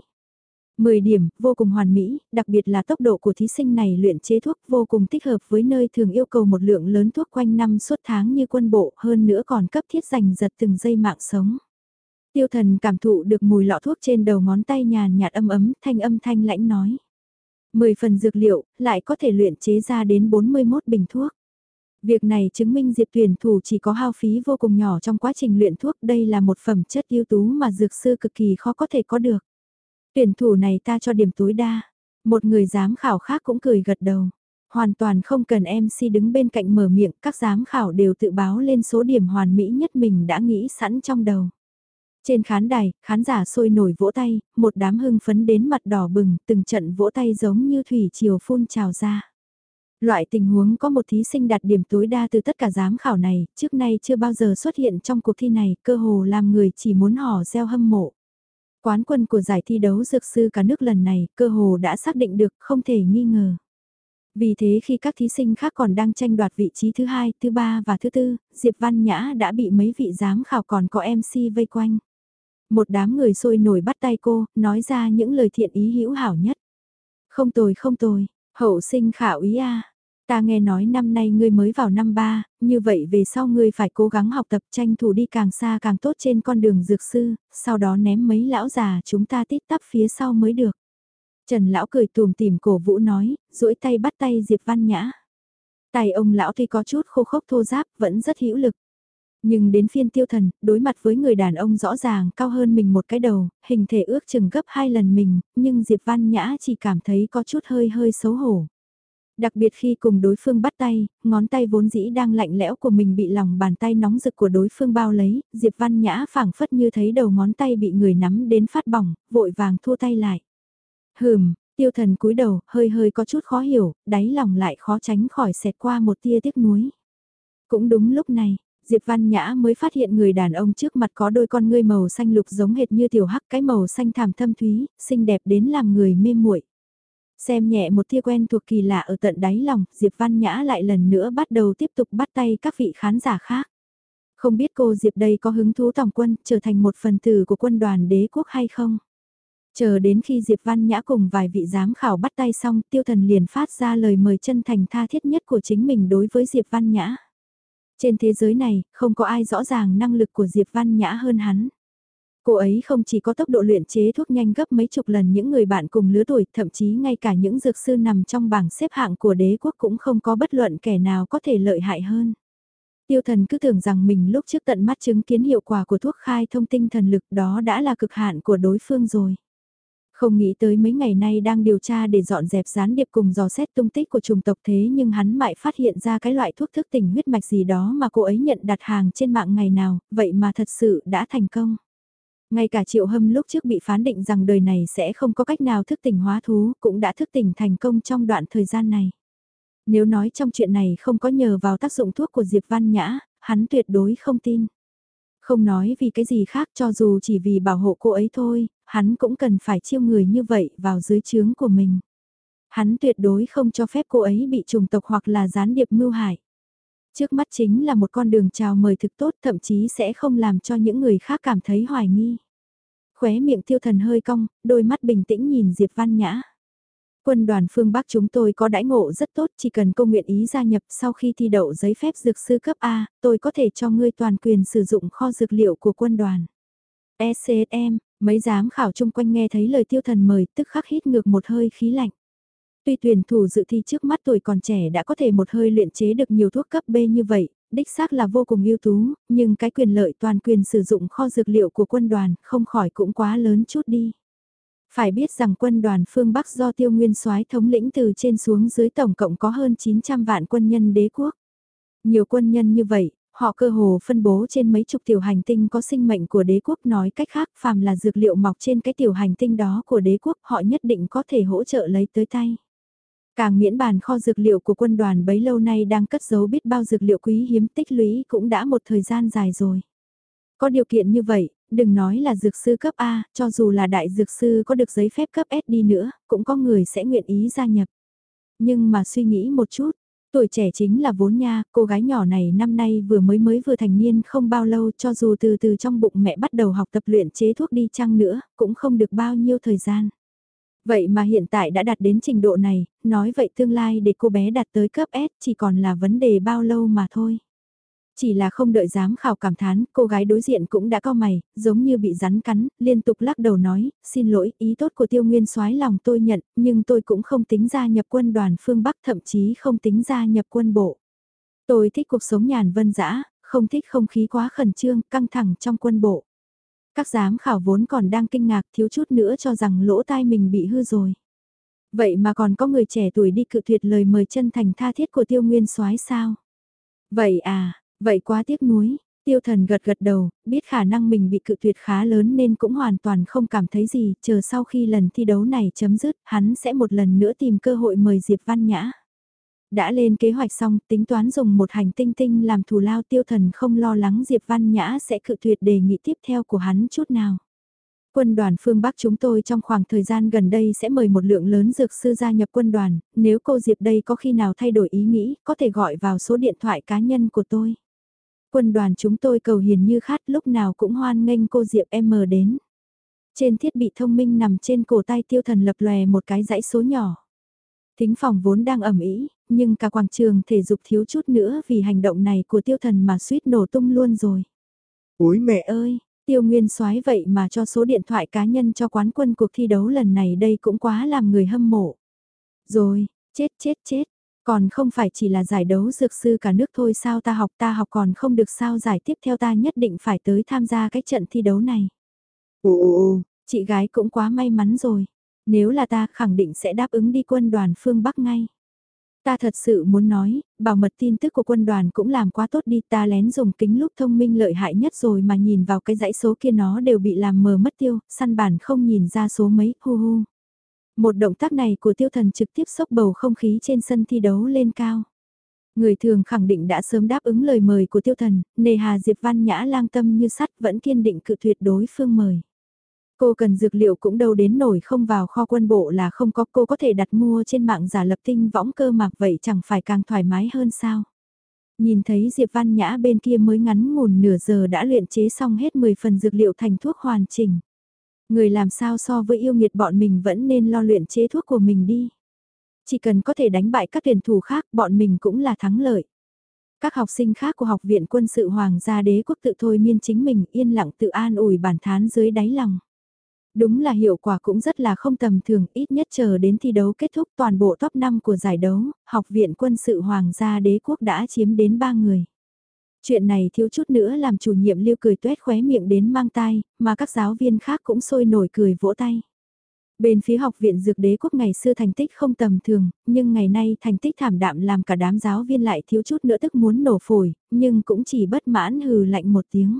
[SPEAKER 1] 10 điểm, vô cùng hoàn mỹ, đặc biệt là tốc độ của thí sinh này luyện chế thuốc vô cùng thích hợp với nơi thường yêu cầu một lượng lớn thuốc quanh năm suốt tháng như quân bộ, hơn nữa còn cấp thiết giành giật từng giây mạng sống. Tiêu Thần cảm thụ được mùi lọ thuốc trên đầu ngón tay nhàn nhạt âm thanh lãnh nói. 10 phần dược liệu, lại có thể luyện chế ra đến 41 bình thuốc. Việc này chứng minh Diệp tuyển thủ chỉ có hao phí vô cùng nhỏ trong quá trình luyện thuốc, đây là một phẩm chất ưu tú mà dược sư cực kỳ khó có thể có được. Tuyển thủ này ta cho điểm tối đa. Một người giám khảo khác cũng cười gật đầu. Hoàn toàn không cần MC đứng bên cạnh mở miệng, các giám khảo đều tự báo lên số điểm hoàn mỹ nhất mình đã nghĩ sẵn trong đầu. Trên khán đài, khán giả sôi nổi vỗ tay, một đám hưng phấn đến mặt đỏ bừng, từng trận vỗ tay giống như thủy triều phun trào ra. Loại tình huống có một thí sinh đạt điểm tối đa từ tất cả giám khảo này, trước nay chưa bao giờ xuất hiện trong cuộc thi này, cơ hồ làm người chỉ muốn hò reo hâm mộ. Quán quân của giải thi đấu dược sư cả nước lần này, cơ hồ đã xác định được, không thể nghi ngờ. Vì thế khi các thí sinh khác còn đang tranh đoạt vị trí thứ 2, thứ 3 và thứ 4, Diệp Văn Nhã đã bị mấy vị giám khảo còn có MC vây quanh. Một đám người sôi nổi bắt tay cô, nói ra những lời thiện ý hữu hảo nhất. Không tồi, hậu sinh khảo ý à. Ta nghe nói năm nay ngươi mới vào năm 3, như vậy về sau ngươi phải cố gắng học tập tranh thủ đi càng xa càng tốt trên con đường dược sư, sau đó ném mấy lão già chúng ta tít tắp phía sau mới được. Trần lão cười tùm tìm cổ vũ nói, duỗi tay bắt tay Diệp Văn Nhã. Tay ông lão tuy có chút khô khốc thô ráp, vẫn rất hữu lực. Nhưng đến phiên Tiêu Thần, đối mặt với người đàn ông rõ ràng cao hơn mình một cái đầu, hình thể ước chừng gấp 2 lần mình, nhưng Diệp Văn Nhã chỉ cảm thấy có chút hơi xấu hổ. Đặc biệt khi cùng đối phương bắt tay, ngón tay vốn dĩ đang lạnh lẽo của mình bị lòng bàn tay nóng rực của đối phương bao lấy, Diệp Văn Nhã phảng phất như thấy đầu ngón tay bị người nắm đến phát bỏng, vội vàng thua tay lại. Tiêu Thần cúi đầu, hơi có chút khó hiểu, đáy lòng lại khó tránh khỏi xẹt qua một tia tiếc nuối. Cũng đúng lúc này, Diệp Văn Nhã mới phát hiện người đàn ông trước mặt có đôi con ngươi màu xanh lục giống hệt như tiểu hắc, cái màu xanh thẳm thâm thúy, xinh đẹp đến làm người mê muội. Xem nhẹ một tia quen thuộc kỳ lạ ở tận đáy lòng, Diệp Văn Nhã lại lần nữa bắt đầu tiếp tục bắt tay các vị khán giả khác. Không biết cô Diệp đây có hứng thú tòng quân, trở thành một phần tử của quân đoàn đế quốc hay không? Chờ đến khi Diệp Văn Nhã cùng vài vị giám khảo bắt tay xong, Tiêu Thần liền phát ra lời mời chân thành tha thiết nhất của chính mình đối với Diệp Văn Nhã. Trên thế giới này, không có ai rõ ràng năng lực của Diệp Văn Nhã hơn hắn. Cô ấy không chỉ có tốc độ luyện chế thuốc nhanh gấp mấy chục lần những người bạn cùng lứa tuổi, thậm chí ngay cả những dược sư nằm trong bảng xếp hạng của đế quốc cũng không có bất luận kẻ nào có thể lợi hại hơn. Tiêu Thần cứ tưởng rằng mình lúc trước tận mắt chứng kiến hiệu quả của thuốc khai thông tinh thần lực đó đã là cực hạn của đối phương rồi. Không nghĩ tới mấy ngày nay đang điều tra để dọn dẹp gián điệp cùng dò xét tung tích của chủng tộc thế nhưng hắn mãi phát hiện ra cái loại thuốc thức tỉnh huyết mạch gì đó mà cô ấy nhận đặt hàng trên mạng ngày nào, vậy mà thật sự đã thành công. Ngay cả Triệu Hâm lúc trước bị phán định rằng đời này sẽ không có cách nào thức tỉnh hóa thú cũng đã thức tỉnh thành công trong đoạn thời gian này. Nếu nói trong chuyện này không có nhờ vào tác dụng thuốc của Diệp Văn Nhã, hắn tuyệt đối không tin. Không nói vì cái gì khác cho dù chỉ vì bảo hộ cô ấy thôi, hắn cũng cần phải chiêu người như vậy vào dưới trướng của mình. Hắn tuyệt đối không cho phép cô ấy bị trùng tộc hoặc là gián điệp mưu hại. Trước mắt chính là một con đường chào mời thực tốt thậm chí sẽ không làm cho những người khác cảm thấy hoài nghi. Khóe miệng Tiêu Thần hơi cong, đôi mắt bình tĩnh nhìn Diệp Văn Nhã. Quân đoàn phương Bắc chúng tôi có đãi ngộ rất tốt, chỉ cần cô nguyện ý gia nhập sau khi thi đậu giấy phép dược sư cấp A, tôi có thể cho ngươi toàn quyền sử dụng kho dược liệu của quân đoàn. SCSM, mấy giám khảo chung quanh nghe thấy lời Tiêu Thần mời tức khắc hít ngược một hơi khí lạnh. Tuy tuyển thủ dự thi trước mắt tuổi còn trẻ đã có thể một hơi luyện chế được nhiều thuốc cấp B như vậy, đích xác là vô cùng ưu tú, nhưng cái quyền lợi toàn quyền sử dụng kho dược liệu của quân đoàn không khỏi cũng quá lớn chút đi. Phải biết rằng quân đoàn phương Bắc do Tiêu Nguyên Soái thống lĩnh từ trên xuống dưới tổng cộng có hơn 900 vạn quân nhân đế quốc. Nhiều quân nhân như vậy, họ cơ hồ phân bố trên mấy chục tiểu hành tinh có sinh mệnh của đế quốc, nói cách khác phàm là dược liệu mọc trên cái tiểu hành tinh đó của đế quốc họ nhất định có thể hỗ trợ lấy tới tay. Càng miễn bàn kho dược liệu của quân đoàn bấy lâu nay đang cất giấu biết bao dược liệu quý hiếm tích lũy cũng đã một thời gian dài rồi. Có điều kiện như vậy, đừng nói là dược sư cấp A, cho dù là đại dược sư có được giấy phép cấp S đi nữa, cũng có người sẽ nguyện ý gia nhập. Nhưng mà suy nghĩ một chút, tuổi trẻ chính là vốn nha, cô gái nhỏ này năm nay vừa thành niên không bao lâu cho dù từ từ trong bụng mẹ bắt đầu học tập luyện chế thuốc đi chăng nữa, cũng không được bao nhiêu thời gian. Vậy mà hiện tại đã đạt đến trình độ này, nói vậy tương lai để cô bé đạt tới cấp S chỉ còn là vấn đề bao lâu mà thôi. Chỉ là không đợi giám khảo cảm thán, cô gái đối diện cũng đã cau mày, giống như bị rắn cắn, liên tục lắc đầu nói, xin lỗi, ý tốt của Tiêu Nguyên Soái lòng tôi nhận, nhưng tôi cũng không tính gia nhập quân đoàn phương Bắc, thậm chí không tính gia nhập quân bộ. Tôi thích cuộc sống nhàn vân dã, không thích không khí quá khẩn trương, căng thẳng trong quân bộ. Các giám khảo vốn còn đang kinh ngạc thiếu chút nữa cho rằng lỗ tai mình bị hư rồi. Vậy mà còn có người trẻ tuổi đi cự tuyệt lời mời chân thành tha thiết của Tiêu Nguyên Soái sao? Vậy à, vậy quá tiếc nuối. Tiêu Thần gật gật đầu, biết khả năng mình bị cự tuyệt khá lớn nên cũng hoàn toàn không cảm thấy gì, chờ sau khi lần thi đấu này chấm dứt, hắn sẽ một lần nữa tìm cơ hội mời Diệp Văn Nhã. Đã lên kế hoạch xong, tính toán dùng một hành tinh tinh làm thù lao. Tiêu Thần không lo lắng Diệp Văn Nhã sẽ cự tuyệt đề nghị tiếp theo của hắn chút nào. Quân đoàn phương Bắc chúng tôi trong khoảng thời gian gần đây sẽ mời một lượng lớn dược sư gia nhập quân đoàn, nếu cô Diệp đây có khi nào thay đổi ý nghĩ, có thể gọi vào số điện thoại cá nhân của tôi. Quân đoàn chúng tôi cầu hiền như khát, lúc nào cũng hoan nghênh cô Diệp M đến. Trên thiết bị thông minh nằm trên cổ tay Tiêu Thần lập lòe một cái dãy số nhỏ. Thính phòng vốn đang ẩm ĩ, nhưng cả quảng trường thể dục thiếu chút nữa vì hành động này của Tiêu Thần mà suýt nổ tung luôn rồi.
[SPEAKER 2] Ôi mẹ
[SPEAKER 1] Ơi, Tiêu Nguyên Soái vậy mà cho số điện thoại cá nhân cho quán quân cuộc thi đấu lần này, đây cũng quá làm người hâm mộ. Rồi, chết, còn không phải chỉ là giải đấu dược sư cả nước thôi sao, ta học còn không được sao, giải tiếp theo ta nhất định phải tới tham gia cái trận thi đấu này.
[SPEAKER 2] Ồ,
[SPEAKER 1] Chị gái cũng quá may mắn rồi. Nếu là ta khẳng định sẽ đáp ứng đi quân đoàn phương Bắc ngay. Ta thật sự muốn nói, bảo mật tin tức của quân đoàn cũng làm quá tốt đi, ta lén dùng kính lúp thông minh lợi hại nhất rồi mà nhìn vào cái dãy số kia nó đều bị làm mờ mất tiêu, săn bản không nhìn ra số mấy, hu hu. Một động tác này của Tiêu Thần trực tiếp sốc bầu không khí trên sân thi đấu lên cao. Người thường khẳng định đã sớm đáp ứng lời mời của Tiêu Thần, nề hà Diệp Văn Nhã lang tâm như sắt vẫn kiên định cự tuyệt đối phương mời. Cô cần dược liệu cũng đâu đến nổi không vào kho quân bộ là không có, cô có thể đặt mua trên mạng giả lập tinh võng cơ mạc, vậy chẳng phải càng thoải mái hơn sao. Nhìn thấy Diệp Văn Nhã bên kia mới ngắn ngủn nửa giờ đã luyện chế xong hết 10 phần dược liệu thành thuốc hoàn chỉnh. Người làm sao so với yêu nghiệt bọn mình vẫn nên lo luyện chế thuốc của mình đi. Chỉ cần có thể đánh bại các tuyển thủ khác bọn mình cũng là thắng lợi. Các học sinh khác của Học viện Quân sự Hoàng gia Đế quốc tự thôi miên chính mình, yên lặng tự an ủi bản thán dưới đáy lòng. Đúng là hiệu quả cũng rất là không tầm thường, ít nhất chờ đến thi đấu kết thúc toàn bộ top 5 của giải đấu, Học viện Quân sự Hoàng gia Đế quốc đã chiếm đến 3 người. Chuyện này thiếu chút nữa làm chủ nhiệm Lưu cười tuét khóe miệng đến mang tai, mà các giáo viên khác cũng sôi nổi cười vỗ tay. Bên phía Học viện Dược Đế quốc ngày xưa thành tích không tầm thường, nhưng ngày nay thành tích thảm đạm làm cả đám giáo viên lại thiếu chút nữa tức muốn nổ phổi, nhưng cũng chỉ bất mãn hừ lạnh một tiếng.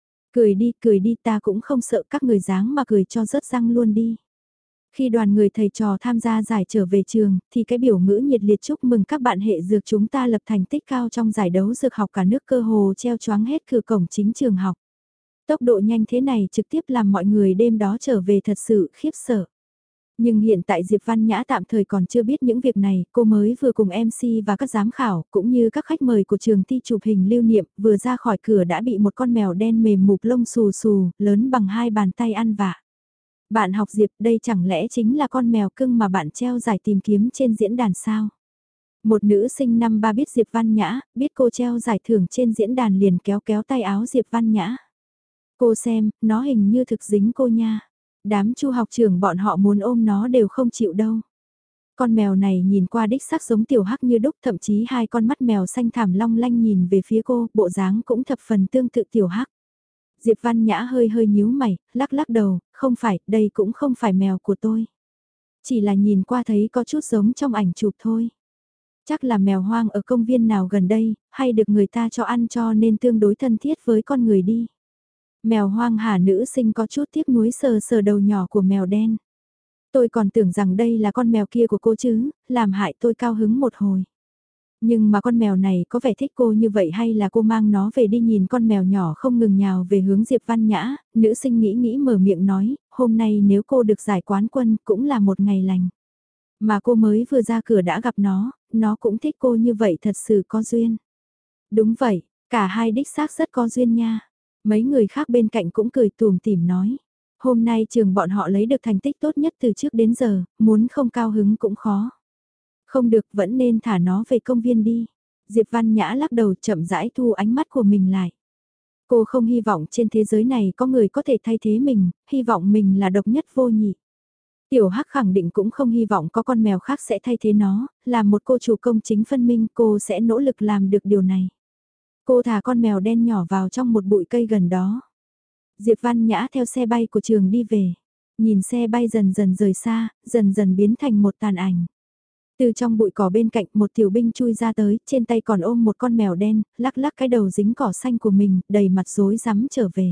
[SPEAKER 1] Cười đi, ta cũng không sợ, các người dáng mà cười cho rớt răng luôn đi. Khi đoàn người thầy trò tham gia giải trở về trường, thì cái biểu ngữ nhiệt liệt chúc mừng các bạn hệ dược chúng ta lập thành tích cao trong giải đấu dược học cả nước cơ hồ treo choáng hết cửa cổng chính trường học. Tốc độ nhanh thế này trực tiếp làm mọi người đêm đó trở về thật sự khiếp sợ. Nhưng hiện tại Diệp Văn Nhã tạm thời còn chưa biết những việc này, cô mới vừa cùng MC và các giám khảo, cũng như các khách mời của trường thi chụp hình lưu niệm, vừa ra khỏi cửa đã bị một con mèo đen mềm mụp lông xù xù, lớn bằng 2 bàn tay ăn vạ. Bạn học Diệp, đây chẳng lẽ chính là con mèo cưng mà bạn treo giải tìm kiếm trên diễn đàn sao? Một nữ sinh năm 3 biết Diệp Văn Nhã, biết cô treo giải thưởng trên diễn đàn liền kéo kéo tay áo Diệp Văn Nhã. Cô xem, nó hình như thực dính cô nha. Đám chu học trưởng bọn họ muốn ôm nó đều không chịu đâu. Con mèo này nhìn qua đích xác giống tiểu hắc như đúc, thậm chí hai con mắt mèo xanh thảm long lanh nhìn về phía cô, bộ dáng cũng thập phần tương tự tiểu hắc. Diệp Văn Nhã hơi hơi nhíu mày, lắc lắc đầu, không phải, đây cũng không phải mèo của tôi. Chỉ là nhìn qua thấy có chút giống trong ảnh chụp thôi. Chắc là mèo hoang ở công viên nào gần đây, hay được người ta cho ăn cho nên tương đối thân thiết với con người đi. Mèo hoang hả, nữ sinh có chút tiếc nuối sờ sờ đầu nhỏ của mèo đen. Tôi còn tưởng rằng đây là con mèo kia của cô chứ, làm hại tôi cao hứng một hồi. Nhưng mà con mèo này có vẻ thích cô như vậy hay là cô mang nó về đi, nhìn con mèo nhỏ không ngừng nhào về hướng Diệp Văn Nhã, nữ sinh nghĩ mở miệng nói, hôm nay nếu cô được giải quán quân cũng là một ngày lành. Mà cô mới vừa ra cửa đã gặp nó cũng thích cô như vậy thật sự có duyên. Đúng vậy, cả hai đích xác rất có duyên nha. Mấy người khác bên cạnh cũng cười tủm tỉm nói. Hôm nay trường bọn họ lấy được thành tích tốt nhất từ trước đến giờ, muốn không cao hứng cũng khó. Không được, vẫn nên thả nó về công viên đi. Diệp Văn Nhã lắc đầu chậm rãi thu ánh mắt của mình lại. Cô không hy vọng trên thế giới này có người có thể thay thế mình, hy vọng mình là độc nhất vô nhị. Tiểu Hắc khẳng định cũng không hy vọng có con mèo khác sẽ thay thế nó, là một cô chủ công chính phân minh cô sẽ nỗ lực làm được điều này. Cô thả con mèo đen nhỏ vào trong một bụi cây gần đó. Diệp Văn Nhã theo xe bay của trường đi về. Nhìn xe bay dần dần rời xa, dần dần biến thành một tàn ảnh. Từ trong bụi cỏ bên cạnh một tiểu binh chui ra tới, trên tay còn ôm một con mèo đen, lắc lắc cái đầu dính cỏ xanh của mình, đầy mặt rối rắm trở về.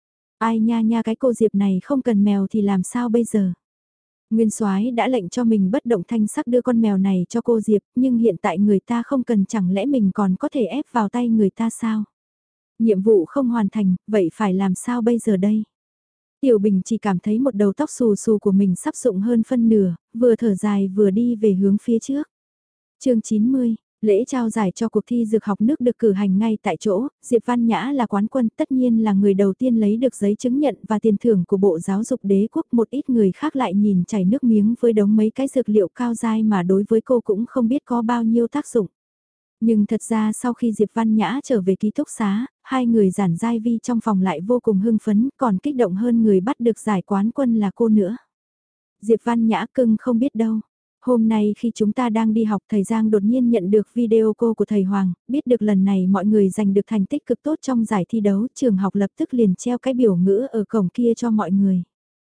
[SPEAKER 1] Ai nha nha cái cô Diệp này không cần mèo thì làm sao bây giờ? Nguyên Soái đã lệnh cho mình bất động thanh sắc đưa con mèo này cho cô Diệp, nhưng hiện tại người ta không cần, chẳng lẽ mình còn có thể ép vào tay người ta sao? Nhiệm vụ không hoàn thành, vậy phải làm sao bây giờ đây? Tiểu Bình chỉ cảm thấy một đầu tóc xù xù của mình sắp rụng hơn phân nửa, vừa thở dài vừa đi về hướng phía trước. Chương 90, lễ trao giải cho cuộc thi dược học nước được cử hành ngay tại chỗ, Diệp Văn Nhã là quán quân, tất nhiên là người đầu tiên lấy được giấy chứng nhận và tiền thưởng của Bộ Giáo dục Đế quốc, một ít người khác lại nhìn chảy nước miếng với đống mấy cái dược liệu cao dai mà đối với cô cũng không biết có bao nhiêu tác dụng. Nhưng thật ra sau khi Diệp Văn Nhã trở về ký túc xá, hai người giản giai vi trong phòng lại vô cùng hưng phấn, còn kích động hơn người bắt được giải quán quân là cô nữa. Diệp Văn Nhã cưng không biết đâu. Hôm nay khi chúng ta đang đi học, thầy Giang đột nhiên nhận được video cô của thầy Hoàng, biết được lần này mọi người giành được thành tích cực tốt trong giải thi đấu, trường học lập tức liền treo cái biểu ngữ ở cổng kia cho mọi người.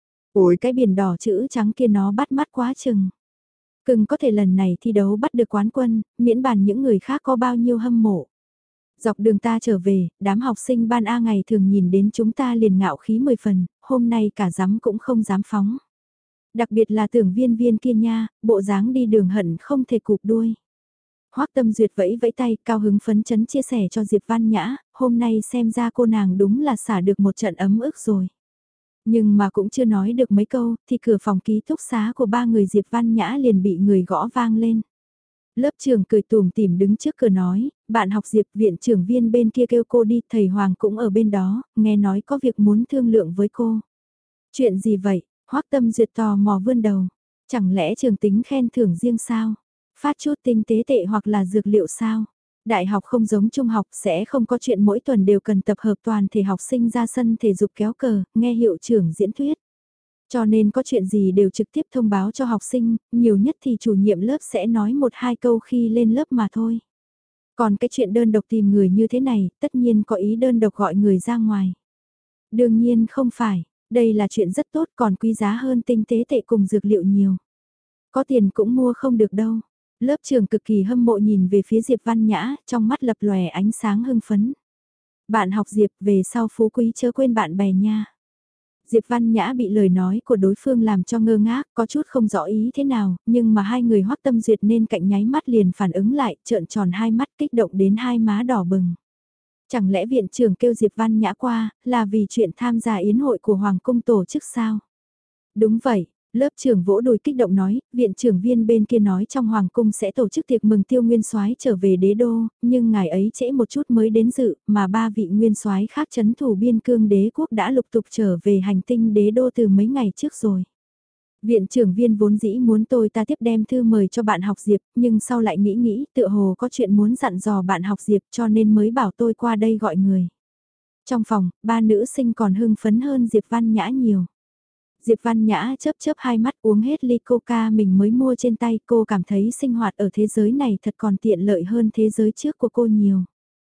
[SPEAKER 1] Ôi cái biển đỏ chữ trắng kia nó bắt mắt quá chừng. Cưng có thể lần này thi đấu bắt được quán quân, miễn bàn những người khác có bao nhiêu hâm mộ. Dọc đường ta trở về, đám học sinh ban A ngày thường nhìn đến chúng ta liền ngạo khí 10 phần, hôm nay cả dám cũng không dám phóng. Đặc biệt là tưởng viên viên kia nha, bộ dáng đi đường hận không thể cụp đuôi. Hoắc Tâm Duyệt vẫy vẫy tay, cao hứng phấn chấn chia sẻ cho Diệp Văn Nhã, hôm nay xem ra cô nàng đúng là xả được một trận ấm ức rồi. Nhưng mà cũng chưa nói được mấy câu, thì cửa phòng ký túc xá của ba người Diệp Văn Nhã liền bị người gõ vang lên. Lớp trưởng cười tủm tỉm đứng trước cửa nói, bạn học Diệp, viện trưởng viên bên kia kêu cô đi, thầy Hoàng cũng ở bên đó, nghe nói có việc muốn thương lượng với cô. Chuyện gì vậy? Hoắc Tâm Duyệt tò mò vươn đầu. Chẳng lẽ trường tính khen thưởng riêng sao? Phát chút tinh tế tệ hoặc là dược liệu sao? Đại học không giống trung học, sẽ không có chuyện mỗi tuần đều cần tập hợp toàn thể học sinh ra sân thể dục kéo cờ, nghe hiệu trưởng diễn thuyết. Cho nên có chuyện gì đều trực tiếp thông báo cho học sinh, nhiều nhất thì chủ nhiệm lớp sẽ nói một hai câu khi lên lớp mà thôi. Còn cái chuyện đơn độc tìm người như thế này, tất nhiên có ý đơn độc gọi người ra ngoài. Đương nhiên không phải, đây là chuyện rất tốt, còn quý giá hơn tinh tế tệ cùng dược liệu nhiều. Có tiền cũng mua không được đâu. Lớp trưởng cực kỳ hâm mộ nhìn về phía Diệp Văn Nhã, trong mắt lập lòe ánh sáng hưng phấn. Bạn học Diệp, về sau phú quý chớ quên bạn bè nha. Diệp Văn Nhã bị lời nói của đối phương làm cho ngơ ngác, có chút không rõ ý thế nào, nhưng mà hai người Hoắc Tâm Duyệt nên cạnh nháy mắt liền phản ứng lại, trợn tròn hai mắt kích động đến hai má đỏ bừng. Chẳng lẽ viện trưởng kêu Diệp Văn Nhã qua, là vì chuyện tham gia yến hội của Hoàng cung tổ chức sao? Đúng vậy, lớp trưởng vỗ đùi kích động nói, viện trưởng viên bên kia nói trong Hoàng cung sẽ tổ chức tiệc mừng Tiêu Nguyên Soái trở về đế đô, nhưng ngài ấy trễ một chút mới đến dự, mà ba vị nguyên soái khác trấn thủ biên cương đế quốc đã lục tục trở về hành tinh đế đô từ mấy ngày trước rồi. Viện trưởng viên vốn dĩ muốn tôi ta tiếp đem thư mời cho bạn học Diệp, nhưng sau lại nghĩ tựa hồ có chuyện muốn dặn dò bạn học Diệp cho nên mới bảo tôi qua đây gọi người. Trong phòng, ba nữ sinh còn hưng phấn hơn Diệp Văn Nhã nhiều. Diệp Văn Nhã chớp hai mắt uống hết ly coca mình mới mua trên tay, cô cảm thấy sinh hoạt ở thế giới này thật còn tiện lợi hơn thế giới trước của cô nhiều.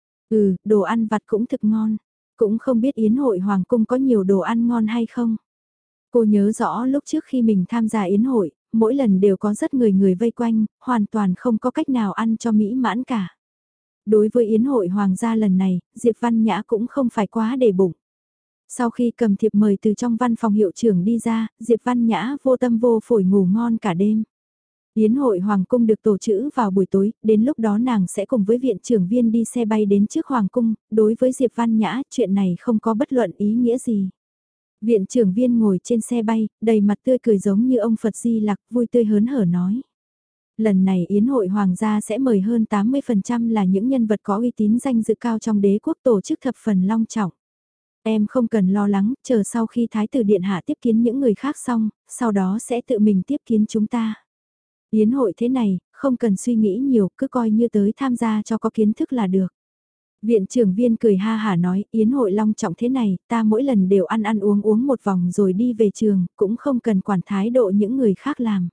[SPEAKER 1] Đồ ăn vặt cũng thực ngon, cũng không biết yến hội Hoàng cung có nhiều đồ ăn ngon hay không. Cô nhớ rõ lúc trước khi mình tham gia yến hội, mỗi lần đều có rất người vây quanh, hoàn toàn không có cách nào ăn cho mỹ mãn cả. Đối với yến hội hoàng gia lần này, Diệp Văn Nhã cũng không phải quá để bụng. Sau khi cầm thiệp mời từ trong văn phòng hiệu trưởng đi ra, Diệp Văn Nhã vô tâm vô phổi ngủ ngon cả đêm. Yến hội Hoàng cung được tổ chức vào buổi tối, đến lúc đó nàng sẽ cùng với viện trưởng viên đi xe bay đến trước Hoàng cung, đối với Diệp Văn Nhã chuyện này không có bất luận ý nghĩa gì. Viện trưởng viên ngồi trên xe bay, đầy mặt tươi cười giống như ông Phật Di Lặc, vui tươi hớn hở nói. Lần này Yến hội Hoàng gia sẽ mời hơn 80% là những nhân vật có uy tín danh dự cao trong đế quốc, tổ chức thập phần long trọng. Em không cần lo lắng, chờ sau khi Thái tử Điện Hạ tiếp kiến những người khác xong, sau đó sẽ tự mình tiếp kiến chúng ta. Yến hội thế này, không cần suy nghĩ nhiều, cứ coi như tới tham gia cho có kiến thức là được. Viện trưởng Viên cười ha hả nói, yến hội long trọng thế này, ta mỗi lần đều ăn ăn uống uống một vòng rồi đi về trường, cũng không cần quản thái độ những người khác làm.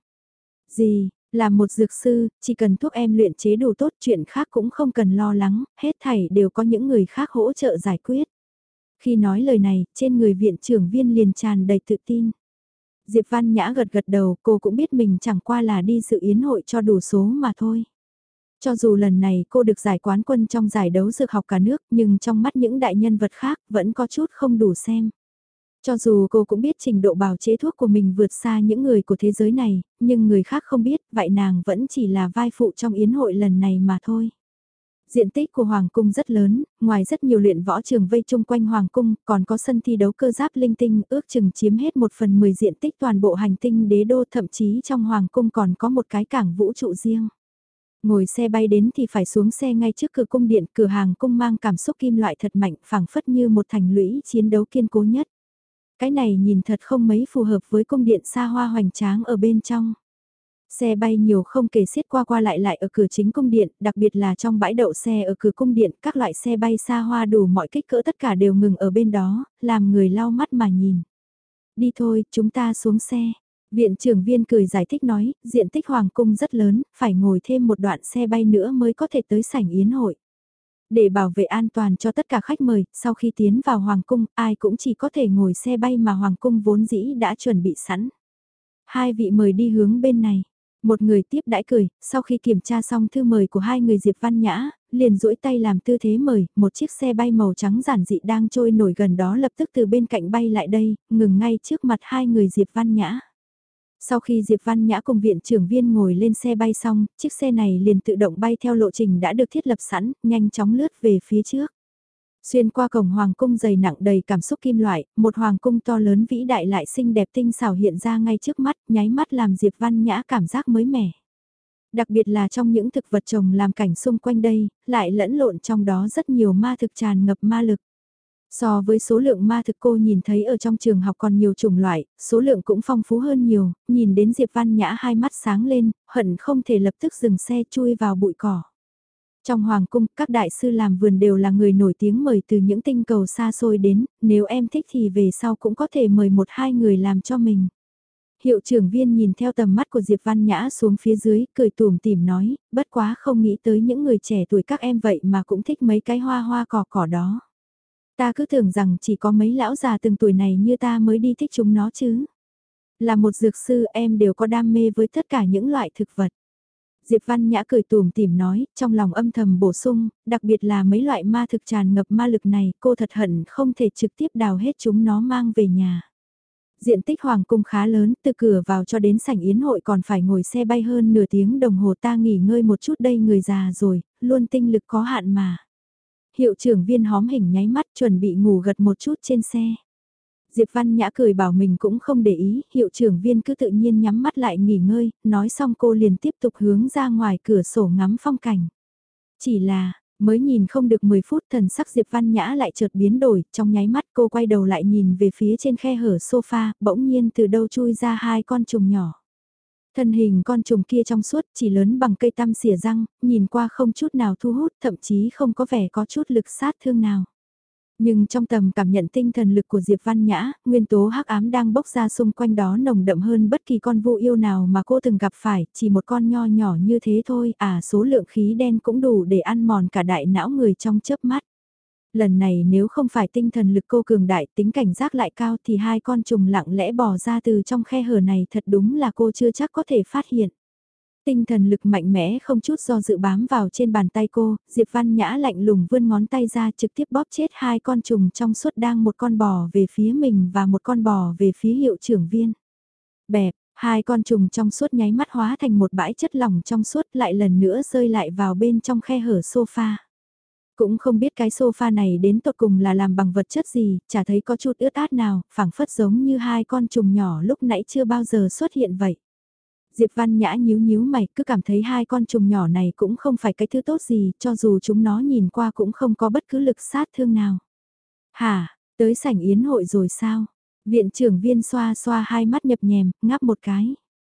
[SPEAKER 1] Gì, là một dược sư, chỉ cần thuốc em luyện chế đủ tốt, chuyện khác cũng không cần lo lắng, hết thảy đều có những người khác hỗ trợ giải quyết. Khi nói lời này, trên người viện trưởng Viên liền tràn đầy tự tin. Diệp Văn Nhã gật gật đầu, cô cũng biết mình chẳng qua là đi dự yến hội cho đủ số mà thôi. Cho dù lần này cô được giải quán quân trong giải đấu dược học cả nước, nhưng trong mắt những đại nhân vật khác vẫn có chút không đủ xem. Cho dù cô cũng biết trình độ bào chế thuốc của mình vượt xa những người của thế giới này, nhưng người khác không biết, vậy nàng vẫn chỉ là vai phụ trong yến hội lần này mà thôi. Diện tích của Hoàng Cung rất lớn, ngoài rất nhiều luyện võ trường vây chung quanh Hoàng Cung, còn có sân thi đấu cơ giáp linh tinh ước chừng chiếm hết 1/10 diện tích toàn bộ hành tinh đế đô, thậm chí trong Hoàng Cung còn có một cái cảng vũ trụ riêng. Ngồi xe bay đến thì phải xuống xe ngay trước cửa cung điện, cửa hàng cung mang cảm xúc kim loại thật mạnh, phảng phất như một thành lũy chiến đấu kiên cố nhất. Cái này nhìn thật không mấy phù hợp với cung điện xa hoa hoành tráng ở bên trong. Xe bay nhiều không kể xiết qua qua lại lại ở cửa chính cung điện, đặc biệt là trong bãi đậu xe ở cửa cung điện, các loại xe bay xa hoa đủ mọi kích cỡ tất cả đều ngừng ở bên đó, làm người lau mắt mà nhìn. Đi thôi, chúng ta xuống xe. Viện trưởng Viên cười giải thích nói, diện tích hoàng cung rất lớn, phải ngồi thêm một đoạn xe bay nữa mới có thể tới sảnh yến hội. Để bảo vệ an toàn cho tất cả khách mời, sau khi tiến vào hoàng cung, ai cũng chỉ có thể ngồi xe bay mà hoàng cung vốn dĩ đã chuẩn bị sẵn. Hai vị mời đi hướng bên này. Một người tiếp đãi cười, sau khi kiểm tra xong thư mời của hai người Diệp Văn Nhã, liền duỗi tay làm tư thế mời, một chiếc xe bay màu trắng giản dị đang trôi nổi gần đó lập tức từ bên cạnh bay lại đây, ngừng ngay trước mặt hai người Diệp Văn Nhã. Sau khi Diệp Văn Nhã cùng viện trưởng Viên ngồi lên xe bay xong, chiếc xe này liền tự động bay theo lộ trình đã được thiết lập sẵn, nhanh chóng lướt về phía trước. Xuyên qua cổng hoàng cung dày nặng đầy cảm xúc kim loại, một hoàng cung to lớn vĩ đại lại xinh đẹp tinh xảo hiện ra ngay trước mắt, nháy mắt làm Diệp Văn Nhã cảm giác mới mẻ. Đặc biệt là trong những thực vật trồng làm cảnh xung quanh đây, lại lẫn lộn trong đó rất nhiều ma thực tràn ngập ma lực. So với số lượng ma thực cô nhìn thấy ở trong trường học còn nhiều chủng loại, số lượng cũng phong phú hơn nhiều, nhìn đến Diệp Văn Nhã hai mắt sáng lên, hận không thể lập tức dừng xe chui vào bụi cỏ. Trong hoàng cung, các đại sư làm vườn đều là người nổi tiếng mời từ những tinh cầu xa xôi đến, nếu em thích thì về sau cũng có thể mời một hai người làm cho mình. Hiệu trưởng Viên nhìn theo tầm mắt của Diệp Văn Nhã xuống phía dưới, cười tủm tỉm nói, bất quá không nghĩ tới những người trẻ tuổi các em vậy mà cũng thích mấy cái hoa hoa cỏ cỏ đó. Ta cứ tưởng rằng chỉ có mấy lão già từng tuổi này như ta mới đi thích chúng nó chứ. Là một dược sư em đều có đam mê với tất cả những loại thực vật. Diệp Văn Nhã cười tủm tỉm nói, trong lòng âm thầm bổ sung, đặc biệt là mấy loại ma thực tràn ngập ma lực này, cô thật hận không thể trực tiếp đào hết chúng nó mang về nhà. Diện tích hoàng cung khá lớn, từ cửa vào cho đến sảnh yến hội còn phải ngồi xe bay hơn nửa tiếng đồng hồ, ta nghỉ ngơi một chút đây, người già rồi, luôn tinh lực có hạn mà. Hiệu trưởng Viên hóm hình nháy mắt chuẩn bị ngủ gật một chút trên xe. Diệp Văn Nhã cười bảo mình cũng không để ý, hiệu trưởng Viên cứ tự nhiên nhắm mắt lại nghỉ ngơi, nói xong cô liền tiếp tục hướng ra ngoài cửa sổ ngắm phong cảnh. Chỉ là, mới nhìn không được 10 phút thần sắc Diệp Văn Nhã lại chợt biến đổi, trong nháy mắt cô quay đầu lại nhìn về phía trên khe hở sofa, bỗng nhiên từ đâu chui ra hai con trùng nhỏ. Thân hình con trùng kia trong suốt chỉ lớn bằng cây tăm xỉa răng, nhìn qua không chút nào thu hút, thậm chí không có vẻ có chút lực sát thương nào. Nhưng trong tầm cảm nhận tinh thần lực của Diệp Văn Nhã, nguyên tố hắc ám đang bốc ra xung quanh đó nồng đậm hơn bất kỳ con vu yêu nào mà cô từng gặp phải, chỉ một con nho nhỏ như thế thôi, số lượng khí đen cũng đủ để ăn mòn cả đại não người trong chớp mắt. Lần này nếu không phải tinh thần lực cô cường đại, tính cảnh giác lại cao thì hai con trùng lặng lẽ bò ra từ trong khe hở này, thật đúng là cô chưa chắc có thể phát hiện. Tinh thần lực mạnh mẽ không chút do dự bám vào trên bàn tay cô, Diệp Văn Nhã lạnh lùng vươn ngón tay ra trực tiếp bóp chết hai con trùng trong suốt, đang một con bò về phía mình và một con bò về phía hiệu trưởng Viên. Bẹp, hai con trùng trong suốt nháy mắt hóa thành một bãi chất lỏng trong suốt, lại lần nữa rơi lại vào bên trong khe hở sofa. Cũng không biết cái sofa này đến tột cùng là làm bằng vật chất gì, chả thấy có chút ướt át nào, phảng phất giống như hai con trùng nhỏ lúc nãy chưa bao giờ xuất hiện vậy. Diệp Văn Nhã nhíu nhíu mày, cứ cảm thấy hai con trùng nhỏ này cũng không phải cái thứ tốt gì, cho dù chúng nó nhìn qua cũng không có bất cứ lực sát thương nào. Hả, tới sảnh yến hội rồi sao? Viện trưởng Viên xoa xoa hai mắt nhập nhèm, ngáp một cái.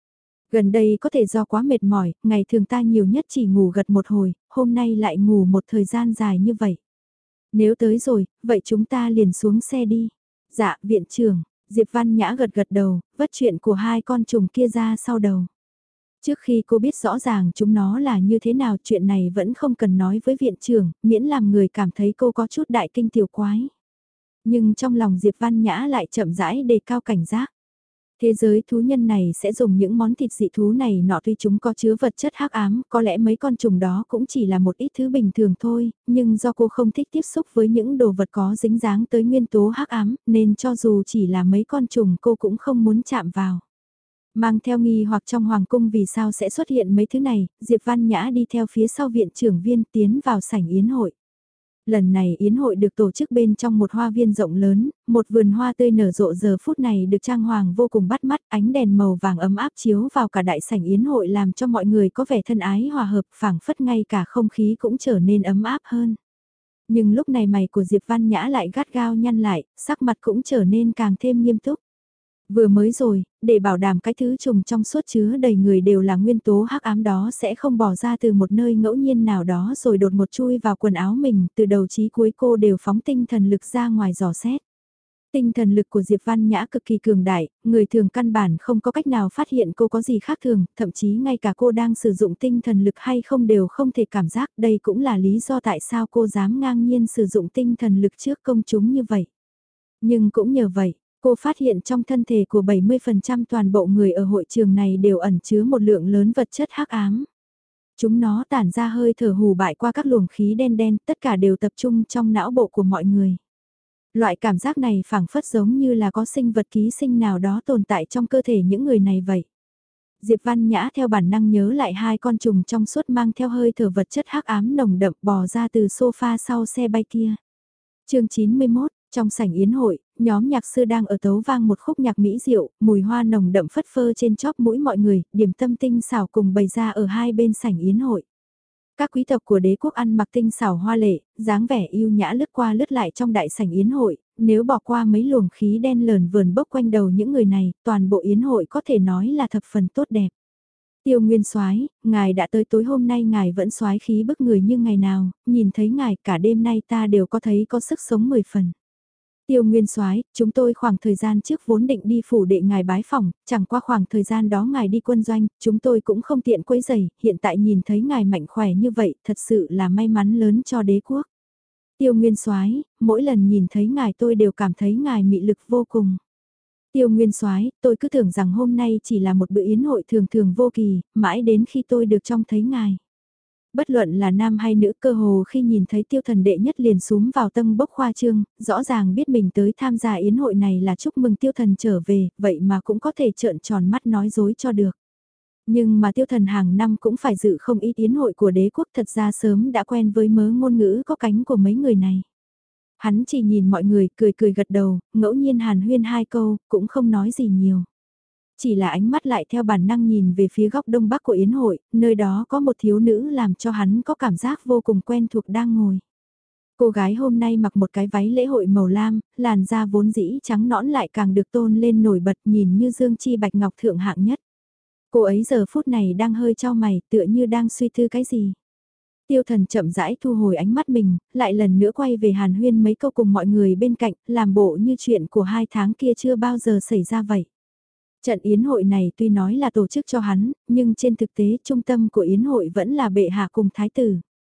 [SPEAKER 1] Gần đây có thể do quá mệt mỏi, ngày thường ta nhiều nhất chỉ ngủ gật một hồi, hôm nay lại ngủ một thời gian dài như vậy. Nếu tới rồi, vậy chúng ta liền xuống xe đi. Dạ, viện trưởng, Diệp Văn Nhã gật gật đầu, vất chuyện của hai con trùng kia ra sau đầu. Trước khi cô biết rõ ràng chúng nó là như thế nào, chuyện này vẫn không cần nói với viện trưởng, miễn làm người cảm thấy cô có chút đại kinh tiểu quái. Nhưng trong lòng Diệp Văn Nhã lại chậm rãi đề cao cảnh giác. Thế giới thú nhân này sẽ dùng những món thịt dị thú này nọ, tuy chúng có chứa vật chất hắc ám, có lẽ mấy con trùng đó cũng chỉ là một ít thứ bình thường thôi, nhưng do cô không thích tiếp xúc với những đồ vật có dính dáng tới nguyên tố hắc ám, nên cho dù chỉ là mấy con trùng cô cũng không muốn chạm vào. Mang theo nghi hoặc trong hoàng cung vì sao sẽ xuất hiện mấy thứ này, Diệp Văn Nhã đi theo phía sau viện trưởng Viên tiến vào sảnh yến hội. Lần này yến hội được tổ chức bên trong một hoa viên rộng lớn, một vườn hoa tươi nở rộ giờ phút này được trang hoàng vô cùng bắt mắt, ánh đèn màu vàng ấm áp chiếu vào cả đại sảnh yến hội làm cho mọi người có vẻ thân ái hòa hợp, phảng phất ngay cả không khí cũng trở nên ấm áp hơn. Nhưng lúc này mày của Diệp Văn Nhã lại gắt gao nhăn lại, sắc mặt cũng trở nên càng thêm nghiêm túc. Vừa mới rồi, để bảo đảm cái thứ trùng trong suốt chứa đầy người đều là nguyên tố hắc ám đó sẽ không bỏ ra từ một nơi ngẫu nhiên nào đó rồi đột một chui vào quần áo mình, từ đầu chí cuối cô đều phóng tinh thần lực ra ngoài dò xét. Tinh thần lực của Diệp Văn Nhã cực kỳ cường đại, người thường căn bản không có cách nào phát hiện cô có gì khác thường, thậm chí ngay cả cô đang sử dụng tinh thần lực hay không đều không thể cảm giác, đây cũng là lý do tại sao cô dám ngang nhiên sử dụng tinh thần lực trước công chúng như vậy. Nhưng cũng nhờ vậy, cô phát hiện trong thân thể của 70% toàn bộ người ở hội trường này đều ẩn chứa một lượng lớn vật chất hắc ám. Chúng nó tản ra hơi thở hù bại qua các luồng khí đen đen, tất cả đều tập trung trong não bộ của mọi người. Loại cảm giác này phảng phất giống như là có sinh vật ký sinh nào đó tồn tại trong cơ thể những người này vậy. Diệp Văn Nhã theo bản năng nhớ lại hai con trùng trong suốt mang theo hơi thở vật chất hắc ám nồng đậm bò ra từ sofa sau xe bay kia. Chương 91, trong sảnh yến hội, nhóm nhạc sư đang ở tấu vang một khúc nhạc mỹ diệu, mùi hoa nồng đậm phất phơ trên chóp mũi mọi người, điểm tâm tinh xảo cùng bày ra ở hai bên sảnh yến hội. Các quý tộc của đế quốc ăn mặc tinh xảo hoa lệ, dáng vẻ yêu nhã lướt qua lướt lại trong đại sảnh yến hội, nếu bỏ qua mấy luồng khí đen lờn vờn bốc quanh đầu những người này, toàn bộ yến hội có thể nói là thập phần tốt đẹp. Tiêu Nguyên Soái, ngài đã tới, tối hôm nay ngài vẫn soái khí bức người như ngày nào, nhìn thấy ngài cả đêm nay ta đều có thấy có sức sống 10 phần. Tiêu Nguyên Soái, chúng tôi khoảng thời gian trước vốn định đi phủ đệ ngài bái phỏng, chẳng qua khoảng thời gian đó ngài đi quân doanh, chúng tôi cũng không tiện quấy rầy, hiện tại nhìn thấy ngài mạnh khỏe như vậy, thật sự là may mắn lớn cho đế quốc. Tiêu Nguyên Soái, mỗi lần nhìn thấy ngài tôi đều cảm thấy ngài mị lực vô cùng. Tiêu Nguyên Soái, tôi cứ tưởng rằng hôm nay chỉ là một bữa yến hội thường thường vô kỳ, mãi đến khi tôi được trông thấy ngài. Bất luận là nam hay nữ, cơ hồ khi nhìn thấy Tiêu Thần đệ nhất liền súm vào tâm bốc khoa trương, rõ ràng biết mình tới tham gia yến hội này là chúc mừng Tiêu Thần trở về, vậy mà cũng có thể trợn tròn mắt nói dối cho được. Nhưng mà Tiêu Thần hàng năm cũng phải dự không ít yến hội của đế quốc, thật ra sớm đã quen với mớ ngôn ngữ có cánh của mấy người này. Hắn chỉ nhìn mọi người cười cười gật đầu, ngẫu nhiên hàn huyên hai câu, cũng không nói gì nhiều. Chỉ là ánh mắt lại theo bản năng nhìn về phía góc đông bắc của yến hội, nơi đó có một thiếu nữ làm cho hắn có cảm giác vô cùng quen thuộc đang ngồi. Cô gái hôm nay mặc một cái váy lễ hội màu lam, làn da vốn dĩ trắng nõn lại càng được tôn lên nổi bật, nhìn như dương chi bạch ngọc thượng hạng nhất. Cô ấy giờ phút này đang hơi chau mày, tựa như đang suy tư cái gì. Tiêu Thần chậm rãi thu hồi ánh mắt mình, lại lần nữa quay về hàn huyên mấy câu cùng mọi người bên cạnh, làm bộ như chuyện của 2 tháng kia chưa bao giờ xảy ra vậy. Trận yến hội này tuy nói là tổ chức cho hắn, nhưng trên thực tế trung tâm của yến hội vẫn là bệ hạ cùng thái tử.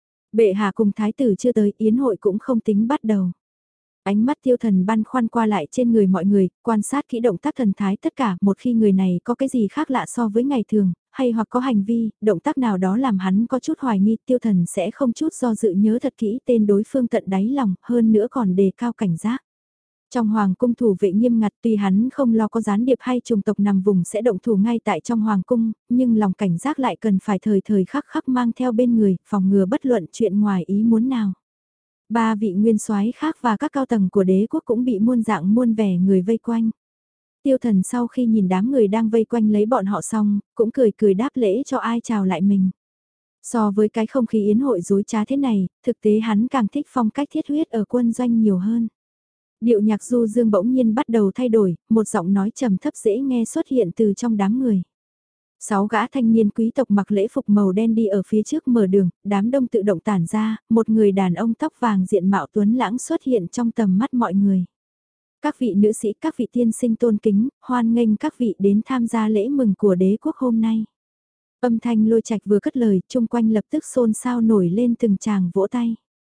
[SPEAKER 1] Bệ hạ cùng thái tử chưa tới, yến hội cũng không tính bắt đầu. Ánh mắt Tiêu Thần băn khoăn qua lại trên người mọi người, quan sát kỹ động tác thần thái tất cả, một khi người này có cái gì khác lạ so với ngày thường, hay hoặc có hành vi, động tác nào đó làm hắn có chút hoài nghi, Tiêu Thần sẽ không chút do dự nhớ thật kỹ tên đối phương tận đáy lòng, hơn nữa còn đề cao cảnh giác. Trong hoàng cung thủ vệ nghiêm ngặt, tuy hắn không lo có gián điệp hay trùng tộc nằm vùng sẽ động thủ ngay tại trong hoàng cung, nhưng lòng cảnh giác lại cần phải thời thời khắc khắc mang theo bên người, phòng ngừa bất luận chuyện ngoài ý muốn nào. 3 vị nguyên soái khác và các cao tầng của đế quốc cũng bị muôn dạng muôn vẻ người vây quanh. Tiêu Thần sau khi nhìn đám người đang vây quanh lấy bọn họ xong, cũng cười cười đáp lễ cho ai chào lại mình. So với cái không khí yến hội dối trá thế này, thực tế hắn càng thích phong cách thiết huyết ở quân doanh nhiều hơn. Điệu nhạc du dương bỗng nhiên bắt đầu thay đổi, một giọng nói trầm thấp dễ nghe xuất hiện từ trong đám người. 6 gã thanh niên quý tộc mặc lễ phục màu đen đi ở phía trước mở đường, đám đông tự động tản ra, một người đàn ông tóc vàng diện mạo tuấn lãng xuất hiện trong tầm mắt mọi người. Các vị nữ sĩ, các vị tiên sinh tôn kính, hoan nghênh các vị đến tham gia lễ mừng của đế quốc hôm nay. Âm thanh Lôi Trạch vừa cất lời, chung quanh lập tức xôn xao nổi lên từng tràng vỗ tay.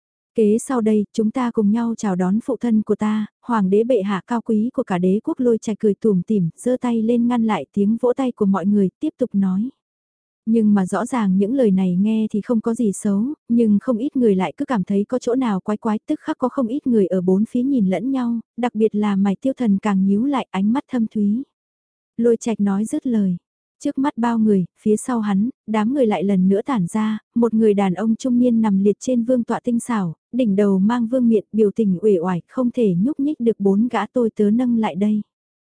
[SPEAKER 1] Kế sau đây, chúng ta cùng nhau chào đón phụ thân của ta, hoàng đế bệ hạ cao quý của cả đế quốc. Lôi Trạch cười tủm tỉm, giơ tay lên ngăn lại tiếng vỗ tay của mọi người, tiếp tục nói. Nhưng mà rõ ràng những lời này nghe thì không có gì xấu, nhưng không ít người lại cứ cảm thấy có chỗ nào quái quái, tức khắc có không ít người ở bốn phía nhìn lẫn nhau, đặc biệt là mày Tiêu Thần càng nhíu lại, ánh mắt thâm thúy. Lôi Trạch nói dứt lời. Trước mắt bao người, phía sau hắn, đám người lại lần nữa tản ra, một người đàn ông trung niên nằm liệt trên vương tọa tinh xảo, đỉnh đầu mang vương miện, biểu tình uể oải, không thể nhúc nhích được 4 gã tôi tớ nâng lại đây.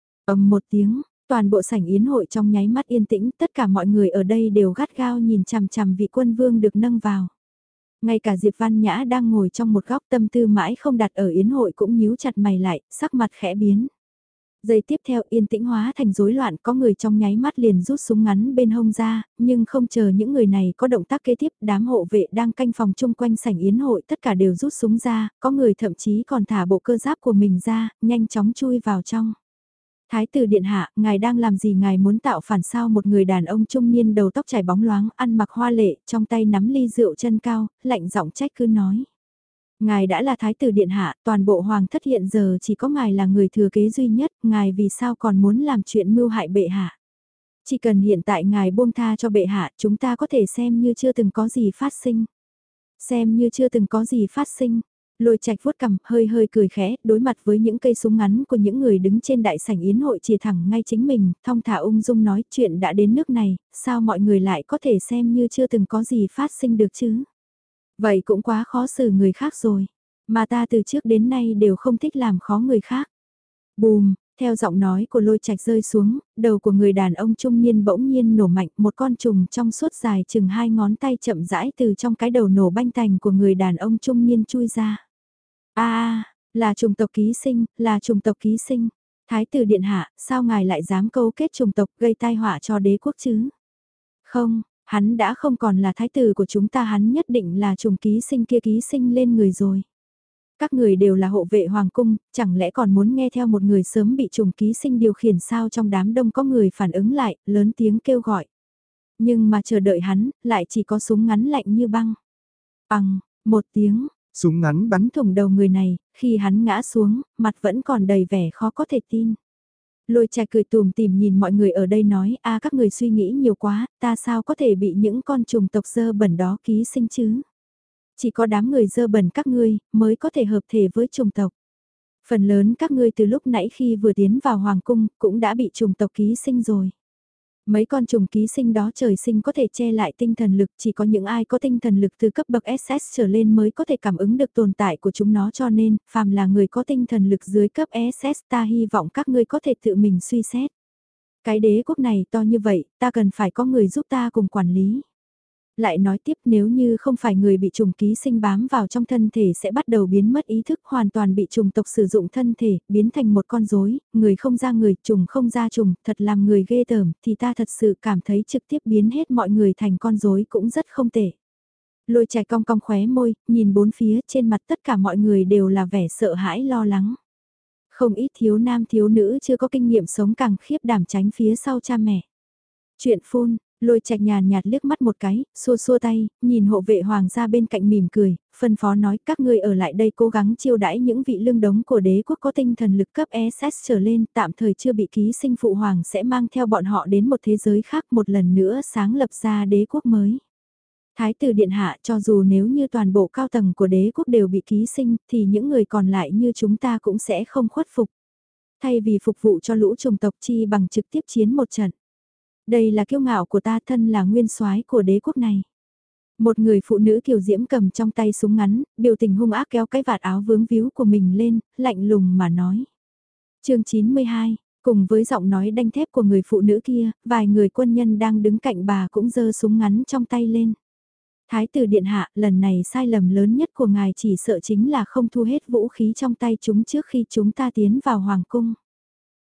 [SPEAKER 1] Ầm một tiếng, toàn bộ sảnh yến hội trong nháy mắt yên tĩnh, tất cả mọi người ở đây đều gắt gao nhìn chằm chằm vị quân vương được nâng vào. Ngay cả Diệp Văn Nhã đang ngồi trong một góc, tâm tư mãi không đặt ở yến hội cũng nhíu chặt mày lại, sắc mặt khẽ biến. Giây tiếp theo yên tĩnh hóa thành rối loạn, có người trong nháy mắt liền rút súng ngắn bên hông ra, nhưng không chờ những người này có động tác kế tiếp, đám hộ vệ đang canh phòng chung quanh sảnh yến hội tất cả đều rút súng ra, có người thậm chí còn thả bộ cơ giáp của mình ra, nhanh chóng chui vào trong. Thái tử điện hạ, ngài đang làm gì, ngài muốn tạo phản sao? Một người đàn ông trung niên đầu tóc chảy bóng loáng, ăn mặc hoa lệ, trong tay nắm ly rượu chân cao, lạnh giọng trách cứ nói. Ngài đã là thái tử điện hạ, toàn bộ hoàng thất hiện giờ chỉ có ngài là người thừa kế duy nhất, ngài vì sao còn muốn làm chuyện mưu hại bệ hạ? Chỉ cần hiện tại ngài buông tha cho bệ hạ, chúng ta có thể xem như chưa từng có gì phát sinh. Xem như chưa từng có gì phát sinh. Lôi Trạch vuốt cằm, hơi hơi cười khẽ, đối mặt với những cây súng ngắn của những người đứng trên đại sảnh yến hội chìa thẳng ngay chính mình, thong thả ung dung nói chuyện đã đến nước này, sao mọi người lại có thể xem như chưa từng có gì phát sinh được chứ? Vậy cũng quá khó xử người khác rồi, mà ta từ trước đến nay đều không thích làm khó người khác. Bùm, theo giọng nói của Lôi Trạch rơi xuống, đầu của người đàn ông trung niên bỗng nhiên nổ mạnh, một con trùng trong suốt dài chừng 2 ngón tay chậm rãi từ trong cái đầu nổ banh tành của người đàn ông trung niên chui ra. A, là chủng tộc ký sinh, là chủng tộc ký sinh. Thái tử điện hạ, sao ngài lại dám câu kết chủng tộc gây tai họa cho đế quốc chứ? Không, hắn đã không còn là thái tử của chúng ta, hắn nhất định là chủng ký sinh kia ký sinh lên người rồi. Các người đều là hộ vệ hoàng cung, chẳng lẽ còn muốn nghe theo một người sớm bị trùng ký sinh điều khiển sao? Trong đám đông có người phản ứng lại, lớn tiếng kêu gọi. Nhưng mà chờ đợi hắn, lại chỉ có súng ngắn lạnh như băng. Bằng, một tiếng,
[SPEAKER 2] Súng ngắn bắn.
[SPEAKER 1] bắn thủng đầu người này, khi hắn ngã xuống, mặt vẫn còn đầy vẻ khó có thể tin. Lôi Trạch cười tùm tìm nhìn mọi người ở đây nói, a các người suy nghĩ nhiều quá, ta sao có thể bị những con trùng tộc dơ bẩn đó ký sinh chứ? Chỉ có đám người dơ bẩn các ngươi, mới có thể hợp thể với trùng tộc. Phần lớn các ngươi từ lúc nãy khi vừa tiến vào hoàng cung, cũng đã bị trùng tộc ký sinh rồi. Mấy con trùng ký sinh đó trời sinh có thể che lại tinh thần lực, chỉ có những ai có tinh thần lực từ cấp bậc SS trở lên mới có thể cảm ứng được tồn tại của chúng nó, cho nên, phàm là người có tinh thần lực dưới cấp SS ta hy vọng các ngươi có thể tự mình suy xét. Cái đế quốc này to như vậy, ta cần phải có người giúp ta cùng quản lý. Lại nói tiếp, nếu như không phải người bị trùng ký sinh bám vào trong thân thể sẽ bắt đầu biến mất ý thức, hoàn toàn bị trùng tộc sử dụng thân thể, biến thành một con rối, người không ra người, trùng không ra trùng, thật làm người ghê tởm, thì ta thật sự cảm thấy trực tiếp biến hết mọi người thành con rối cũng rất không tệ. Lôi Trạch cong cong khóe môi, nhìn bốn phía, trên mặt tất cả mọi người đều là vẻ sợ hãi lo lắng. Không ít thiếu nam thiếu nữ chưa có kinh nghiệm sống càng khiếp đảm tránh phía sau cha mẹ. Chuyện phun, Lôi Trạch nhàn nhạt liếc mắt một cái, xua xua tay, nhìn hộ vệ hoàng gia bên cạnh mỉm cười, phân phó nói các ngươi ở lại đây cố gắng chiêu đãi những vị lương đống của đế quốc có tinh thần lực cấp SS trở lên, tạm thời chưa bị ký sinh phụ hoàng sẽ mang theo bọn họ đến một thế giới khác, một lần nữa sáng lập ra đế quốc mới. Thái tử điện hạ, cho dù nếu như toàn bộ cao tầng của đế quốc đều bị ký sinh thì những người còn lại như chúng ta cũng sẽ không khuất phục. Thay vì phục vụ cho lũ trùng tộc chi bằng trực tiếp chiến một trận. Đây là kiêu ngạo của ta, thân là nguyên soái của đế quốc này. Một người phụ nữ kiều diễm cầm trong tay súng ngắn, biểu tình hung ác kéo cái vạt áo vướng víu của mình lên, lạnh lùng mà nói. Chương 92, cùng với giọng nói đanh thép của người phụ nữ kia, vài người quân nhân đang đứng cạnh bà cũng giơ súng ngắn trong tay lên. Thái tử điện hạ, lần này sai lầm lớn nhất của ngài chỉ sợ chính là không thu hết vũ khí trong tay chúng trước khi chúng ta tiến vào hoàng cung.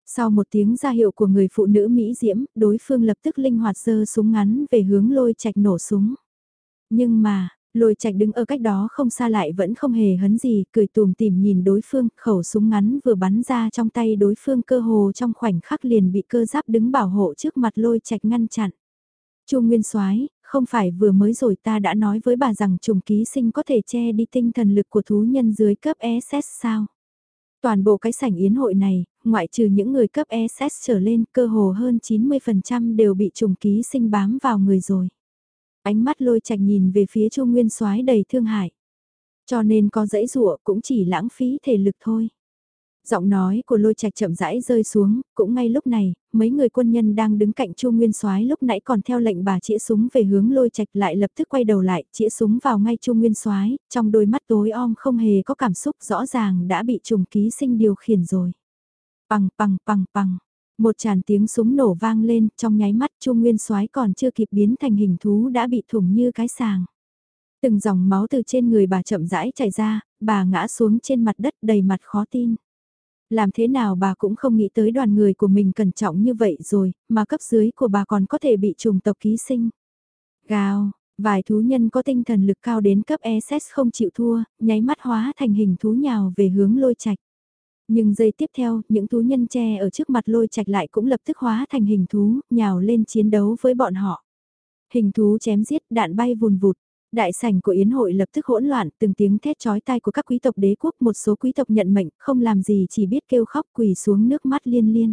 [SPEAKER 1] Sau một tiếng ra hiệu của người phụ nữ Mỹ diễm, đối phương lập tức linh hoạt giơ súng ngắn về hướng Lôi Trạch nổ súng. Nhưng mà, Lôi Trạch đứng ở cách đó không xa lại vẫn không hề hấn gì, cười tùm tìm nhìn đối phương, khẩu súng ngắn vừa bắn ra trong tay đối phương cơ hồ trong khoảnh khắc liền bị cơ giáp đứng bảo hộ trước mặt Lôi Trạch ngăn chặn. Chu Nguyên Soái, không phải vừa mới rồi ta đã nói với bà rằng trùng ký sinh có thể che đi tinh thần lực của thú nhân dưới cấp SS sao? Toàn bộ cái sảnh yến hội này, ngoại trừ những người cấp SS trở lên, cơ hồ hơn 90% đều bị trùng ký sinh bám vào người rồi. Ánh mắt Lôi Trạch nhìn về phía Chu Nguyên Soái đầy thương hại. Cho nên có dãy dụa cũng chỉ lãng phí thể lực thôi. Giọng nói của Lôi Trạch chậm rãi rơi xuống, cũng ngay lúc này, mấy người quân nhân đang đứng cạnh Chu Nguyên Soái lúc nãy còn theo lệnh bà chĩa súng về hướng Lôi Trạch lại lập tức quay đầu lại, chĩa súng vào ngay Chu Nguyên Soái, trong đôi mắt tối om không hề có cảm xúc, rõ ràng đã bị trùng ký sinh điều khiển rồi. Pằng pằng pằng pằng. Một tràn tiếng súng nổ vang lên, trong nháy mắt Chu Nguyên Soái còn chưa kịp biến thành hình thú đã bị thủng như cái sàng. Từng dòng máu từ trên người bà chậm rãi chảy ra, bà ngã xuống trên mặt đất đầy mặt khó tin. Làm thế nào bà cũng không nghĩ tới đoàn người của mình cẩn trọng như vậy rồi, mà cấp dưới của bà còn có thể bị trùng tộc ký sinh. Gào, vài thú nhân có tinh thần lực cao đến cấp SS không chịu thua, nháy mắt hóa thành hình thú nhào về hướng Lôi Trạch. Nhưng giây tiếp theo, những thú nhân che ở trước mặt Lôi Trạch lại cũng lập tức hóa thành hình thú, nhào lên chiến đấu với bọn họ. Hình thú chém giết, đạn bay vùn vụt. Đại sảnh của yến hội lập tức hỗn loạn, từng tiếng thét chói tai của các quý tộc đế quốc, một số quý tộc nhận mệnh, không làm gì chỉ biết kêu khóc quỳ xuống nước mắt liên liên.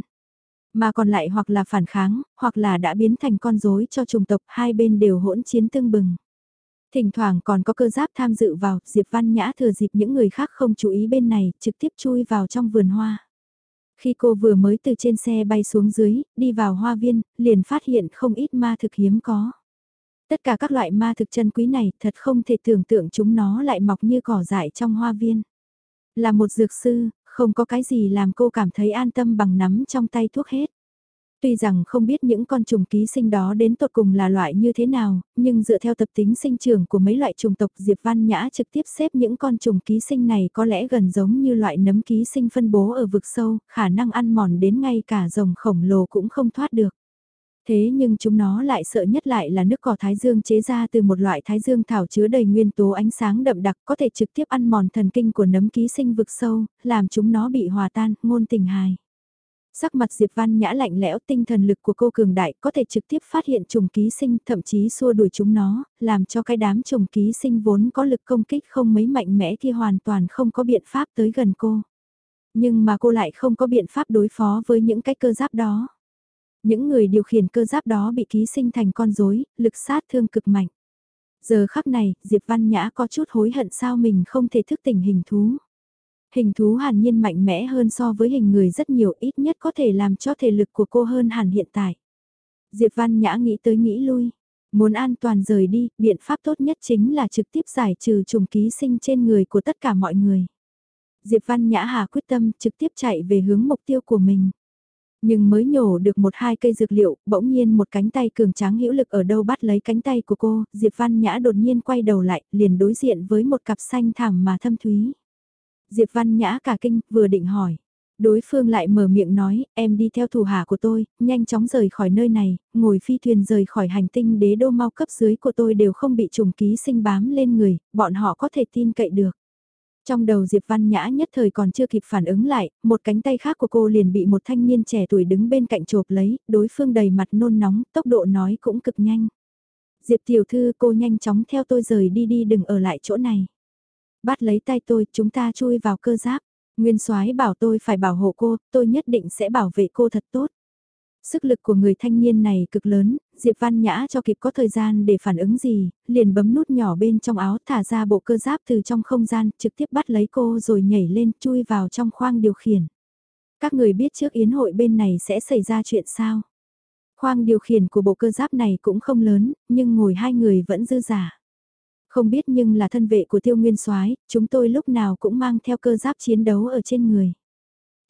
[SPEAKER 1] Mà còn lại hoặc là phản kháng, hoặc là đã biến thành con rối cho chủng tộc, hai bên đều hỗn chiến tương bừng. Thỉnh thoảng còn có cơ giáp tham dự vào, Diệp Văn Nhã thừa dịp những người khác không chú ý bên này, trực tiếp chui vào trong vườn hoa. Khi cô vừa mới từ trên xe bay xuống dưới, đi vào hoa viên, liền phát hiện không ít ma thực hiếm có. Tất cả các loại ma thực chân quý này thật không thể tưởng tượng chúng nó lại mọc như cỏ dại trong hoa viên. Là một dược sư, không có cái gì làm cô cảm thấy an tâm bằng nắm trong tay thuốc hết. Tuy rằng không biết những con trùng ký sinh đó đến tột cùng là loại như thế nào, nhưng dựa theo tập tính sinh trưởng của mấy loại trùng tộc Diệp Văn Nhã trực tiếp xếp những con trùng ký sinh này có lẽ gần giống như loại nấm ký sinh phân bố ở vực sâu, khả năng ăn mòn đến ngay cả rồng khổng lồ cũng không thoát được. Thế nhưng chúng nó lại sợ nhất lại là nước cỏ thái dương chế ra từ một loại thái dương thảo chứa đầy nguyên tố ánh sáng đậm đặc có thể trực tiếp ăn mòn thần kinh của nấm ký sinh vực sâu, làm chúng nó bị hòa tan, ngôn tình hài. Sắc mặt Diệp Văn Nhã lạnh lẽo, tinh thần lực của cô cường đại có thể trực tiếp phát hiện trùng ký sinh, thậm chí xua đuổi chúng nó, làm cho cái đám trùng ký sinh vốn có lực công kích không mấy mạnh mẽ kia hoàn toàn không có biện pháp tới gần cô. Nhưng mà cô lại không có biện pháp đối phó với những cái cơ giáp đó. Những người điều khiển cơ giáp đó bị ký sinh thành con rối, lực sát thương cực mạnh. Giờ khắc này, Diệp Văn Nhã có chút hối hận sao mình không thể thức tỉnh hình thú. Hình thú hàn nhiên mạnh mẽ hơn so với hình người rất nhiều, ít nhất có thể làm cho thể lực của cô hơn hẳn hiện tại. Diệp Văn Nhã nghĩ tới nghĩ lui. Muốn an toàn rời đi, biện pháp tốt nhất chính là trực tiếp giải trừ trùng ký sinh trên người của tất cả mọi người. Diệp Văn Nhã hà quyết tâm trực tiếp chạy về hướng mục tiêu của mình. Nhưng mới nhổ được một hai cây dược liệu, bỗng nhiên một cánh tay cường tráng hữu lực ở đâu bắt lấy cánh tay của cô, Diệp Văn Nhã đột nhiên quay đầu lại, liền đối diện với một cặp xanh thẳm mà thâm thúy. Diệp Văn Nhã cả kinh, vừa định hỏi. Đối phương lại mở miệng nói, em đi theo thủ hạ của tôi, nhanh chóng rời khỏi nơi này, ngồi phi thuyền rời khỏi hành tinh đế đô mau cấp dưới của tôi đều không bị trùng ký sinh bám lên người, bọn họ có thể tin cậy được. Trong đầu Diệp Văn Nhã nhất thời còn chưa kịp phản ứng lại, một cánh tay khác của cô liền bị một thanh niên trẻ tuổi đứng bên cạnh chộp lấy, đối phương đầy mặt nôn nóng, tốc độ nói cũng cực nhanh. Diệp tiểu thư cô nhanh chóng theo tôi rời đi đi đừng ở lại chỗ này. Bắt lấy tay tôi, chúng ta chui vào cơ giáp. Nguyên soái bảo tôi phải bảo hộ cô, tôi nhất định sẽ bảo vệ cô thật tốt. Sức lực của người thanh niên này cực lớn, Diệp Văn Nhã cho kịp có thời gian để phản ứng gì, liền bấm nút nhỏ bên trong áo thả ra bộ cơ giáp từ trong không gian, trực tiếp bắt lấy cô rồi nhảy lên chui vào trong khoang điều khiển. Các người biết trước yến hội bên này sẽ xảy ra chuyện sao? Khoang điều khiển của bộ cơ giáp này cũng không lớn, nhưng ngồi hai người vẫn dư giả. Không biết nhưng là thân vệ của Tiêu Nguyên Soái, chúng tôi lúc nào cũng mang theo cơ giáp chiến đấu ở trên người.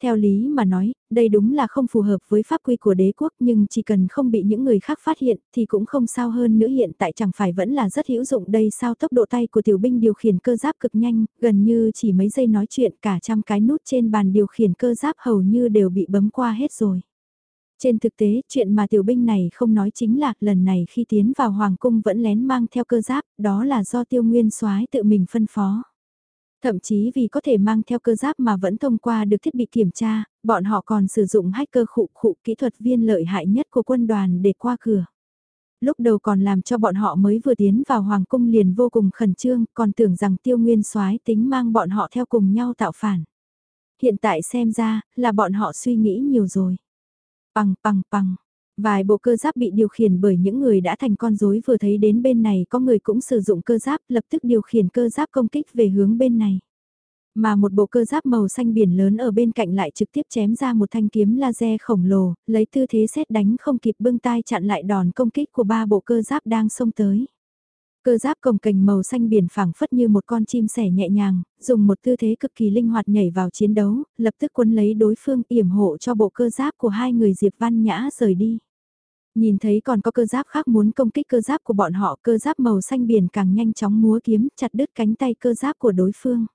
[SPEAKER 1] Theo lý mà nói, đây đúng là không phù hợp với pháp quy của đế quốc nhưng chỉ cần không bị những người khác phát hiện thì cũng không sao hơn nữa, hiện tại chẳng phải vẫn là rất hữu dụng đây sao. Tốc độ tay của tiểu binh điều khiển cơ giáp cực nhanh, gần như chỉ mấy giây nói chuyện cả trăm cái nút trên bàn điều khiển cơ giáp hầu như đều bị bấm qua hết rồi. Trên thực tế, chuyện mà tiểu binh này không nói chính là lần này khi tiến vào hoàng cung vẫn lén mang theo cơ giáp, đó là do Tiêu Nguyên Soái tự mình phân phó. Thậm chí vì có thể mang theo cơ giáp mà vẫn thông qua được thiết bị kiểm tra, bọn họ còn sử dụng hacker khụ kỹ thuật viên lợi hại nhất của quân đoàn để qua cửa. Lúc đầu còn làm cho bọn họ mới vừa tiến vào hoàng cung liền vô cùng khẩn trương, còn tưởng rằng Tiêu Nguyên Soái tính mang bọn họ theo cùng nhau tạo phản. Hiện tại xem ra là bọn họ suy nghĩ nhiều rồi. Bằng. Vài bộ cơ giáp bị điều khiển bởi những người đã thành con rối vừa thấy đến bên này có người cũng sử dụng cơ giáp lập tức điều khiển cơ giáp công kích về hướng bên này. Mà một bộ cơ giáp màu xanh biển lớn ở bên cạnh lại trực tiếp chém ra một thanh kiếm laser khổng lồ, lấy tư thế sét đánh không kịp bưng tai chặn lại đòn công kích của ba bộ cơ giáp đang xông tới. Cơ giáp cồng kềnh màu xanh biển phẳng phất như một con chim sẻ nhẹ nhàng, dùng một tư thế cực kỳ linh hoạt nhảy vào chiến đấu, lập tức cuốn lấy đối phương yểm hộ cho bộ cơ giáp của hai người Diệp Văn Nhã rời đi. Nhìn thấy còn có cơ giáp khác muốn công kích cơ giáp của bọn họ, cơ giáp màu xanh biển càng nhanh chóng múa kiếm chặt đứt cánh tay cơ giáp của đối phương.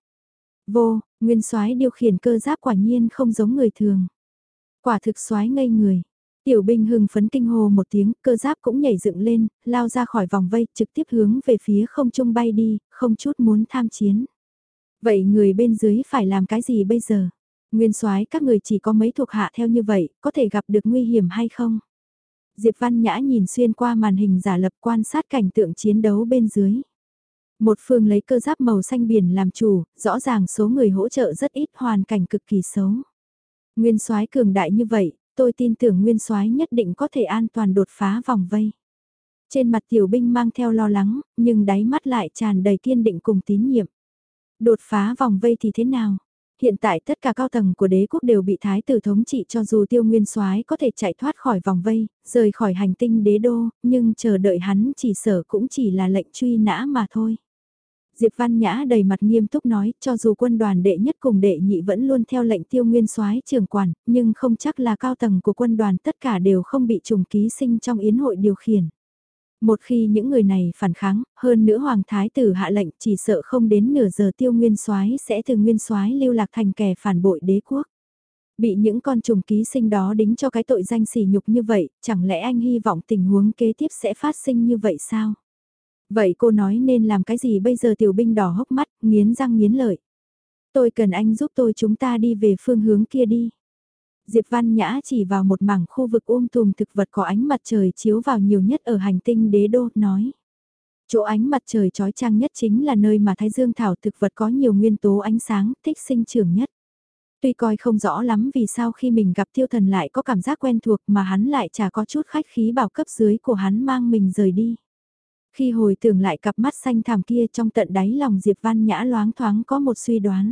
[SPEAKER 1] Nguyên Soái điều khiển cơ giáp quả nhiên không giống người thường. Quả thực soái ngây người. Tiểu binh hưng phấn kinh hô một tiếng, cơ giáp cũng nhảy dựng lên, lao ra khỏi vòng vây, trực tiếp hướng về phía không trung bay đi, không chút muốn tham chiến. Vậy người bên dưới phải làm cái gì bây giờ? Nguyên Soái các người chỉ có mấy thuộc hạ theo như vậy, có thể gặp được nguy hiểm hay không? Diệp Văn Nhã nhìn xuyên qua màn hình giả lập quan sát cảnh tượng chiến đấu bên dưới. Một phương lấy cơ giáp màu xanh biển làm chủ, rõ ràng số người hỗ trợ rất ít, hoàn cảnh cực kỳ xấu. Nguyên Soái cường đại như vậy, tôi tin tưởng Nguyên Soái nhất định có thể an toàn đột phá vòng vây. Trên mặt tiểu binh mang theo lo lắng, nhưng đáy mắt lại tràn đầy kiên định cùng tín nhiệm. Đột phá vòng vây thì thế nào? Hiện tại tất cả cao tầng của đế quốc đều bị thái tử thống trị, cho dù Tiêu Nguyên Soái có thể chạy thoát khỏi vòng vây, rời khỏi hành tinh đế đô, nhưng chờ đợi hắn chỉ sợ cũng chỉ là lệnh truy nã mà thôi. Diệp Văn Nhã đầy mặt nghiêm túc nói, cho dù quân đoàn đệ nhất cùng đệ nhị vẫn luôn theo lệnh Tiêu Nguyên Soái trưởng quản, nhưng không chắc là cao tầng của quân đoàn tất cả đều không bị trùng ký sinh trong yến hội điều khiển. Một khi những người này phản kháng, hơn nữa Hoàng Thái tử hạ lệnh, chỉ sợ không đến nửa giờ Tiêu Nguyên Soái sẽ từ Nguyên Soái lưu lạc thành kẻ phản bội đế quốc. Bị những con trùng ký sinh đó đính cho cái tội danh sỉ nhục như vậy, chẳng lẽ anh hy vọng tình huống kế tiếp sẽ phát sinh như vậy sao? Vậy cô nói nên làm cái gì bây giờ? Tiểu binh đỏ hốc mắt, nghiến răng nghiến lợi. Tôi cần anh giúp tôi, chúng ta đi về phương hướng kia đi. Diệp Văn Nhã chỉ vào một mảng khu vực tùm thực vật có ánh mặt trời chiếu vào nhiều nhất ở hành tinh đế đô, nói. Chỗ ánh mặt trời chói chang nhất chính là nơi mà thái dương thảo thực vật có nhiều nguyên tố ánh sáng, thích sinh trưởng nhất. Tuy coi không rõ lắm vì sao khi mình gặp Tiêu Thần lại có cảm giác quen thuộc mà hắn lại chả có chút khách khí bảo cấp dưới của hắn mang mình rời đi. Khi hồi tưởng lại cặp mắt xanh thẳm kia, trong tận đáy lòng Diệp Văn Nhã loáng thoáng có một suy đoán.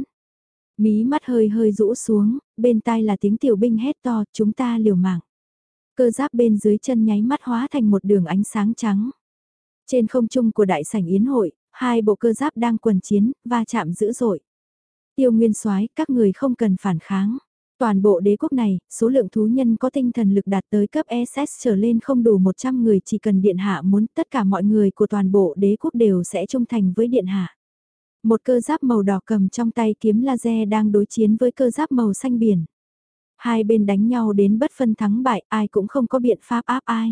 [SPEAKER 1] Mí mắt hơi hơi rũ xuống, bên tai là tiếng tiểu binh hét to, chúng ta liều mạng. Cơ giáp bên dưới chân nháy mắt hóa thành một đường ánh sáng trắng. Trên không trung của đại sảnh yến hội, hai bộ cơ giáp đang quần chiến, va chạm dữ dội. Tiêu Nguyên Soái, các người không cần phản kháng. Toàn bộ đế quốc này, số lượng thú nhân có tinh thần lực đạt tới cấp SS trở lên không đủ 100 người, chỉ cần điện hạ muốn, tất cả mọi người của toàn bộ đế quốc đều sẽ trung thành với điện hạ. Một cơ giáp màu đỏ cầm trong tay kiếm laser đang đối chiến với cơ giáp màu xanh biển. Hai bên đánh nhau đến bất phân thắng bại, ai cũng không có biện pháp áp ai.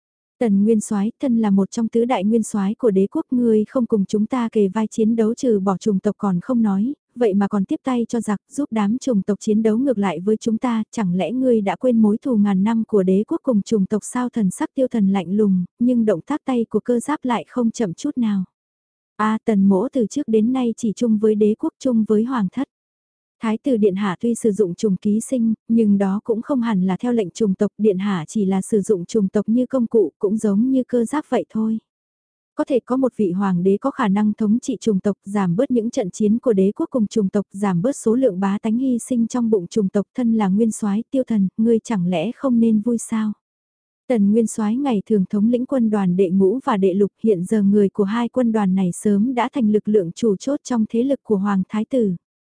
[SPEAKER 1] Tần Nguyên Soái, thân là một trong tứ đại nguyên soái của đế quốc, ngươi không cùng chúng ta kề vai chiến đấu trừ bỏ chủng tộc còn không nói, vậy mà còn tiếp tay cho giặc, giúp đám chủng tộc chiến đấu ngược lại với chúng ta, chẳng lẽ ngươi đã quên mối thù ngàn năm của đế quốc cùng chủng tộc sao? Thần sắc Tiêu Thần lạnh lùng, nhưng động tác tay của cơ giáp lại không chậm chút nào. Tần mỗ từ trước đến nay chỉ chung với đế quốc, chung với hoàng thất. Thái tử điện hạ tuy sử dụng trùng ký sinh, nhưng đó cũng không hẳn là theo lệnh trùng tộc, điện hạ chỉ là sử dụng trùng tộc như công cụ, cũng giống như cơ giáp vậy thôi. Có thể có một vị hoàng đế có khả năng thống trị trùng tộc, giảm bớt những trận chiến của đế quốc cùng trùng tộc, giảm bớt số lượng bá tánh hy sinh trong bụng trùng tộc. Thân là nguyên soái Tiêu Thần, ngươi chẳng lẽ không nên vui sao? Tần Nguyên Soái ngày thường thống lĩnh quân đoàn đệ ngũ và đệ lục, hiện giờ người của hai quân đoàn này sớm đã thành lực lượng chủ chốt trong thế lực của Hoàng Thái Tử.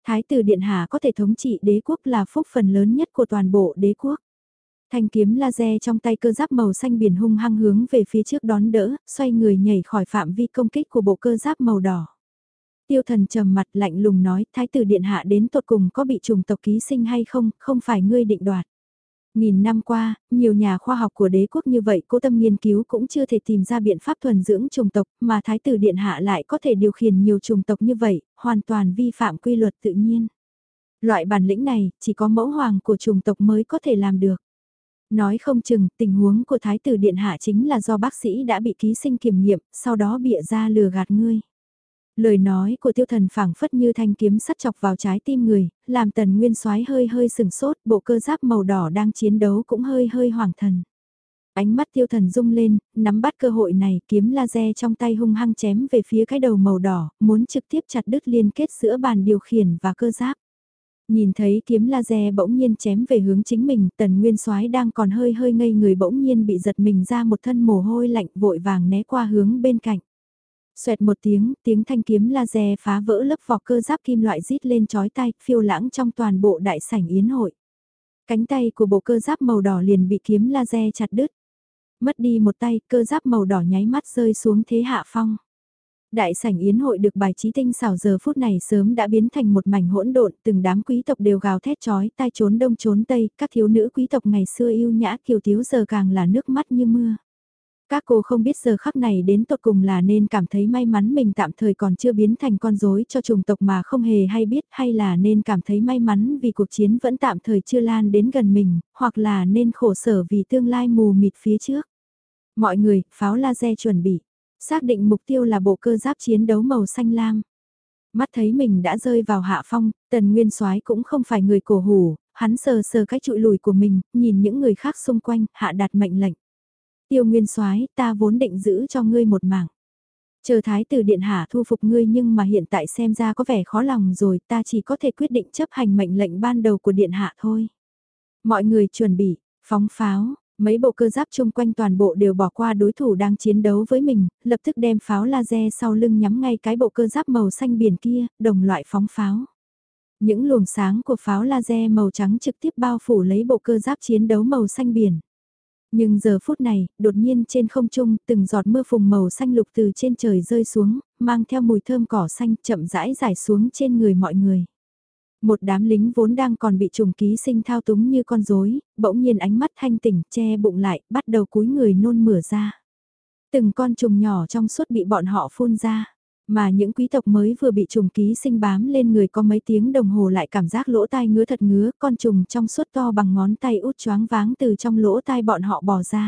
[SPEAKER 1] Thái tử điện hạ có thể thống trị đế quốc là phúc phần lớn nhất của toàn bộ đế quốc. Thanh kiếm laser trong tay cơ giáp màu xanh biển hung hăng hướng về phía trước đón đỡ, xoay người nhảy khỏi phạm vi công kích của bộ cơ giáp màu đỏ. Tiêu thần trầm mặt lạnh lùng nói, thái tử điện hạ đến tột cùng có bị trùng tộc ký sinh hay không, không phải ngươi định đoạt. Nghìn năm qua, nhiều nhà khoa học của đế quốc như vậy cố tâm nghiên cứu cũng chưa thể tìm ra biện pháp thuần dưỡng trùng tộc, mà thái tử điện hạ lại có thể điều khiển nhiều trùng tộc như vậy, hoàn toàn vi phạm quy luật tự nhiên. Loại bản lĩnh này, chỉ có mẫu hoàng của trùng tộc mới có thể làm được. Nói không chừng, tình huống của thái tử điện hạ chính là do bác sĩ đã bị ký sinh kiểm nghiệm, sau đó bịa ra lừa gạt ngươi. Lời nói của tiêu thần phảng phất như thanh kiếm sắt chọc vào trái tim người, làm Tần Nguyên Soái hơi hơi sừng sốt, bộ cơ giáp màu đỏ đang chiến đấu cũng hơi hơi hoảng thần. Ánh mắt tiêu thần rung lên, nắm bắt cơ hội này, kiếm laser trong tay hung hăng chém về phía cái đầu màu đỏ, muốn trực tiếp chặt đứt liên kết giữa bàn điều khiển và cơ giáp. Nhìn thấy kiếm laser bỗng nhiên chém về hướng chính mình, Tần Nguyên Soái đang còn hơi hơi ngây người bỗng nhiên bị giật mình ra một thân mồ hôi lạnh vội vàng né qua hướng bên cạnh. Xoẹt một tiếng, tiếng thanh kiếm laser phá vỡ lớp vỏ cơ giáp kim loại rít lên chói tai, phiêu lãng trong toàn bộ đại sảnh yến hội. Cánh tay của bộ cơ giáp màu đỏ liền bị kiếm laser chặt đứt. Mất đi một tay, cơ giáp màu đỏ nháy mắt rơi xuống thế hạ phong. Đại sảnh yến hội được bài trí tinh xảo giờ phút này sớm đã biến thành một mảnh hỗn độn, từng đám quý tộc đều gào thét chói tai trốn đông trốn tây, các thiếu nữ quý tộc ngày xưa yêu nhã kiều thiếu giờ càng là nước mắt như mưa. Các cô không biết giờ khắc này đến tột cùng là nên cảm thấy may mắn mình tạm thời còn chưa biến thành con rối cho chủng tộc mà không hề hay biết, hay là nên cảm thấy may mắn vì cuộc chiến vẫn tạm thời chưa lan đến gần mình, hoặc là nên khổ sở vì tương lai mù mịt phía trước. Mọi người, pháo laser chuẩn bị, xác định mục tiêu là bộ cơ giáp chiến đấu màu xanh lam. Mắt thấy mình đã rơi vào hạ phong, Tần Nguyên Soái cũng không phải người cổ hủ, hắn sờ sờ cái trụi lùi của mình, nhìn những người khác xung quanh, hạ đạt mệnh lệnh. Tiêu Nguyên Soái, ta vốn định giữ cho ngươi một mạng. Chờ thái tử điện hạ thu phục ngươi nhưng mà hiện tại xem ra có vẻ khó lòng rồi, ta chỉ có thể quyết định chấp hành mệnh lệnh ban đầu của điện hạ thôi. Mọi người chuẩn bị, phóng pháo, mấy bộ cơ giáp chung quanh toàn bộ đều bỏ qua đối thủ đang chiến đấu với mình, lập tức đem pháo laser sau lưng nhắm ngay cái bộ cơ giáp màu xanh biển kia, đồng loại phóng pháo. Những luồng sáng của pháo laser màu trắng trực tiếp bao phủ lấy bộ cơ giáp chiến đấu màu xanh biển. Nhưng giờ phút này, đột nhiên trên không trung, từng giọt mưa phùn màu xanh lục từ trên trời rơi xuống, mang theo mùi thơm cỏ xanh chậm rãi rải xuống trên người mọi người. Một đám lính vốn đang còn bị trùng ký sinh thao túng như con rối, bỗng nhiên ánh mắt thanh tỉnh, che bụng lại, bắt đầu cúi người nôn mửa ra. Từng con trùng nhỏ trong suốt bị bọn họ phun ra. Mà những quý tộc mới vừa bị trùng ký sinh bám lên người có mấy tiếng đồng hồ lại cảm giác lỗ tai ngứa thật ngứa, con trùng trong suốt to bằng ngón tay út choáng váng từ trong lỗ tai bọn họ bò ra.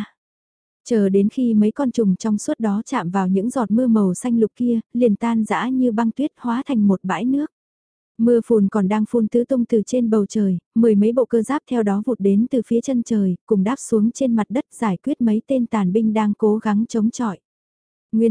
[SPEAKER 1] Chờ đến khi mấy con trùng trong suốt đó chạm vào những giọt mưa màu xanh lục kia, liền tan rã như băng tuyết hóa thành một bãi nước. Mưa phùn còn đang phun tứ tung từ trên bầu trời, mười mấy bộ cơ giáp theo đó vụt đến từ phía chân trời, cùng đáp xuống trên mặt đất giải quyết mấy tên tàn binh đang cố gắng chống chọi. Nguyên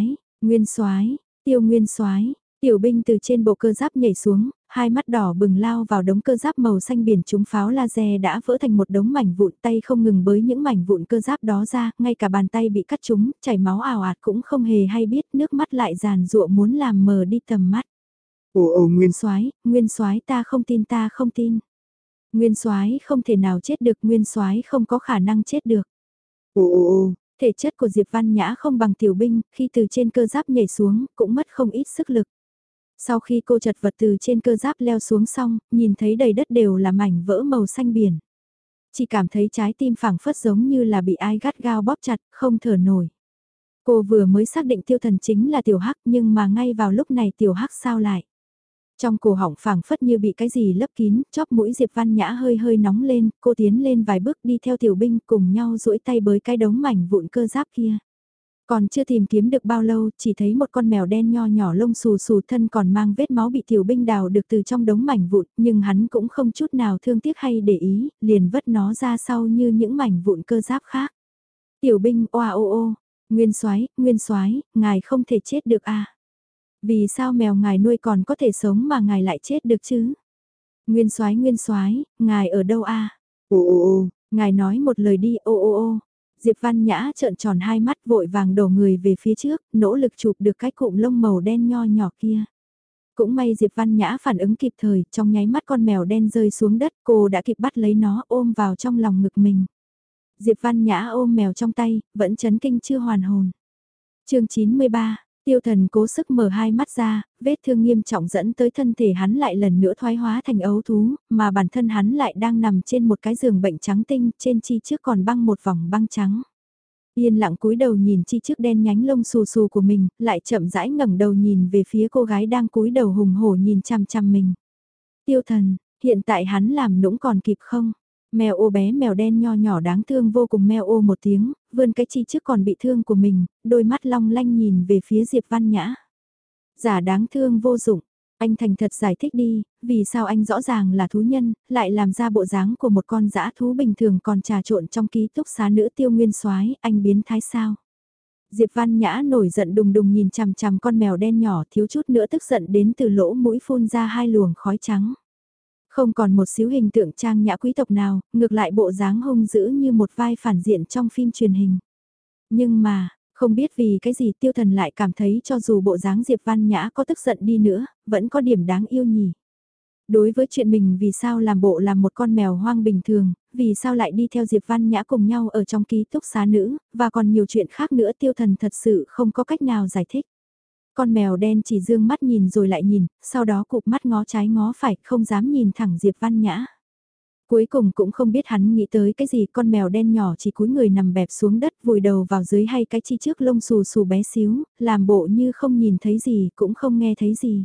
[SPEAKER 1] soái, Tiêu Nguyên Soái, tiểu binh từ trên bộ cơ giáp nhảy xuống, hai mắt đỏ bừng lao vào đống cơ giáp màu xanh biển trúng pháo laser đã vỡ thành một đống mảnh vụn, tay không ngừng bới những mảnh vụn cơ giáp đó ra, ngay cả bàn tay bị cắt trúng, chảy máu ào ạt cũng không hề hay biết, nước mắt lại giàn giụa muốn làm mờ đi tầm mắt.
[SPEAKER 2] Ồ
[SPEAKER 1] Nguyên Soái, ta không tin. Nguyên Soái không thể nào chết được, Nguyên Soái không có khả năng chết được.
[SPEAKER 2] ồ.
[SPEAKER 1] Thể chất của Diệp Văn Nhã không bằng tiểu binh, khi từ trên cơ giáp nhảy xuống, cũng mất không ít sức lực. Sau khi cô chật vật từ trên cơ giáp leo xuống xong, nhìn thấy đầy đất đều là mảnh vỡ màu xanh biển. Chỉ cảm thấy trái tim phảng phất giống như là bị ai gắt gao bóp chặt, không thở nổi. Cô vừa mới xác định Tiêu Thần chính là Tiểu Hắc nhưng mà ngay vào lúc này Tiểu Hắc sao lại. Trong cổ họng phảng phất như bị cái gì lấp kín, chóp mũi Diệp Văn Nhã hơi hơi nóng lên, cô tiến lên vài bước đi theo tiểu binh cùng nhau duỗi tay bới cái đống mảnh vụn cơ giáp kia. Còn chưa tìm kiếm được bao lâu, chỉ thấy một con mèo đen nho nhỏ lông xù xù thân còn mang vết máu bị tiểu binh đào được từ trong đống mảnh vụn, nhưng hắn cũng không chút nào thương tiếc hay để ý, liền vứt nó ra sau như những mảnh vụn cơ giáp khác. Tiểu binh oa ô ô, Nguyên soái, ngài không thể chết được à? Vì sao mèo ngài nuôi còn có thể sống mà ngài lại chết được chứ? Nguyên soái, ngài ở đâu à?
[SPEAKER 2] Ồ.
[SPEAKER 1] Ngài nói một lời đi ô ô ô. Diệp Văn Nhã trợn tròn hai mắt vội vàng đổ người về phía trước, nỗ lực chụp được cái cụm lông màu đen nho nhỏ kia. Cũng may Diệp Văn Nhã phản ứng kịp thời, trong nháy mắt con mèo đen rơi xuống đất, cô đã kịp bắt lấy nó ôm vào trong lòng ngực mình. Diệp Văn Nhã ôm mèo trong tay, vẫn chấn kinh chưa hoàn hồn. Chương 93, Tiêu Thần cố sức mở hai mắt ra, vết thương nghiêm trọng dẫn tới thân thể hắn lại lần nữa thoái hóa thành ấu thú, mà bản thân hắn lại đang nằm trên một cái giường bệnh trắng tinh, trên chi trước còn băng một vòng băng trắng. Yên lặng cúi đầu nhìn chi trước đen nhánh lông xù xù của mình, lại chậm rãi ngẩng đầu nhìn về phía cô gái đang cúi đầu hùng hổ nhìn chằm chằm mình. Tiêu Thần, hiện tại hắn làm nũng còn kịp không? Mèo ô bé mèo đen nho nhỏ đáng thương vô cùng meo ô một tiếng, vươn cái chi trước còn bị thương của mình, đôi mắt long lanh nhìn về phía Diệp Văn Nhã. Giả đáng thương vô dụng, anh thành thật giải thích đi, vì sao anh rõ ràng là thú nhân, lại làm ra bộ dáng của một con dã thú bình thường còn trà trộn trong ký túc xá nữ Tiêu Nguyên Soái, anh biến thái sao? Diệp Văn Nhã nổi giận đùng đùng nhìn chằm chằm con mèo đen nhỏ thiếu chút nữa tức giận đến từ lỗ mũi phun ra hai luồng khói trắng. Không còn một xíu hình tượng trang nhã quý tộc nào, ngược lại bộ dáng hung dữ như một vai phản diện trong phim truyền hình. Nhưng mà, không biết vì cái gì Tiêu Thần lại cảm thấy cho dù bộ dáng Diệp Văn Nhã có tức giận đi nữa, vẫn có điểm đáng yêu nhỉ. Đối với chuyện mình vì sao làm bộ làm một con mèo hoang bình thường, vì sao lại đi theo Diệp Văn Nhã cùng nhau ở trong ký túc xá nữ, và còn nhiều chuyện khác nữa Tiêu Thần thật sự không có cách nào giải thích. Con mèo đen chỉ dương mắt nhìn rồi lại nhìn, sau đó cụp mắt ngó trái ngó phải, không dám nhìn thẳng Diệp Văn Nhã. Cuối cùng cũng không biết hắn nghĩ tới cái gì, con mèo đen nhỏ chỉ cúi người nằm bẹp xuống đất vùi đầu vào dưới hay cái chi trước lông xù xù bé xíu, làm bộ như không nhìn thấy gì cũng không nghe thấy gì.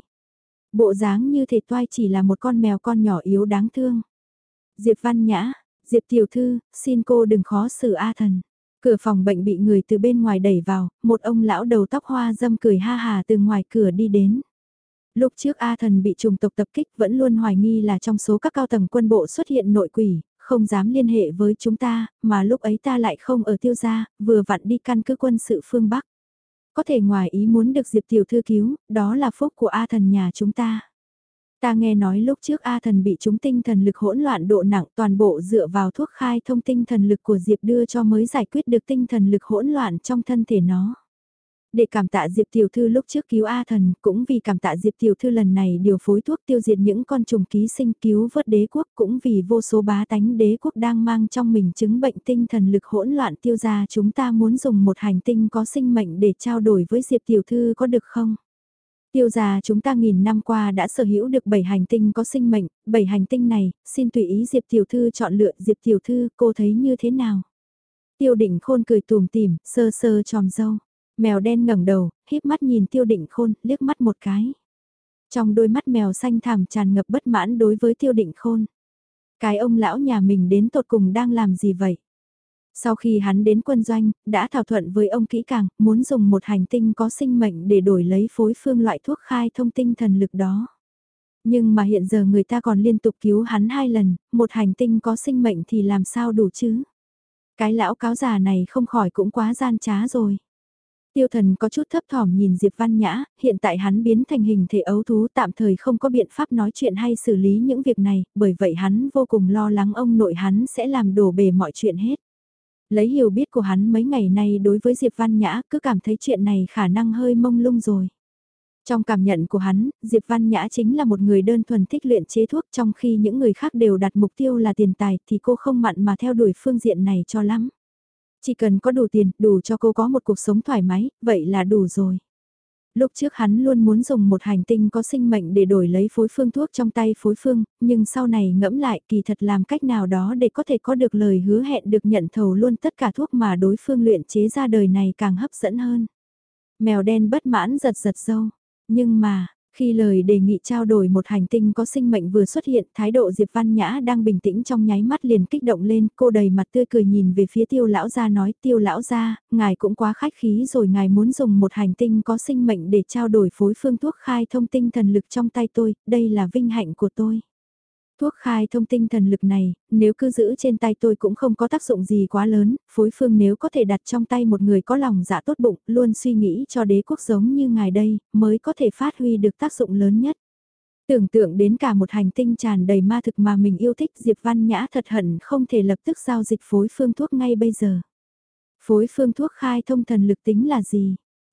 [SPEAKER 1] Bộ dáng như thể toai chỉ là một con mèo con nhỏ yếu đáng thương. Diệp Văn Nhã, Diệp tiểu thư, xin cô đừng khó xử A Thần. Cửa phòng bệnh bị người từ bên ngoài đẩy vào, một ông lão đầu tóc hoa dâm cười ha hà từ ngoài cửa đi đến. Lúc trước A Thần bị trùng tộc tập kích vẫn luôn hoài nghi là trong số các cao tầng quân bộ xuất hiện nội quỷ, không dám liên hệ với chúng ta, mà lúc ấy ta lại không ở Tiêu gia, vừa vặn đi căn cứ quân sự phương Bắc. Có thể ngoài ý muốn được Diệp tiểu thư cứu, đó là phúc của A Thần nhà chúng ta. Ta nghe nói lúc trước A Thần bị trúng tinh thần lực hỗn loạn độ nặng toàn bộ dựa vào thuốc khai thông tinh thần lực của Diệp đưa cho mới giải quyết được tinh thần lực hỗn loạn trong thân thể nó. Để cảm tạ Diệp tiểu thư lúc trước cứu A Thần, cũng vì cảm tạ Diệp tiểu thư lần này điều phối thuốc tiêu diệt những con trùng ký sinh cứu vớt đế quốc, cũng vì vô số bá tánh đế quốc đang mang trong mình chứng bệnh tinh thần lực hỗn loạn tiêu ra, chúng ta muốn dùng một hành tinh có sinh mệnh để trao đổi với Diệp tiểu thư có được không? Tiêu gia chúng ta nghìn năm qua đã sở hữu được 7 hành tinh có sinh mệnh, 7 hành tinh này, xin tùy ý Diệp tiểu thư chọn lựa. Diệp tiểu thư, cô thấy như thế nào? Tiêu Định Khôn cười tủm tỉm, sơ sơ tròm dâu. Mèo đen ngẩng đầu, híp mắt nhìn Tiêu Định Khôn, liếc mắt một cái. Trong đôi mắt mèo xanh thẳm tràn ngập bất mãn đối với Tiêu Định Khôn. Cái ông lão nhà mình đến tột cùng đang làm gì vậy? Sau khi hắn đến quân doanh, đã thảo thuận với ông kỹ càng, muốn dùng một hành tinh có sinh mệnh để đổi lấy phối phương loại thuốc khai thông tinh thần lực đó. Nhưng mà hiện giờ người ta còn liên tục cứu hắn 2 lần, một hành tinh có sinh mệnh thì làm sao đủ chứ? Cái lão cáo già này không khỏi cũng quá gian trá rồi. Tiêu Thần có chút thấp thỏm nhìn Diệp Văn Nhã, hiện tại hắn biến thành hình thể ấu thú tạm thời không có biện pháp nói chuyện hay xử lý những việc này, bởi vậy hắn vô cùng lo lắng ông nội hắn sẽ làm đổ bể mọi chuyện hết. Lấy hiểu biết của hắn mấy ngày nay đối với Diệp Văn Nhã cứ cảm thấy chuyện này khả năng hơi mông lung rồi. Trong cảm nhận của hắn, Diệp Văn Nhã chính là một người đơn thuần thích luyện chế thuốc trong khi những người khác đều đặt mục tiêu là tiền tài thì cô không mặn mà theo đuổi phương diện này cho lắm. Chỉ cần có đủ tiền, đủ cho cô có một cuộc sống thoải mái, vậy là đủ rồi. Lúc trước hắn luôn muốn dùng một hành tinh có sinh mệnh để đổi lấy phối phương thuốc trong tay phối phương, nhưng sau này ngẫm lại kỳ thật làm cách nào đó để có thể có được lời hứa hẹn được nhận thầu luôn tất cả thuốc mà đối phương luyện chế ra đời này càng hấp dẫn hơn. Mèo đen bất mãn giật giật râu, nhưng mà, khi lời đề nghị trao đổi một hành tinh có sinh mệnh vừa xuất hiện, thái độ Diệp Văn Nhã đang bình tĩnh trong nháy mắt liền kích động lên, cô đầy mặt tươi cười nhìn về phía Tiêu lão gia nói, Tiêu lão gia, ngài cũng quá khách khí rồi, ngài muốn dùng một hành tinh có sinh mệnh để trao đổi phối phương thuốc khai thông tinh thần lực trong tay tôi, đây là vinh hạnh của tôi. Thuốc khai thông tinh thần lực này, nếu cứ giữ trên tay tôi cũng không có tác dụng gì quá lớn, phối phương nếu có thể đặt trong tay một người có lòng dạ tốt bụng, luôn suy nghĩ cho đế quốc giống như ngài đây, mới có thể phát huy được tác dụng lớn nhất. Tưởng tượng đến cả một hành tinh tràn đầy ma thực mà mình yêu thích, Diệp Văn Nhã thật hận không thể lập tức giao dịch phối phương thuốc ngay bây giờ. Phối phương thuốc khai thông thần lực tính là gì?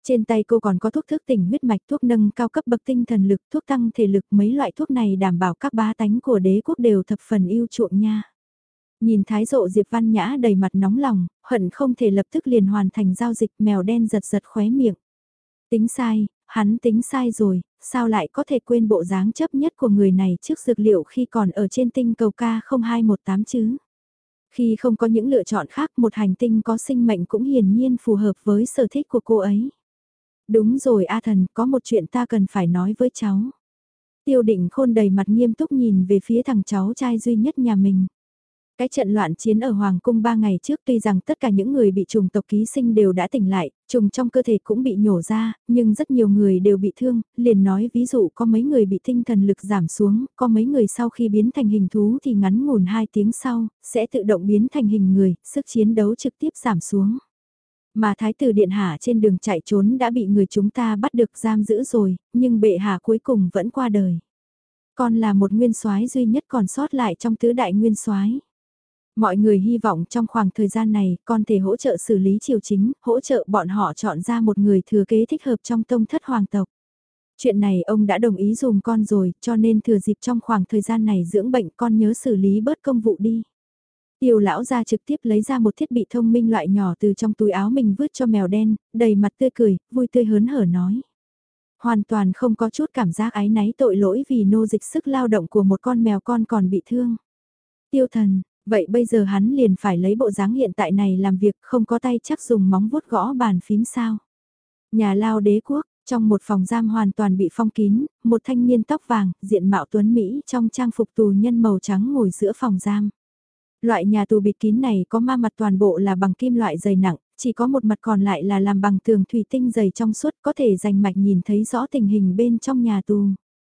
[SPEAKER 1] Trên tay cô còn có thuốc thức tỉnh huyết mạch, thuốc nâng cao cấp bậc tinh thần lực, thuốc tăng thể lực, mấy loại thuốc này đảm bảo các bá tánh của đế quốc đều thập phần yêu chuộng nha. Nhìn thái rộ Diệp Văn Nhã đầy mặt nóng lòng, hận không thể lập tức liền hoàn thành giao dịch, mèo đen giật giật khóe miệng. Tính sai, hắn tính sai rồi, sao lại có thể quên bộ dáng chấp nhất của người này trước dược liệu khi còn ở trên tinh cầu K0218 chứ. Khi không có những lựa chọn khác, một hành tinh có sinh mệnh cũng hiển nhiên phù hợp với sở thích của cô ấy. Đúng rồi A Thần, có một chuyện ta cần phải nói với cháu. Tiêu Định Khôn đầy mặt nghiêm túc nhìn về phía thằng cháu trai duy nhất nhà mình. Cái trận loạn chiến ở Hoàng cung 3 ngày trước, tuy rằng tất cả những người bị trùng tộc ký sinh đều đã tỉnh lại, trùng trong cơ thể cũng bị nhổ ra, nhưng rất nhiều người đều bị thương, liền nói ví dụ có mấy người bị tinh thần lực giảm xuống, có mấy người sau khi biến thành hình thú thì ngắn ngủn 2 tiếng sau, sẽ tự động biến thành hình người, sức chiến đấu trực tiếp giảm xuống. Mà Thái tử Điện Hạ trên đường chạy trốn đã bị người chúng ta bắt được giam giữ rồi, nhưng bệ hạ cuối cùng vẫn qua đời. Con là một nguyên soái duy nhất còn sót lại trong tứ đại nguyên soái. Mọi người hy vọng trong khoảng thời gian này con thể hỗ trợ xử lý triều chính, hỗ trợ bọn họ chọn ra một người thừa kế thích hợp trong tông thất hoàng tộc. Chuyện này ông đã đồng ý dùm con rồi, cho nên thừa dịp trong khoảng thời gian này dưỡng bệnh con nhớ xử lý bớt công vụ đi. Tiêu lão ra trực tiếp lấy ra một thiết bị thông minh loại nhỏ từ trong túi áo mình vứt cho mèo đen, đầy mặt tươi cười, vui tươi hớn hở nói. Hoàn toàn không có chút cảm giác áy náy tội lỗi vì nô dịch sức lao động của một con mèo con còn bị thương. Tiêu thần, vậy bây giờ hắn liền phải lấy bộ dáng hiện tại này làm việc không có tay chắc dùng móng vuốt gõ bàn phím sao. Nhà lao đế quốc, trong một phòng giam hoàn toàn bị phong kín, một thanh niên tóc vàng, diện mạo tuấn Mỹ trong trang phục tù nhân màu trắng ngồi giữa phòng giam. Loại nhà tù bịt kín này có ma mặt toàn bộ là bằng kim loại dày nặng, chỉ có một mặt còn lại là làm bằng tường thủy tinh dày trong suốt có thể rành mạch nhìn thấy rõ tình hình bên trong nhà tù.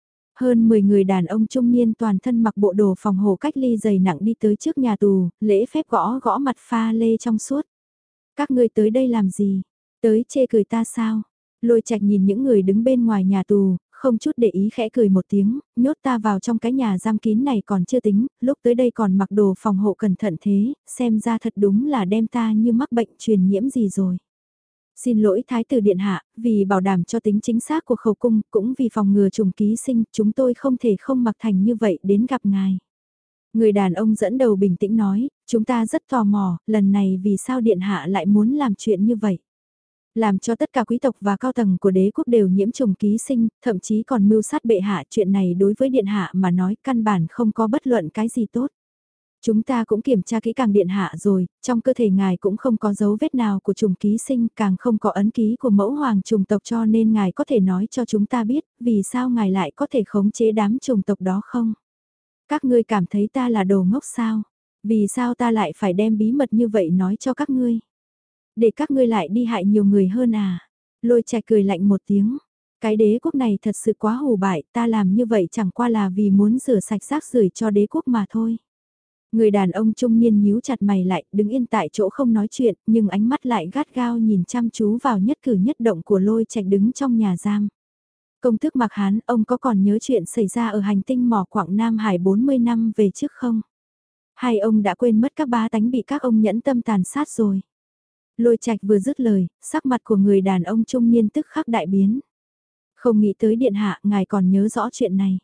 [SPEAKER 1] Hơn 10 người đàn ông trung niên toàn thân mặc bộ đồ phòng hộ cách ly dày nặng đi tới trước nhà tù, lễ phép gõ gõ mặt pha lê trong suốt. Các ngươi tới đây làm gì? Tới chê cười ta sao? Lôi Trạch nhìn những người đứng bên ngoài nhà tù, không chút để ý khẽ cười một tiếng, nhốt ta vào trong cái nhà giam kín này còn chưa tính, lúc tới đây còn mặc đồ phòng hộ cẩn thận thế, xem ra thật đúng là đem ta như mắc bệnh truyền nhiễm gì rồi. Xin lỗi Thái tử Điện Hạ, vì bảo đảm cho tính chính xác của khẩu cung, cũng vì phòng ngừa trùng ký sinh, chúng tôi không thể không mặc thành như vậy đến gặp ngài. Người đàn ông dẫn đầu bình tĩnh nói, chúng ta rất tò mò, lần này vì sao Điện Hạ lại muốn làm chuyện như vậy. Làm cho tất cả quý tộc và cao tầng của đế quốc đều nhiễm trùng ký sinh, thậm chí còn mưu sát bệ hạ, chuyện này đối với Điện Hạ mà nói căn bản không có bất luận cái gì tốt. Chúng ta cũng kiểm tra kỹ càng Điện Hạ rồi, trong cơ thể ngài cũng không có dấu vết nào của trùng ký sinh, càng không có ấn ký của mẫu hoàng trùng tộc, cho nên ngài có thể nói cho chúng ta biết, vì sao ngài lại có thể khống chế đám trùng tộc đó không? Các ngươi cảm thấy ta là đồ ngốc sao? Vì sao ta lại phải đem bí mật như vậy nói cho các ngươi? Để các ngươi lại đi hại nhiều người hơn à? Lôi Trạch cười lạnh một tiếng. Cái đế quốc này thật sự quá hù bại, ta làm như vậy chẳng qua là vì muốn rửa sạch rác rưởi cho đế quốc mà thôi. Người đàn ông trung niên nhíu chặt mày lại, đứng yên tại chỗ không nói chuyện, nhưng ánh mắt lại gắt gao nhìn chăm chú vào nhất cử nhất động của Lôi Trạch đứng trong nhà giam. Công tước Mạc Hán, ông có còn nhớ chuyện xảy ra ở hành tinh mỏ quặng Nam Hải 40 năm về trước không? Hay ông đã quên mất các bá tánh bị các ông nhẫn tâm tàn sát rồi? Lôi Trạch vừa dứt lời, sắc mặt của người đàn ông trung niên tức khắc đại biến. Không nghĩ tới điện hạ, ngài còn nhớ rõ chuyện này.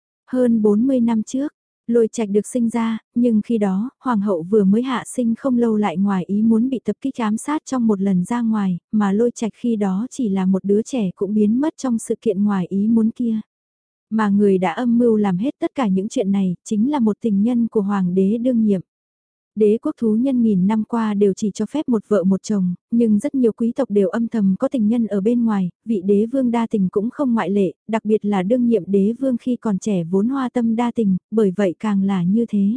[SPEAKER 1] Hơn 40 năm trước, Lôi Trạch được sinh ra, nhưng khi đó, hoàng hậu vừa mới hạ sinh không lâu lại ngoài ý muốn bị tập kích ám sát trong một lần ra ngoài, mà Lôi Trạch khi đó chỉ là một đứa trẻ cũng biến mất trong sự kiện ngoài ý muốn kia. Mà người đã âm mưu làm hết tất cả những chuyện này, chính là một tình nhân của hoàng đế đương nhiệm. Đế quốc thú nhân nghìn năm qua đều chỉ cho phép một vợ một chồng, nhưng rất nhiều quý tộc đều âm thầm có tình nhân ở bên ngoài, vị đế vương đa tình cũng không ngoại lệ, đặc biệt là đương nhiệm đế vương khi còn trẻ vốn hoa tâm đa tình, bởi vậy càng là như thế.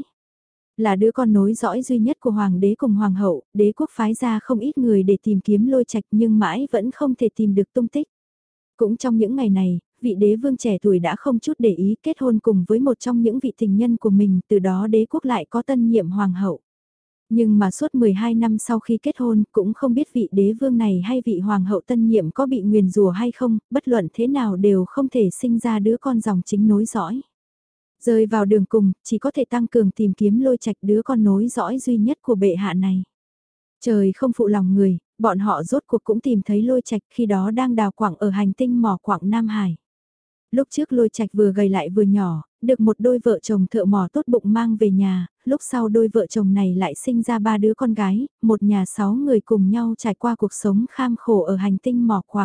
[SPEAKER 1] Là đứa con nối dõi duy nhất của hoàng đế cùng hoàng hậu, đế quốc phái ra không ít người để tìm kiếm Lôi Trạch nhưng mãi vẫn không thể tìm được tung tích. Cũng trong những ngày này, vị đế vương trẻ tuổi đã không chút để ý kết hôn cùng với một trong những vị tình nhân của mình, từ đó đế quốc lại có tân nhiệm hoàng hậu. Nhưng mà suốt 12 năm sau khi kết hôn cũng không biết vị đế vương này hay vị hoàng hậu tân nhiệm có bị nguyền rủa hay không, bất luận thế nào đều không thể sinh ra đứa con dòng chính nối dõi. Rơi vào đường cùng, chỉ có thể tăng cường tìm kiếm Lôi Trạch đứa con nối dõi duy nhất của bệ hạ này. Trời không phụ lòng người, Bọn họ rốt cuộc cũng tìm thấy Lôi Trạch khi đó đang đào quặng ở hành tinh mỏ quặng Nam Hải. Lúc trước Lôi Trạch vừa gầy lại vừa nhỏ, được một đôi vợ chồng thợ mỏ tốt bụng mang về nhà, lúc sau đôi vợ chồng này lại sinh ra 3 đứa con gái, một nhà 6 người cùng nhau trải qua cuộc sống kham khổ ở hành tinh mỏ quặng.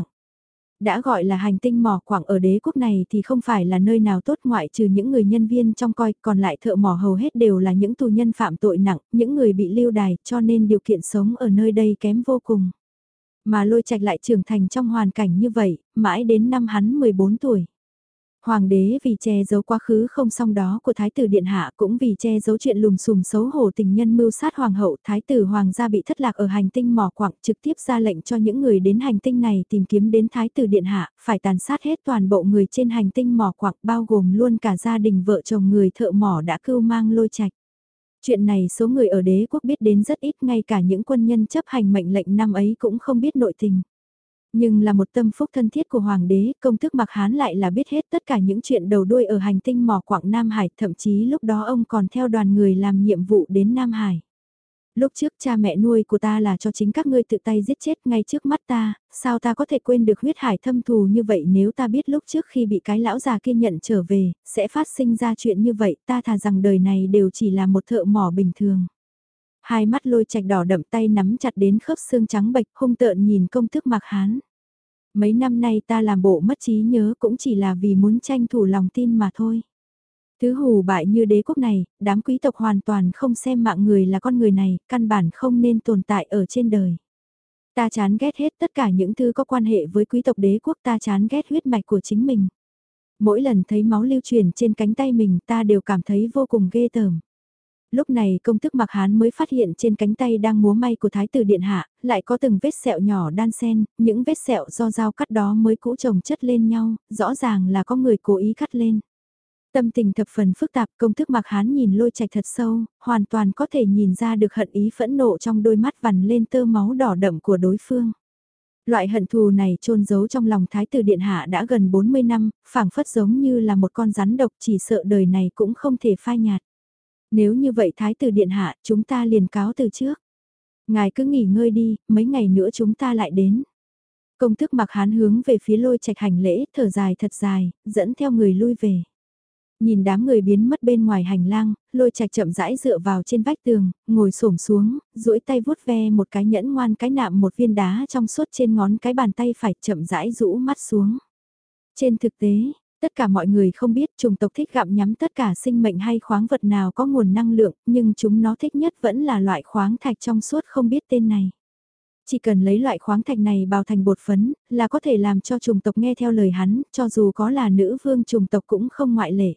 [SPEAKER 1] Đã gọi là hành tinh mỏ quặng ở đế quốc này thì không phải là nơi nào tốt ngoại trừ những người nhân viên trong coi, còn lại thợ mỏ hầu hết đều là những tù nhân phạm tội nặng, những người bị lưu đày, cho nên điều kiện sống ở nơi đây kém vô cùng. Mà Lôi Trạch lại trưởng thành trong hoàn cảnh như vậy, mãi đến năm hắn 14 tuổi. Hoàng đế vì che giấu quá khứ không song đó của Thái tử Điện Hạ, cũng vì che giấu chuyện lùm xùm xấu hổ tình nhân mưu sát Hoàng hậu, Thái tử Hoàng gia bị thất lạc ở hành tinh mỏ quặng, trực tiếp ra lệnh cho những người đến hành tinh này tìm kiếm đến Thái tử Điện Hạ, phải tàn sát hết toàn bộ người trên hành tinh mỏ quặng, bao gồm luôn cả gia đình vợ chồng người thợ mỏ đã cưu mang Lôi Trạch. Chuyện này số người ở đế quốc biết đến rất ít, ngay cả những quân nhân chấp hành mệnh lệnh năm ấy cũng không biết nội tình. Nhưng là một tâm phúc thân thiết của Hoàng đế, công thức Mạc Hán lại là biết hết tất cả những chuyện đầu đuôi ở hành tinh mỏ quặng Nam Hải, thậm chí lúc đó ông còn theo đoàn người làm nhiệm vụ đến Nam Hải. Lúc trước cha mẹ nuôi của ta là cho chính các ngươi tự tay giết chết ngay trước mắt ta, sao ta có thể quên được huyết hải thâm thù như vậy, nếu ta biết lúc trước khi bị cái lão già kia nhận trở về, sẽ phát sinh ra chuyện như vậy, ta thà rằng đời này đều chỉ là một thợ mỏ bình thường. Hai mắt Lôi Trạch đỏ đậm, tay nắm chặt đến khớp xương trắng bệch, hung tợn nhìn công thức Mạc Hán. Mấy năm nay ta làm bộ mất trí nhớ cũng chỉ là vì muốn tranh thủ lòng tin mà thôi. Thứ hù bại như đế quốc này, đám quý tộc hoàn toàn không xem mạng người là con người này, căn bản không nên tồn tại ở trên đời. Ta chán ghét hết tất cả những thứ có quan hệ với quý tộc đế quốc, ta chán ghét huyết mạch của chính mình. Mỗi lần thấy máu lưu truyền trên cánh tay mình ta đều cảm thấy vô cùng ghê tởm. Lúc này công thức Mạc Hán mới phát hiện trên cánh tay đang múa may của Thái tử Điện Hạ, lại có từng vết sẹo nhỏ đan xen, những vết sẹo do dao cắt đó mới cũ chồng chất lên nhau, rõ ràng là có người cố ý cắt lên. Tâm tình thập phần phức tạp, công thức Mạc Hán nhìn Lôi Trạch thật sâu, hoàn toàn có thể nhìn ra được hận ý phẫn nộ trong đôi mắt vằn lên tơ máu đỏ đậm của đối phương. Loại hận thù này chôn giấu trong lòng Thái tử Điện Hạ đã gần 40 năm, phảng phất giống như là một con rắn độc, chỉ sợ đời này cũng không thể phai nhạt. Nếu như vậy Thái tử Điện Hạ, chúng ta liền cáo từ trước. Ngài cứ nghỉ ngơi đi, mấy ngày nữa chúng ta lại đến. Công thức Mạc Hán hướng về phía Lôi Trạch hành lễ, thở dài thật dài, dẫn theo người lui về. Nhìn đám người biến mất bên ngoài hành lang, Lôi Trạch chậm rãi dựa vào trên vách tường, ngồi xổm xuống, duỗi tay vuốt ve một cái nhẫn ngoan cái nạm một viên đá trong suốt trên ngón cái bàn tay phải, chậm rãi rũ mắt xuống. Trên thực tế, tất cả mọi người không biết chủng tộc thích gặm nhắm tất cả sinh mệnh hay khoáng vật nào có nguồn năng lượng, nhưng chúng nó thích nhất vẫn là loại khoáng thạch trong suốt không biết tên này. Chỉ cần lấy loại khoáng thạch này bào thành bột phấn, là có thể làm cho chủng tộc nghe theo lời hắn, cho dù có là nữ vương chủng tộc cũng không ngoại lệ.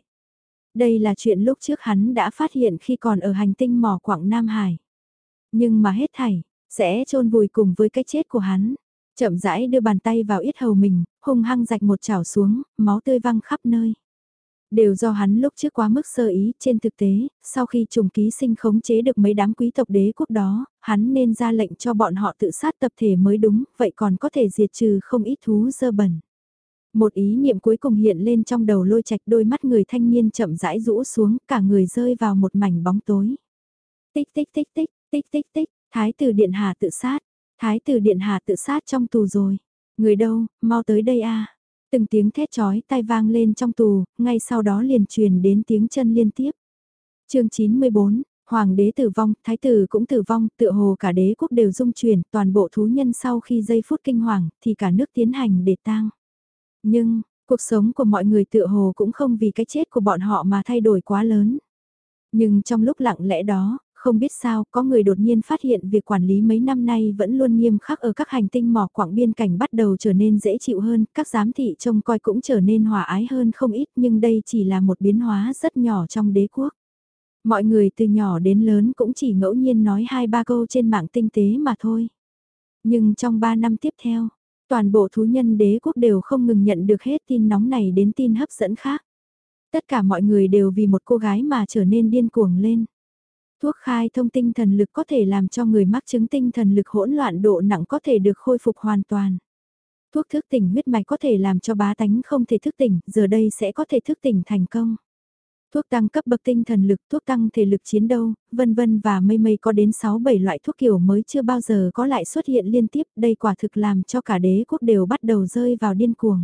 [SPEAKER 1] Đây là chuyện lúc trước hắn đã phát hiện khi còn ở hành tinh mỏ quặng Nam Hải. Nhưng mà hết thảy, sẽ chôn vùi cùng với cái chết của hắn. Chậm rãi đưa bàn tay vào yết hầu mình, hung hăng rạch một chảo xuống, máu tươi văng khắp nơi. Đều do hắn lúc trước quá mức sơ ý, trên thực tế, sau khi trùng ký sinh khống chế được mấy đám quý tộc đế quốc đó, hắn nên ra lệnh cho bọn họ tự sát tập thể mới đúng, vậy còn có thể diệt trừ không ít thú dơ bẩn. Một ý niệm cuối cùng hiện lên trong đầu Lôi Trạch, đôi mắt người thanh niên chậm rãi rũ xuống, cả người rơi vào một mảnh bóng tối. Tích tích tích tích, tích tích tích, Thái tử Điện Hạ tự sát, Thái tử Điện Hạ tự sát trong tù rồi. Người đâu, mau tới đây a. Từng tiếng thét chói tai vang lên trong tù, ngay sau đó liền truyền đến tiếng chân liên tiếp. Chương 94, Hoàng đế tử vong, Thái tử cũng tử vong, tựa hồ cả đế quốc đều rung chuyển, toàn bộ thú nhân sau khi giây phút kinh hoàng, thì cả nước tiến hành để tang. Nhưng, cuộc sống của mọi người tựa hồ cũng không vì cái chết của bọn họ mà thay đổi quá lớn. Nhưng trong lúc lặng lẽ đó, không biết sao, có người đột nhiên phát hiện việc quản lý mấy năm nay vẫn luôn nghiêm khắc ở các hành tinh mỏ quặng biên cảnh bắt đầu trở nên dễ chịu hơn, các giám thị trông coi cũng trở nên hòa ái hơn không ít, nhưng đây chỉ là một biến hóa rất nhỏ trong đế quốc. Mọi người từ nhỏ đến lớn cũng chỉ ngẫu nhiên nói 2-3 câu trên mạng tinh tế mà thôi. Nhưng trong 3 năm tiếp theo, toàn bộ thú nhân đế quốc đều không ngừng nhận được hết tin nóng này đến tin hấp dẫn khác. Tất cả mọi người đều vì một cô gái mà trở nên điên cuồng lên. Thuốc khai thông tinh thần lực có thể làm cho người mắc chứng tinh thần lực hỗn loạn độ nặng có thể được khôi phục hoàn toàn. Thuốc thức tỉnh huyết mạch có thể làm cho bá tánh không thể thức tỉnh, giờ đây sẽ có thể thức tỉnh thành công. Thuốc tăng cấp bậc tinh thần lực, thuốc tăng thể lực chiến đấu, vân vân và mây mây có đến 6-7 loại thuốc kiểu mới chưa bao giờ có lại xuất hiện liên tiếp, đây quả thực làm cho cả đế quốc đều bắt đầu rơi vào điên cuồng.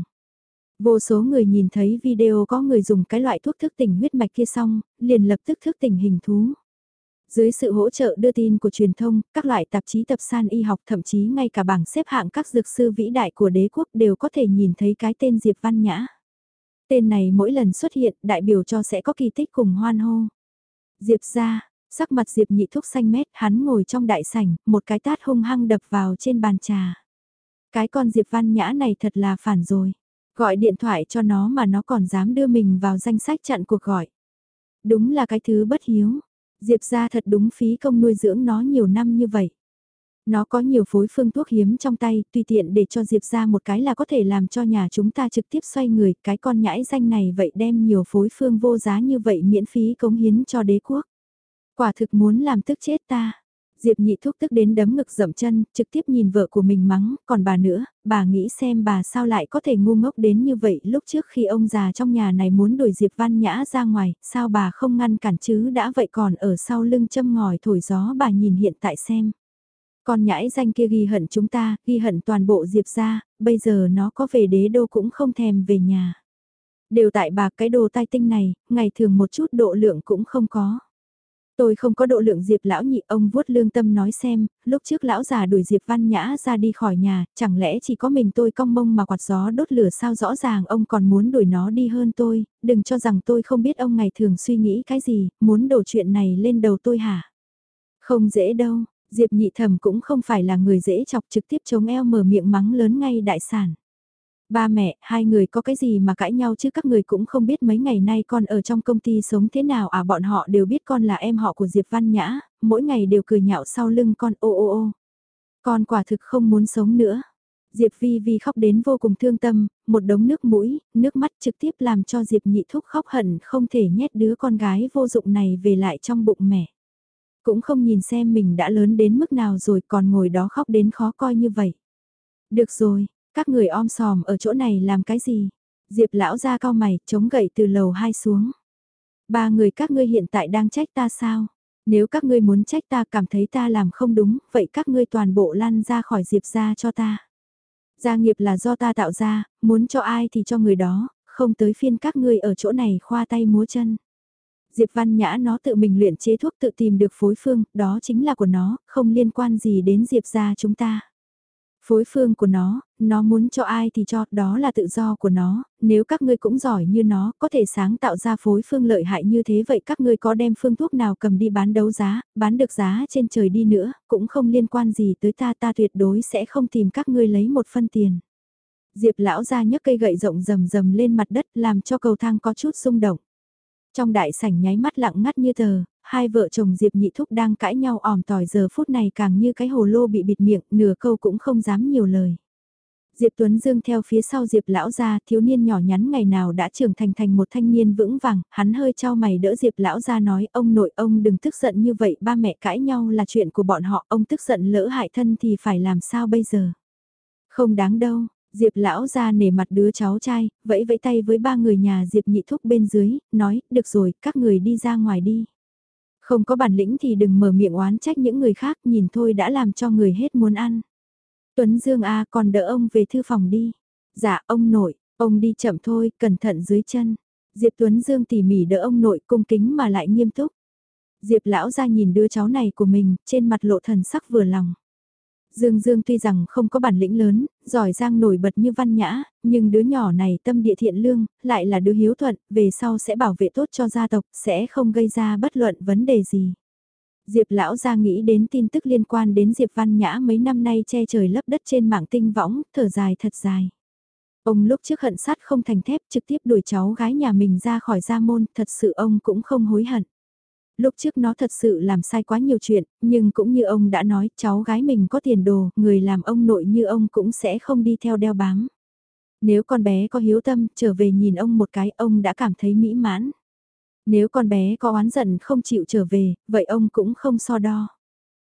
[SPEAKER 1] Vô số người nhìn thấy video có người dùng cái loại thuốc thức tỉnh huyết mạch kia xong, liền lập tức thức tỉnh hình thú. Dưới sự hỗ trợ đưa tin của truyền thông, các loại tạp chí tập san y học thậm chí ngay cả bảng xếp hạng các dược sư vĩ đại của đế quốc đều có thể nhìn thấy cái tên Diệp Văn Nhã. Tên này mỗi lần xuất hiện đại biểu cho sẽ có kỳ tích cùng hoan hô. Diệp ra, sắc mặt Diệp Nhị Thúc xanh mét, hắn ngồi trong đại sảnh, một cái tát hung hăng đập vào trên bàn trà. Cái con Diệp Văn Nhã này thật là phản rồi. Gọi điện thoại cho nó mà nó còn dám đưa mình vào danh sách chặn cuộc gọi. Đúng là cái thứ bất hiếu. Diệp ra thật đúng phí công nuôi dưỡng nó nhiều năm như vậy. Nó có nhiều phối phương thuốc hiếm trong tay, tùy tiện để cho Diệp ra một cái là có thể làm cho nhà chúng ta trực tiếp xoay người, cái con nhãi danh này vậy đem nhiều phối phương vô giá như vậy miễn phí cống hiến cho đế quốc. Quả thực muốn làm tức chết ta. Diệp Nhị Thúc tức đến đấm ngực dậm chân, trực tiếp nhìn vợ của mình mắng, còn bà nữa, bà nghĩ xem bà sao lại có thể ngu ngốc đến như vậy lúc trước khi ông già trong nhà này muốn đuổi Diệp Văn Nhã ra ngoài, sao bà không ngăn cản chứ đã vậy còn ở sau lưng châm ngòi thổi gió bà nhìn hiện tại xem. Con nhãi danh kia ghi hận chúng ta, ghi hận toàn bộ Diệp ra, bây giờ nó có về đế đô cũng không thèm về nhà. Đều tại bà cái đồ tai tinh này, ngày thường một chút độ lượng cũng không có. Tôi không có độ lượng Diệp lão nhị, ông vuốt lương tâm nói xem, lúc trước lão già đuổi Diệp Văn Nhã ra đi khỏi nhà, chẳng lẽ chỉ có mình tôi cong mông mà quạt gió đốt lửa sao, rõ ràng ông còn muốn đuổi nó đi hơn tôi, đừng cho rằng tôi không biết ông ngày thường suy nghĩ cái gì, muốn đổ chuyện này lên đầu tôi hả? Không dễ đâu, Diệp Nhị Thẩm cũng không phải là người dễ chọc, trực tiếp chống eo mở miệng mắng lớn ngay đại sản. Ba mẹ, hai người có cái gì mà cãi nhau chứ, các người cũng không biết mấy ngày nay con ở trong công ty sống thế nào à, bọn họ đều biết con là em họ của Diệp Văn Nhã, mỗi ngày đều cười nhạo sau lưng con, ô ô ô. Con quả thực không muốn sống nữa. Diệp Vi Vi khóc đến vô cùng thương tâm, một đống nước mũi, nước mắt trực tiếp làm cho Diệp Nhị Thúc khóc hận không thể nhét đứa con gái vô dụng này về lại trong bụng mẹ. Cũng không nhìn xem mình đã lớn đến mức nào rồi còn ngồi đó khóc đến khó coi như vậy. Được rồi, các người om sòm ở chỗ này làm cái gì? Diệp lão ra cao mày, chống gậy từ lầu 2 xuống. Ba người các ngươi hiện tại đang trách ta sao? Nếu các ngươi muốn trách ta cảm thấy ta làm không đúng, vậy các ngươi toàn bộ lăn ra khỏi Diệp ra cho ta. Gia nghiệp là do ta tạo ra, muốn cho ai thì cho người đó, không tới phiên các ngươi ở chỗ này khoa tay múa chân. Diệp Văn Nhã nó tự mình luyện chế thuốc tự tìm được phối phương, đó chính là của nó, không liên quan gì đến Diệp gia chúng ta. Phối phương của nó muốn cho ai thì cho, đó là tự do của nó, nếu các ngươi cũng giỏi như nó, có thể sáng tạo ra phối phương lợi hại như thế vậy các ngươi có đem phương thuốc nào cầm đi bán đấu giá, bán được giá trên trời đi nữa, cũng không liên quan gì tới ta, ta tuyệt đối sẽ không tìm các ngươi lấy một phân tiền. Diệp lão ra nhấc cây gậy rộng rầm rầm lên mặt đất làm cho cầu thang có chút rung động. Trong đại sảnh nháy mắt lặng ngắt như tờ, hai vợ chồng Diệp Nhị Thúc đang cãi nhau òm tỏi giờ phút này càng như cái hồ lô bị bịt miệng, nửa câu cũng không dám nhiều lời. Diệp Tuấn Dương theo phía sau Diệp lão gia, thiếu niên nhỏ nhắn ngày nào đã trưởng thành một thanh niên vững vàng, hắn hơi trao mày đỡ Diệp lão gia nói, ông nội ông đừng tức giận như vậy, ba mẹ cãi nhau là chuyện của bọn họ, ông tức giận lỡ hại thân thì phải làm sao bây giờ? Không đáng đâu. Diệp lão ra nể mặt đứa cháu trai, vẫy vẫy tay với ba người nhà Diệp Nhị Thúc bên dưới, nói, được rồi, các người đi ra ngoài đi. Không có bản lĩnh thì đừng mở miệng oán trách những người khác, nhìn thôi đã làm cho người hết muốn ăn. Tuấn Dương a còn đỡ ông về thư phòng đi. Dạ ông nội, ông đi chậm thôi, cẩn thận dưới chân. Diệp Tuấn Dương tỉ mỉ đỡ ông nội cung kính mà lại nghiêm túc. Diệp lão ra nhìn đứa cháu này của mình, trên mặt lộ thần sắc vừa lòng. Dương Dương tuy rằng không có bản lĩnh lớn, giỏi giang nổi bật như Văn Nhã, nhưng đứa nhỏ này tâm địa thiện lương, lại là đứa hiếu thuận, về sau sẽ bảo vệ tốt cho gia tộc, sẽ không gây ra bất luận vấn đề gì. Diệp lão ra nghĩ đến tin tức liên quan đến Diệp Văn Nhã mấy năm nay che trời lấp đất trên mạng tinh võng, thở dài thật dài. Ông lúc trước hận sắt không thành thép trực tiếp đuổi cháu gái nhà mình ra khỏi gia môn, thật sự ông cũng không hối hận. Lúc trước nó thật sự làm sai quá nhiều chuyện, nhưng cũng như ông đã nói, cháu gái mình có tiền đồ, người làm ông nội như ông cũng sẽ không đi theo đeo bám. Nếu con bé có hiếu tâm, trở về nhìn ông một cái, ông đã cảm thấy mỹ mãn. Nếu con bé có oán giận không chịu trở về, vậy ông cũng không so đo.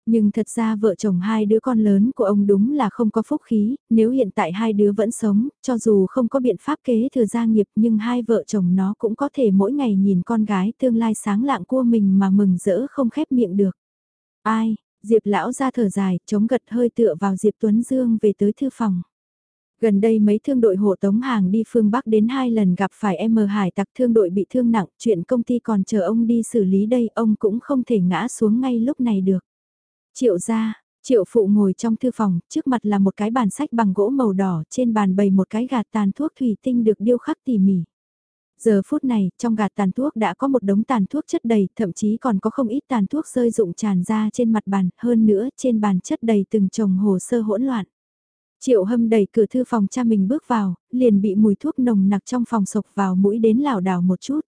[SPEAKER 1] Nhưng thật ra vợ chồng hai đứa con lớn của ông đúng là không có phúc khí, nếu hiện tại hai đứa vẫn sống, cho dù không có biện pháp kế thừa gia nghiệp nhưng hai vợ chồng nó cũng có thể mỗi ngày nhìn con gái tương lai sáng lạng của mình mà mừng rỡ không khép miệng được. Ai, Diệp lão ra thở dài, chống gật hơi tựa vào Diệp Tuấn Dương về tới thư phòng. Gần đây mấy thương đội hộ tống hàng đi phương Bắc đến 2 lần gặp phải hải tặc thương đội bị thương nặng, chuyện công ty còn chờ ông đi xử lý đây, ông cũng không thể ngã xuống ngay lúc này được. Triệu gia, Triệu phụ ngồi trong thư phòng, trước mặt là một cái bàn sách bằng gỗ màu đỏ, trên bàn bày một cái gạt tàn thuốc thủy tinh được điêu khắc tỉ mỉ. Giờ phút này, trong gạt tàn thuốc đã có một đống tàn thuốc chất đầy, thậm chí còn có không ít tàn thuốc rơi rụng tràn ra trên mặt bàn, hơn nữa trên bàn chất đầy từng chồng hồ sơ hỗn loạn. Triệu Hâm đẩy cửa thư phòng cha mình bước vào, liền bị mùi thuốc nồng nặc trong phòng sộc vào mũi đến lảo đảo một chút.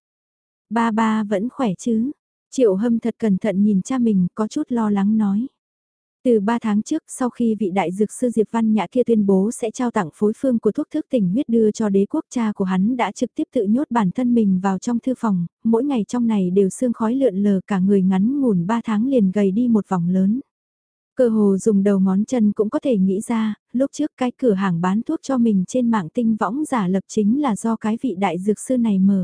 [SPEAKER 1] Ba ba vẫn khỏe chứ? Triệu Hâm thật cẩn thận nhìn cha mình, có chút lo lắng nói. Từ 3 tháng trước, sau khi vị đại dược sư Diệp Văn Nhã kia tuyên bố sẽ trao tặng phối phương của thuốc thức tỉnh huyết đưa cho đế quốc, cha của hắn đã trực tiếp tự nhốt bản thân mình vào trong thư phòng, mỗi ngày trong này đều sương khói lượn lờ, cả người ngắn ngủn 3 tháng liền gầy đi một vòng lớn. Cơ hồ dùng đầu ngón chân cũng có thể nghĩ ra, lúc trước cái cửa hàng bán thuốc cho mình trên mạng tinh võng giả lập chính là do cái vị đại dược sư này mở.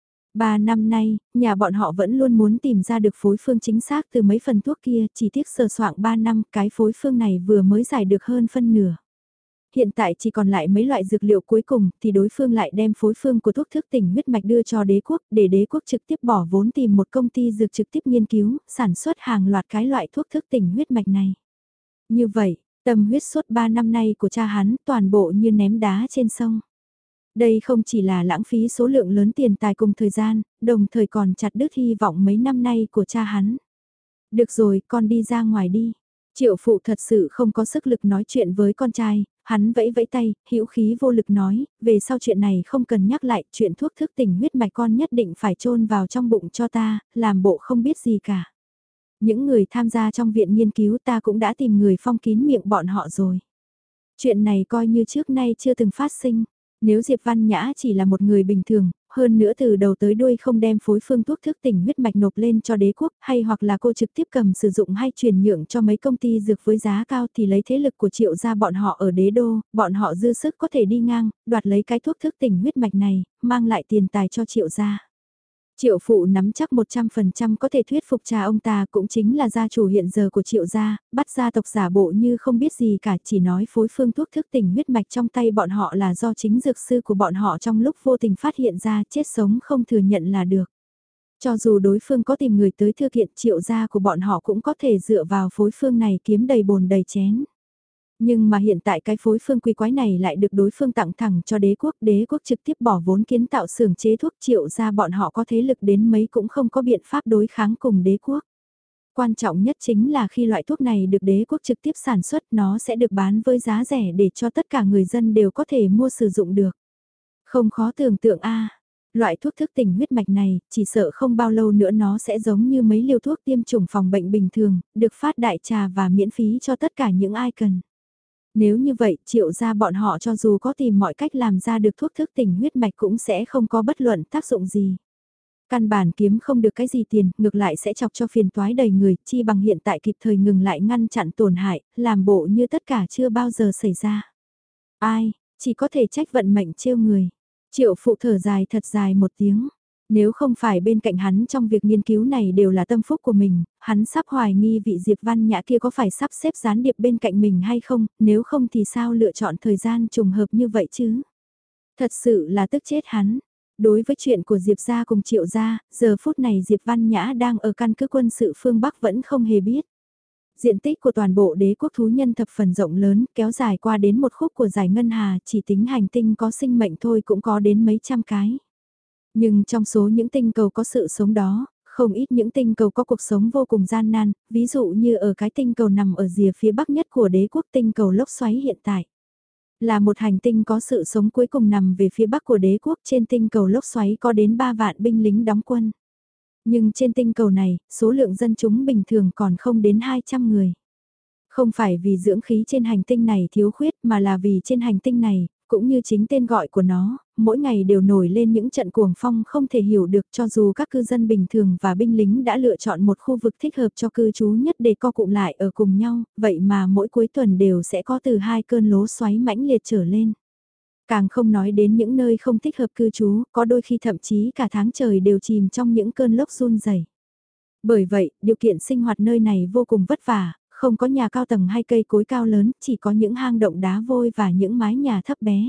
[SPEAKER 1] 3 năm nay, nhà bọn họ vẫn luôn muốn tìm ra được phối phương chính xác từ mấy phần thuốc kia, chỉ tiếc sờ soạng 3 năm cái phối phương này vừa mới giải được hơn phân nửa. Hiện tại chỉ còn lại mấy loại dược liệu cuối cùng thì đối phương lại đem phối phương của thuốc thức tỉnh huyết mạch đưa cho đế quốc để đế quốc trực tiếp bỏ vốn tìm một công ty dược trực tiếp nghiên cứu, sản xuất hàng loạt cái loại thuốc thức tỉnh huyết mạch này. Như vậy, tâm huyết suốt 3 năm nay của cha hắn toàn bộ như ném đá trên sông. Đây không chỉ là lãng phí số lượng lớn tiền tài cùng thời gian, đồng thời còn chặt đứt hy vọng mấy năm nay của cha hắn. Được rồi, con đi ra ngoài đi. Triệu phụ thật sự không có sức lực nói chuyện với con trai, hắn vẫy vẫy tay, hữu khí vô lực nói, về sau chuyện này không cần nhắc lại, chuyện thuốc thức tỉnh huyết mạch con nhất định phải chôn vào trong bụng cho ta, làm bộ không biết gì cả. Những người tham gia trong viện nghiên cứu ta cũng đã tìm người phong kín miệng bọn họ rồi. Chuyện này coi như trước nay chưa từng phát sinh. Nếu Diệp Văn Nhã chỉ là một người bình thường, hơn nữa từ đầu tới đuôi không đem phối phương thuốc thức tỉnh huyết mạch nộp lên cho đế quốc, hay hoặc là cô trực tiếp cầm sử dụng hay chuyển nhượng cho mấy công ty dược với giá cao thì lấy thế lực của Triệu gia bọn họ ở đế đô, bọn họ dư sức có thể đi ngang, đoạt lấy cái thuốc thức tỉnh huyết mạch này, mang lại tiền tài cho Triệu gia. Triệu phụ nắm chắc 100% có thể thuyết phục cha ông ta, cũng chính là gia chủ hiện giờ của Triệu gia, bắt gia tộc giả bộ như không biết gì cả, chỉ nói phối phương thuốc thức tỉnh huyết mạch trong tay bọn họ là do chính dược sư của bọn họ trong lúc vô tình phát hiện ra, chết sống không thừa nhận là được. Cho dù đối phương có tìm người tới thư kiện, Triệu gia của bọn họ cũng có thể dựa vào phối phương này kiếm đầy bồn đầy chén. Nhưng mà hiện tại cái phối phương quy quái này lại được đối phương tặng thẳng cho đế quốc trực tiếp bỏ vốn kiến tạo xưởng chế thuốc, Triệu ra bọn họ có thế lực đến mấy cũng không có biện pháp đối kháng cùng đế quốc. Quan trọng nhất chính là khi loại thuốc này được đế quốc trực tiếp sản xuất, nó sẽ được bán với giá rẻ để cho tất cả người dân đều có thể mua sử dụng được. Không khó tưởng tượng loại thuốc thức tỉnh huyết mạch này, chỉ sợ không bao lâu nữa nó sẽ giống như mấy liều thuốc tiêm chủng phòng bệnh bình thường, được phát đại trà và miễn phí cho tất cả những ai cần. Nếu như vậy, Triệu gia bọn họ cho dù có tìm mọi cách làm ra được thuốc thức tỉnh huyết mạch cũng sẽ không có bất luận tác dụng gì. Căn bản kiếm không được cái gì tiền, ngược lại sẽ chọc cho phiền toái đầy người, chi bằng hiện tại kịp thời ngừng lại ngăn chặn tổn hại, làm bộ như tất cả chưa bao giờ xảy ra. Ai, chỉ có thể trách vận mệnh trêu người. Triệu phụ thở dài thật dài một tiếng. Nếu không phải bên cạnh hắn trong việc nghiên cứu này đều là tâm phúc của mình, hắn sắp hoài nghi vị Diệp Văn Nhã kia có phải sắp xếp gián điệp bên cạnh mình hay không, nếu không thì sao lựa chọn thời gian trùng hợp như vậy chứ? Thật sự là tức chết hắn. Đối với chuyện của Diệp gia cùng Triệu gia, giờ phút này Diệp Văn Nhã đang ở căn cứ quân sự phương Bắc vẫn không hề biết. Diện tích của toàn bộ đế quốc thú nhân thập phần rộng lớn, kéo dài qua đến một khúc của giải ngân hà, chỉ tính hành tinh có sinh mệnh thôi cũng có đến mấy trăm cái. Nhưng trong số những tinh cầu có sự sống đó, không ít những tinh cầu có cuộc sống vô cùng gian nan, ví dụ như ở cái tinh cầu nằm ở rìa phía bắc nhất của đế quốc, tinh cầu lốc xoáy hiện tại. Là một hành tinh có sự sống cuối cùng nằm về phía bắc của đế quốc, trên tinh cầu lốc xoáy có đến 3 vạn binh lính đóng quân. Nhưng trên tinh cầu này, số lượng dân chúng bình thường còn không đến 200 người. Không phải vì dưỡng khí trên hành tinh này thiếu khuyết mà là vì trên hành tinh này, cũng như chính tên gọi của nó, mỗi ngày đều nổi lên những trận cuồng phong không thể hiểu được cho dù các cư dân bình thường và binh lính đã lựa chọn một khu vực thích hợp cho cư trú nhất để co cụm lại ở cùng nhau, vậy mà mỗi cuối tuần đều sẽ có từ 2 cơn lốc xoáy mãnh liệt trở lên. Càng không nói đến những nơi không thích hợp cư trú, có đôi khi thậm chí cả tháng trời đều chìm trong những cơn lốc run rẩy. Bởi vậy, điều kiện sinh hoạt nơi này vô cùng vất vả, không có nhà cao tầng hay cây cối cao lớn, chỉ có những hang động đá vôi và những mái nhà thấp bé.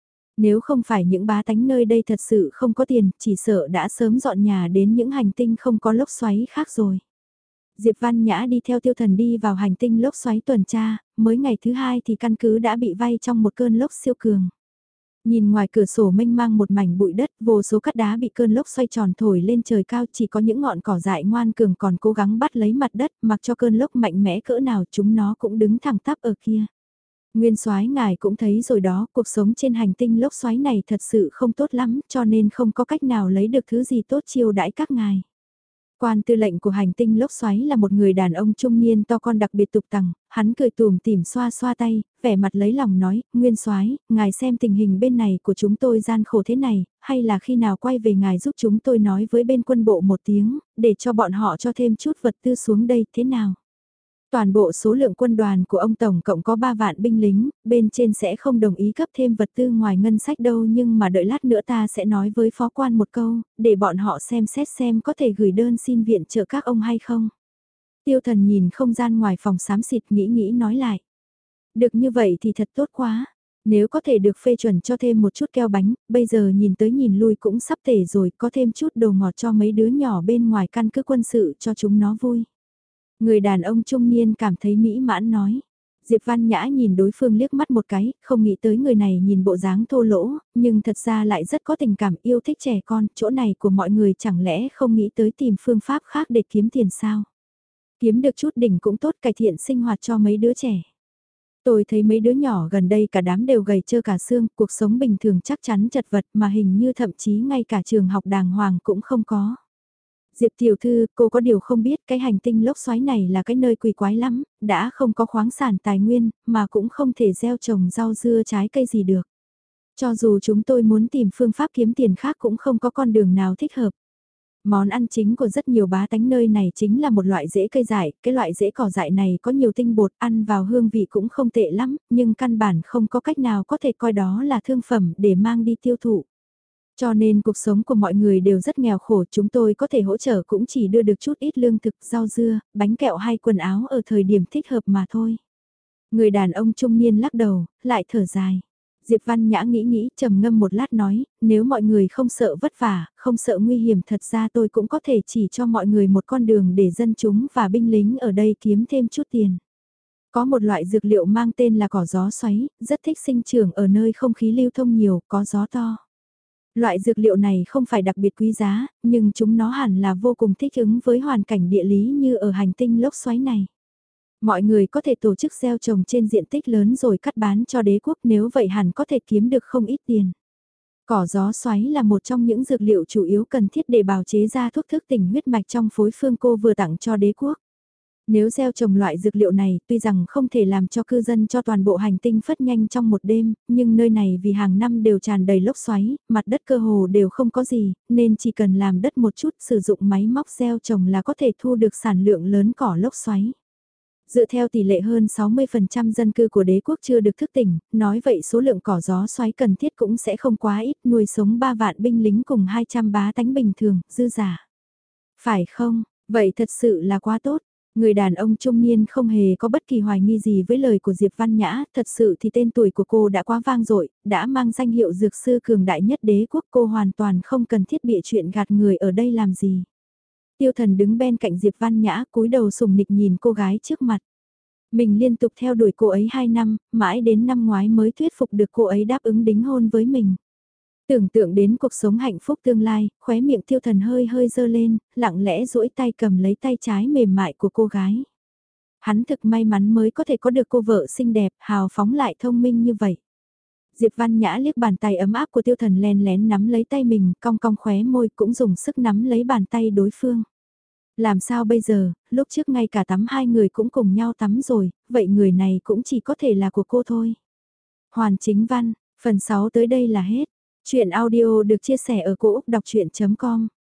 [SPEAKER 1] Nếu không phải những bá tánh nơi đây thật sự không có tiền, chỉ sợ đã sớm dọn nhà đến những hành tinh không có lốc xoáy khác rồi. Diệp Văn Nhã đi theo Tiêu Thần đi vào hành tinh lốc xoáy tuần tra, mới ngày thứ 2 thì căn cứ đã bị vây trong một cơn lốc siêu cường. Nhìn ngoài cửa sổ mênh mang một mảnh bụi đất, vô số cát đá bị cơn lốc xoay tròn thổi lên trời cao, chỉ có những ngọn cỏ dại ngoan cường còn cố gắng bắt lấy mặt đất, mặc cho cơn lốc mạnh mẽ cỡ nào chúng nó cũng đứng thẳng tắp ở kia. Nguyên soái ngài cũng thấy rồi đó, cuộc sống trên hành tinh lốc xoáy này thật sự không tốt lắm, cho nên không có cách nào lấy được thứ gì tốt chiêu đãi các ngài. Quan tư lệnh của hành tinh lốc xoáy là một người đàn ông trung niên to con đặc biệt tục tằng, hắn cười tùm tìm xoa xoa tay, vẻ mặt lấy lòng nói, Nguyên soái, ngài xem tình hình bên này của chúng tôi gian khổ thế này, hay là khi nào quay về ngài giúp chúng tôi nói với bên quân bộ một tiếng, để cho bọn họ cho thêm chút vật tư xuống đây thế nào. Toàn bộ số lượng quân đoàn của ông tổng cộng có 3 vạn binh lính, bên trên sẽ không đồng ý cấp thêm vật tư ngoài ngân sách đâu nhưng mà đợi lát nữa ta sẽ nói với phó quan một câu, để bọn họ xem xét xem có thể gửi đơn xin viện trợ các ông hay không. Tiêu Thần nhìn không gian ngoài phòng xám xịt nghĩ nói lại. Được như vậy thì thật tốt quá. Nếu có thể được phê chuẩn cho thêm một chút keo bánh, bây giờ nhìn tới nhìn lui cũng sắp tể rồi, có thêm chút đồ ngọt cho mấy đứa nhỏ bên ngoài căn cứ quân sự cho chúng nó vui. Người đàn ông trung niên cảm thấy mỹ mãn nói. Diệp Văn Nhã nhìn đối phương liếc mắt một cái, không nghĩ tới người này nhìn bộ dáng thô lỗ, nhưng thật ra lại rất có tình cảm yêu thích trẻ con, chỗ này của mọi người chẳng lẽ không nghĩ tới tìm phương pháp khác để kiếm tiền sao? Kiếm được chút đỉnh cũng tốt cải thiện sinh hoạt cho mấy đứa trẻ. Tôi thấy mấy đứa nhỏ gần đây cả đám đều gầy trơ cả xương, cuộc sống bình thường chắc chắn chật vật mà hình như thậm chí ngay cả trường học đàng hoàng cũng không có. Diệp tiểu thư, cô có điều không biết cái hành tinh lốc xoáy này là cái nơi quỷ quái lắm, đã không có khoáng sản tài nguyên, mà cũng không thể gieo trồng rau dưa trái cây gì được. Cho dù chúng tôi muốn tìm phương pháp kiếm tiền khác cũng không có con đường nào thích hợp. Món ăn chính của rất nhiều bá tánh nơi này chính là một loại rễ cây dại, cái loại rễ cỏ dại này có nhiều tinh bột ăn vào hương vị cũng không tệ lắm, nhưng căn bản không có cách nào có thể coi đó là thương phẩm để mang đi tiêu thụ. Cho nên cuộc sống của mọi người đều rất nghèo khổ, chúng tôi có thể hỗ trợ cũng chỉ đưa được chút ít lương thực, rau dưa, bánh kẹo hay quần áo ở thời điểm thích hợp mà thôi. Người đàn ông trung niên lắc đầu, lại thở dài. Diệp Văn Nhã nghĩ trầm ngâm một lát nói, nếu mọi người không sợ vất vả, không sợ nguy hiểm thật ra tôi cũng có thể chỉ cho mọi người một con đường để dân chúng và binh lính ở đây kiếm thêm chút tiền. Có một loại dược liệu mang tên là cỏ gió xoáy, rất thích sinh trưởng ở nơi không khí lưu thông nhiều, có gió to. Loại dược liệu này không phải đặc biệt quý giá, nhưng chúng nó hẳn là vô cùng thích ứng với hoàn cảnh địa lý như ở hành tinh lốc xoáy này. Mọi người có thể tổ chức gieo trồng trên diện tích lớn rồi cắt bán cho đế quốc, nếu vậy hẳn có thể kiếm được không ít tiền. Cỏ gió xoáy là một trong những dược liệu chủ yếu cần thiết để bào chế ra thuốc thức tỉnh huyết mạch trong phối phương cô vừa tặng cho đế quốc. Nếu gieo trồng loại dược liệu này tuy rằng không thể làm cho cư dân cho toàn bộ hành tinh phất nhanh trong một đêm, nhưng nơi này vì hàng năm đều tràn đầy lốc xoáy, mặt đất cơ hồ đều không có gì, nên chỉ cần làm đất một chút sử dụng máy móc gieo trồng là có thể thu được sản lượng lớn cỏ lốc xoáy. Dựa theo tỷ lệ hơn 60% dân cư của đế quốc chưa được thức tỉnh, nói vậy số lượng cỏ gió xoáy cần thiết cũng sẽ không quá ít, nuôi sống 3 vạn binh lính cùng 200 bá tánh bình thường, dư giả. Phải không? Vậy thật sự là quá tốt. Người đàn ông trung niên không hề có bất kỳ hoài nghi gì với lời của Diệp Văn Nhã, thật sự thì tên tuổi của cô đã quá vang dội, đã mang danh hiệu dược sư cường đại nhất đế quốc, cô hoàn toàn không cần thiết bịa chuyện gạt người ở đây làm gì. Tiêu Thần đứng bên cạnh Diệp Văn Nhã cúi đầu sùng nịch nhìn cô gái trước mặt. Mình liên tục theo đuổi cô ấy 2 năm, mãi đến năm ngoái mới thuyết phục được cô ấy đáp ứng đính hôn với mình. Tưởng tượng đến cuộc sống hạnh phúc tương lai, khóe miệng Tiêu Thần hơi hơi dơ lên, lặng lẽ duỗi tay cầm lấy tay trái mềm mại của cô gái. Hắn thực may mắn mới có thể có được cô vợ xinh đẹp, hào phóng lại thông minh như vậy. Diệp Văn Nhã liếc bàn tay ấm áp của Tiêu Thần len lén nắm lấy tay mình, cong cong khóe môi cũng dùng sức nắm lấy bàn tay đối phương. Làm sao bây giờ, lúc trước ngay cả tắm hai người cũng cùng nhau tắm rồi, vậy người này cũng chỉ có thể là của cô thôi. Hoàn Chính Văn, phần 6 tới đây là hết. Chuyện audio được chia sẻ ở cỗ đọc chuyện.com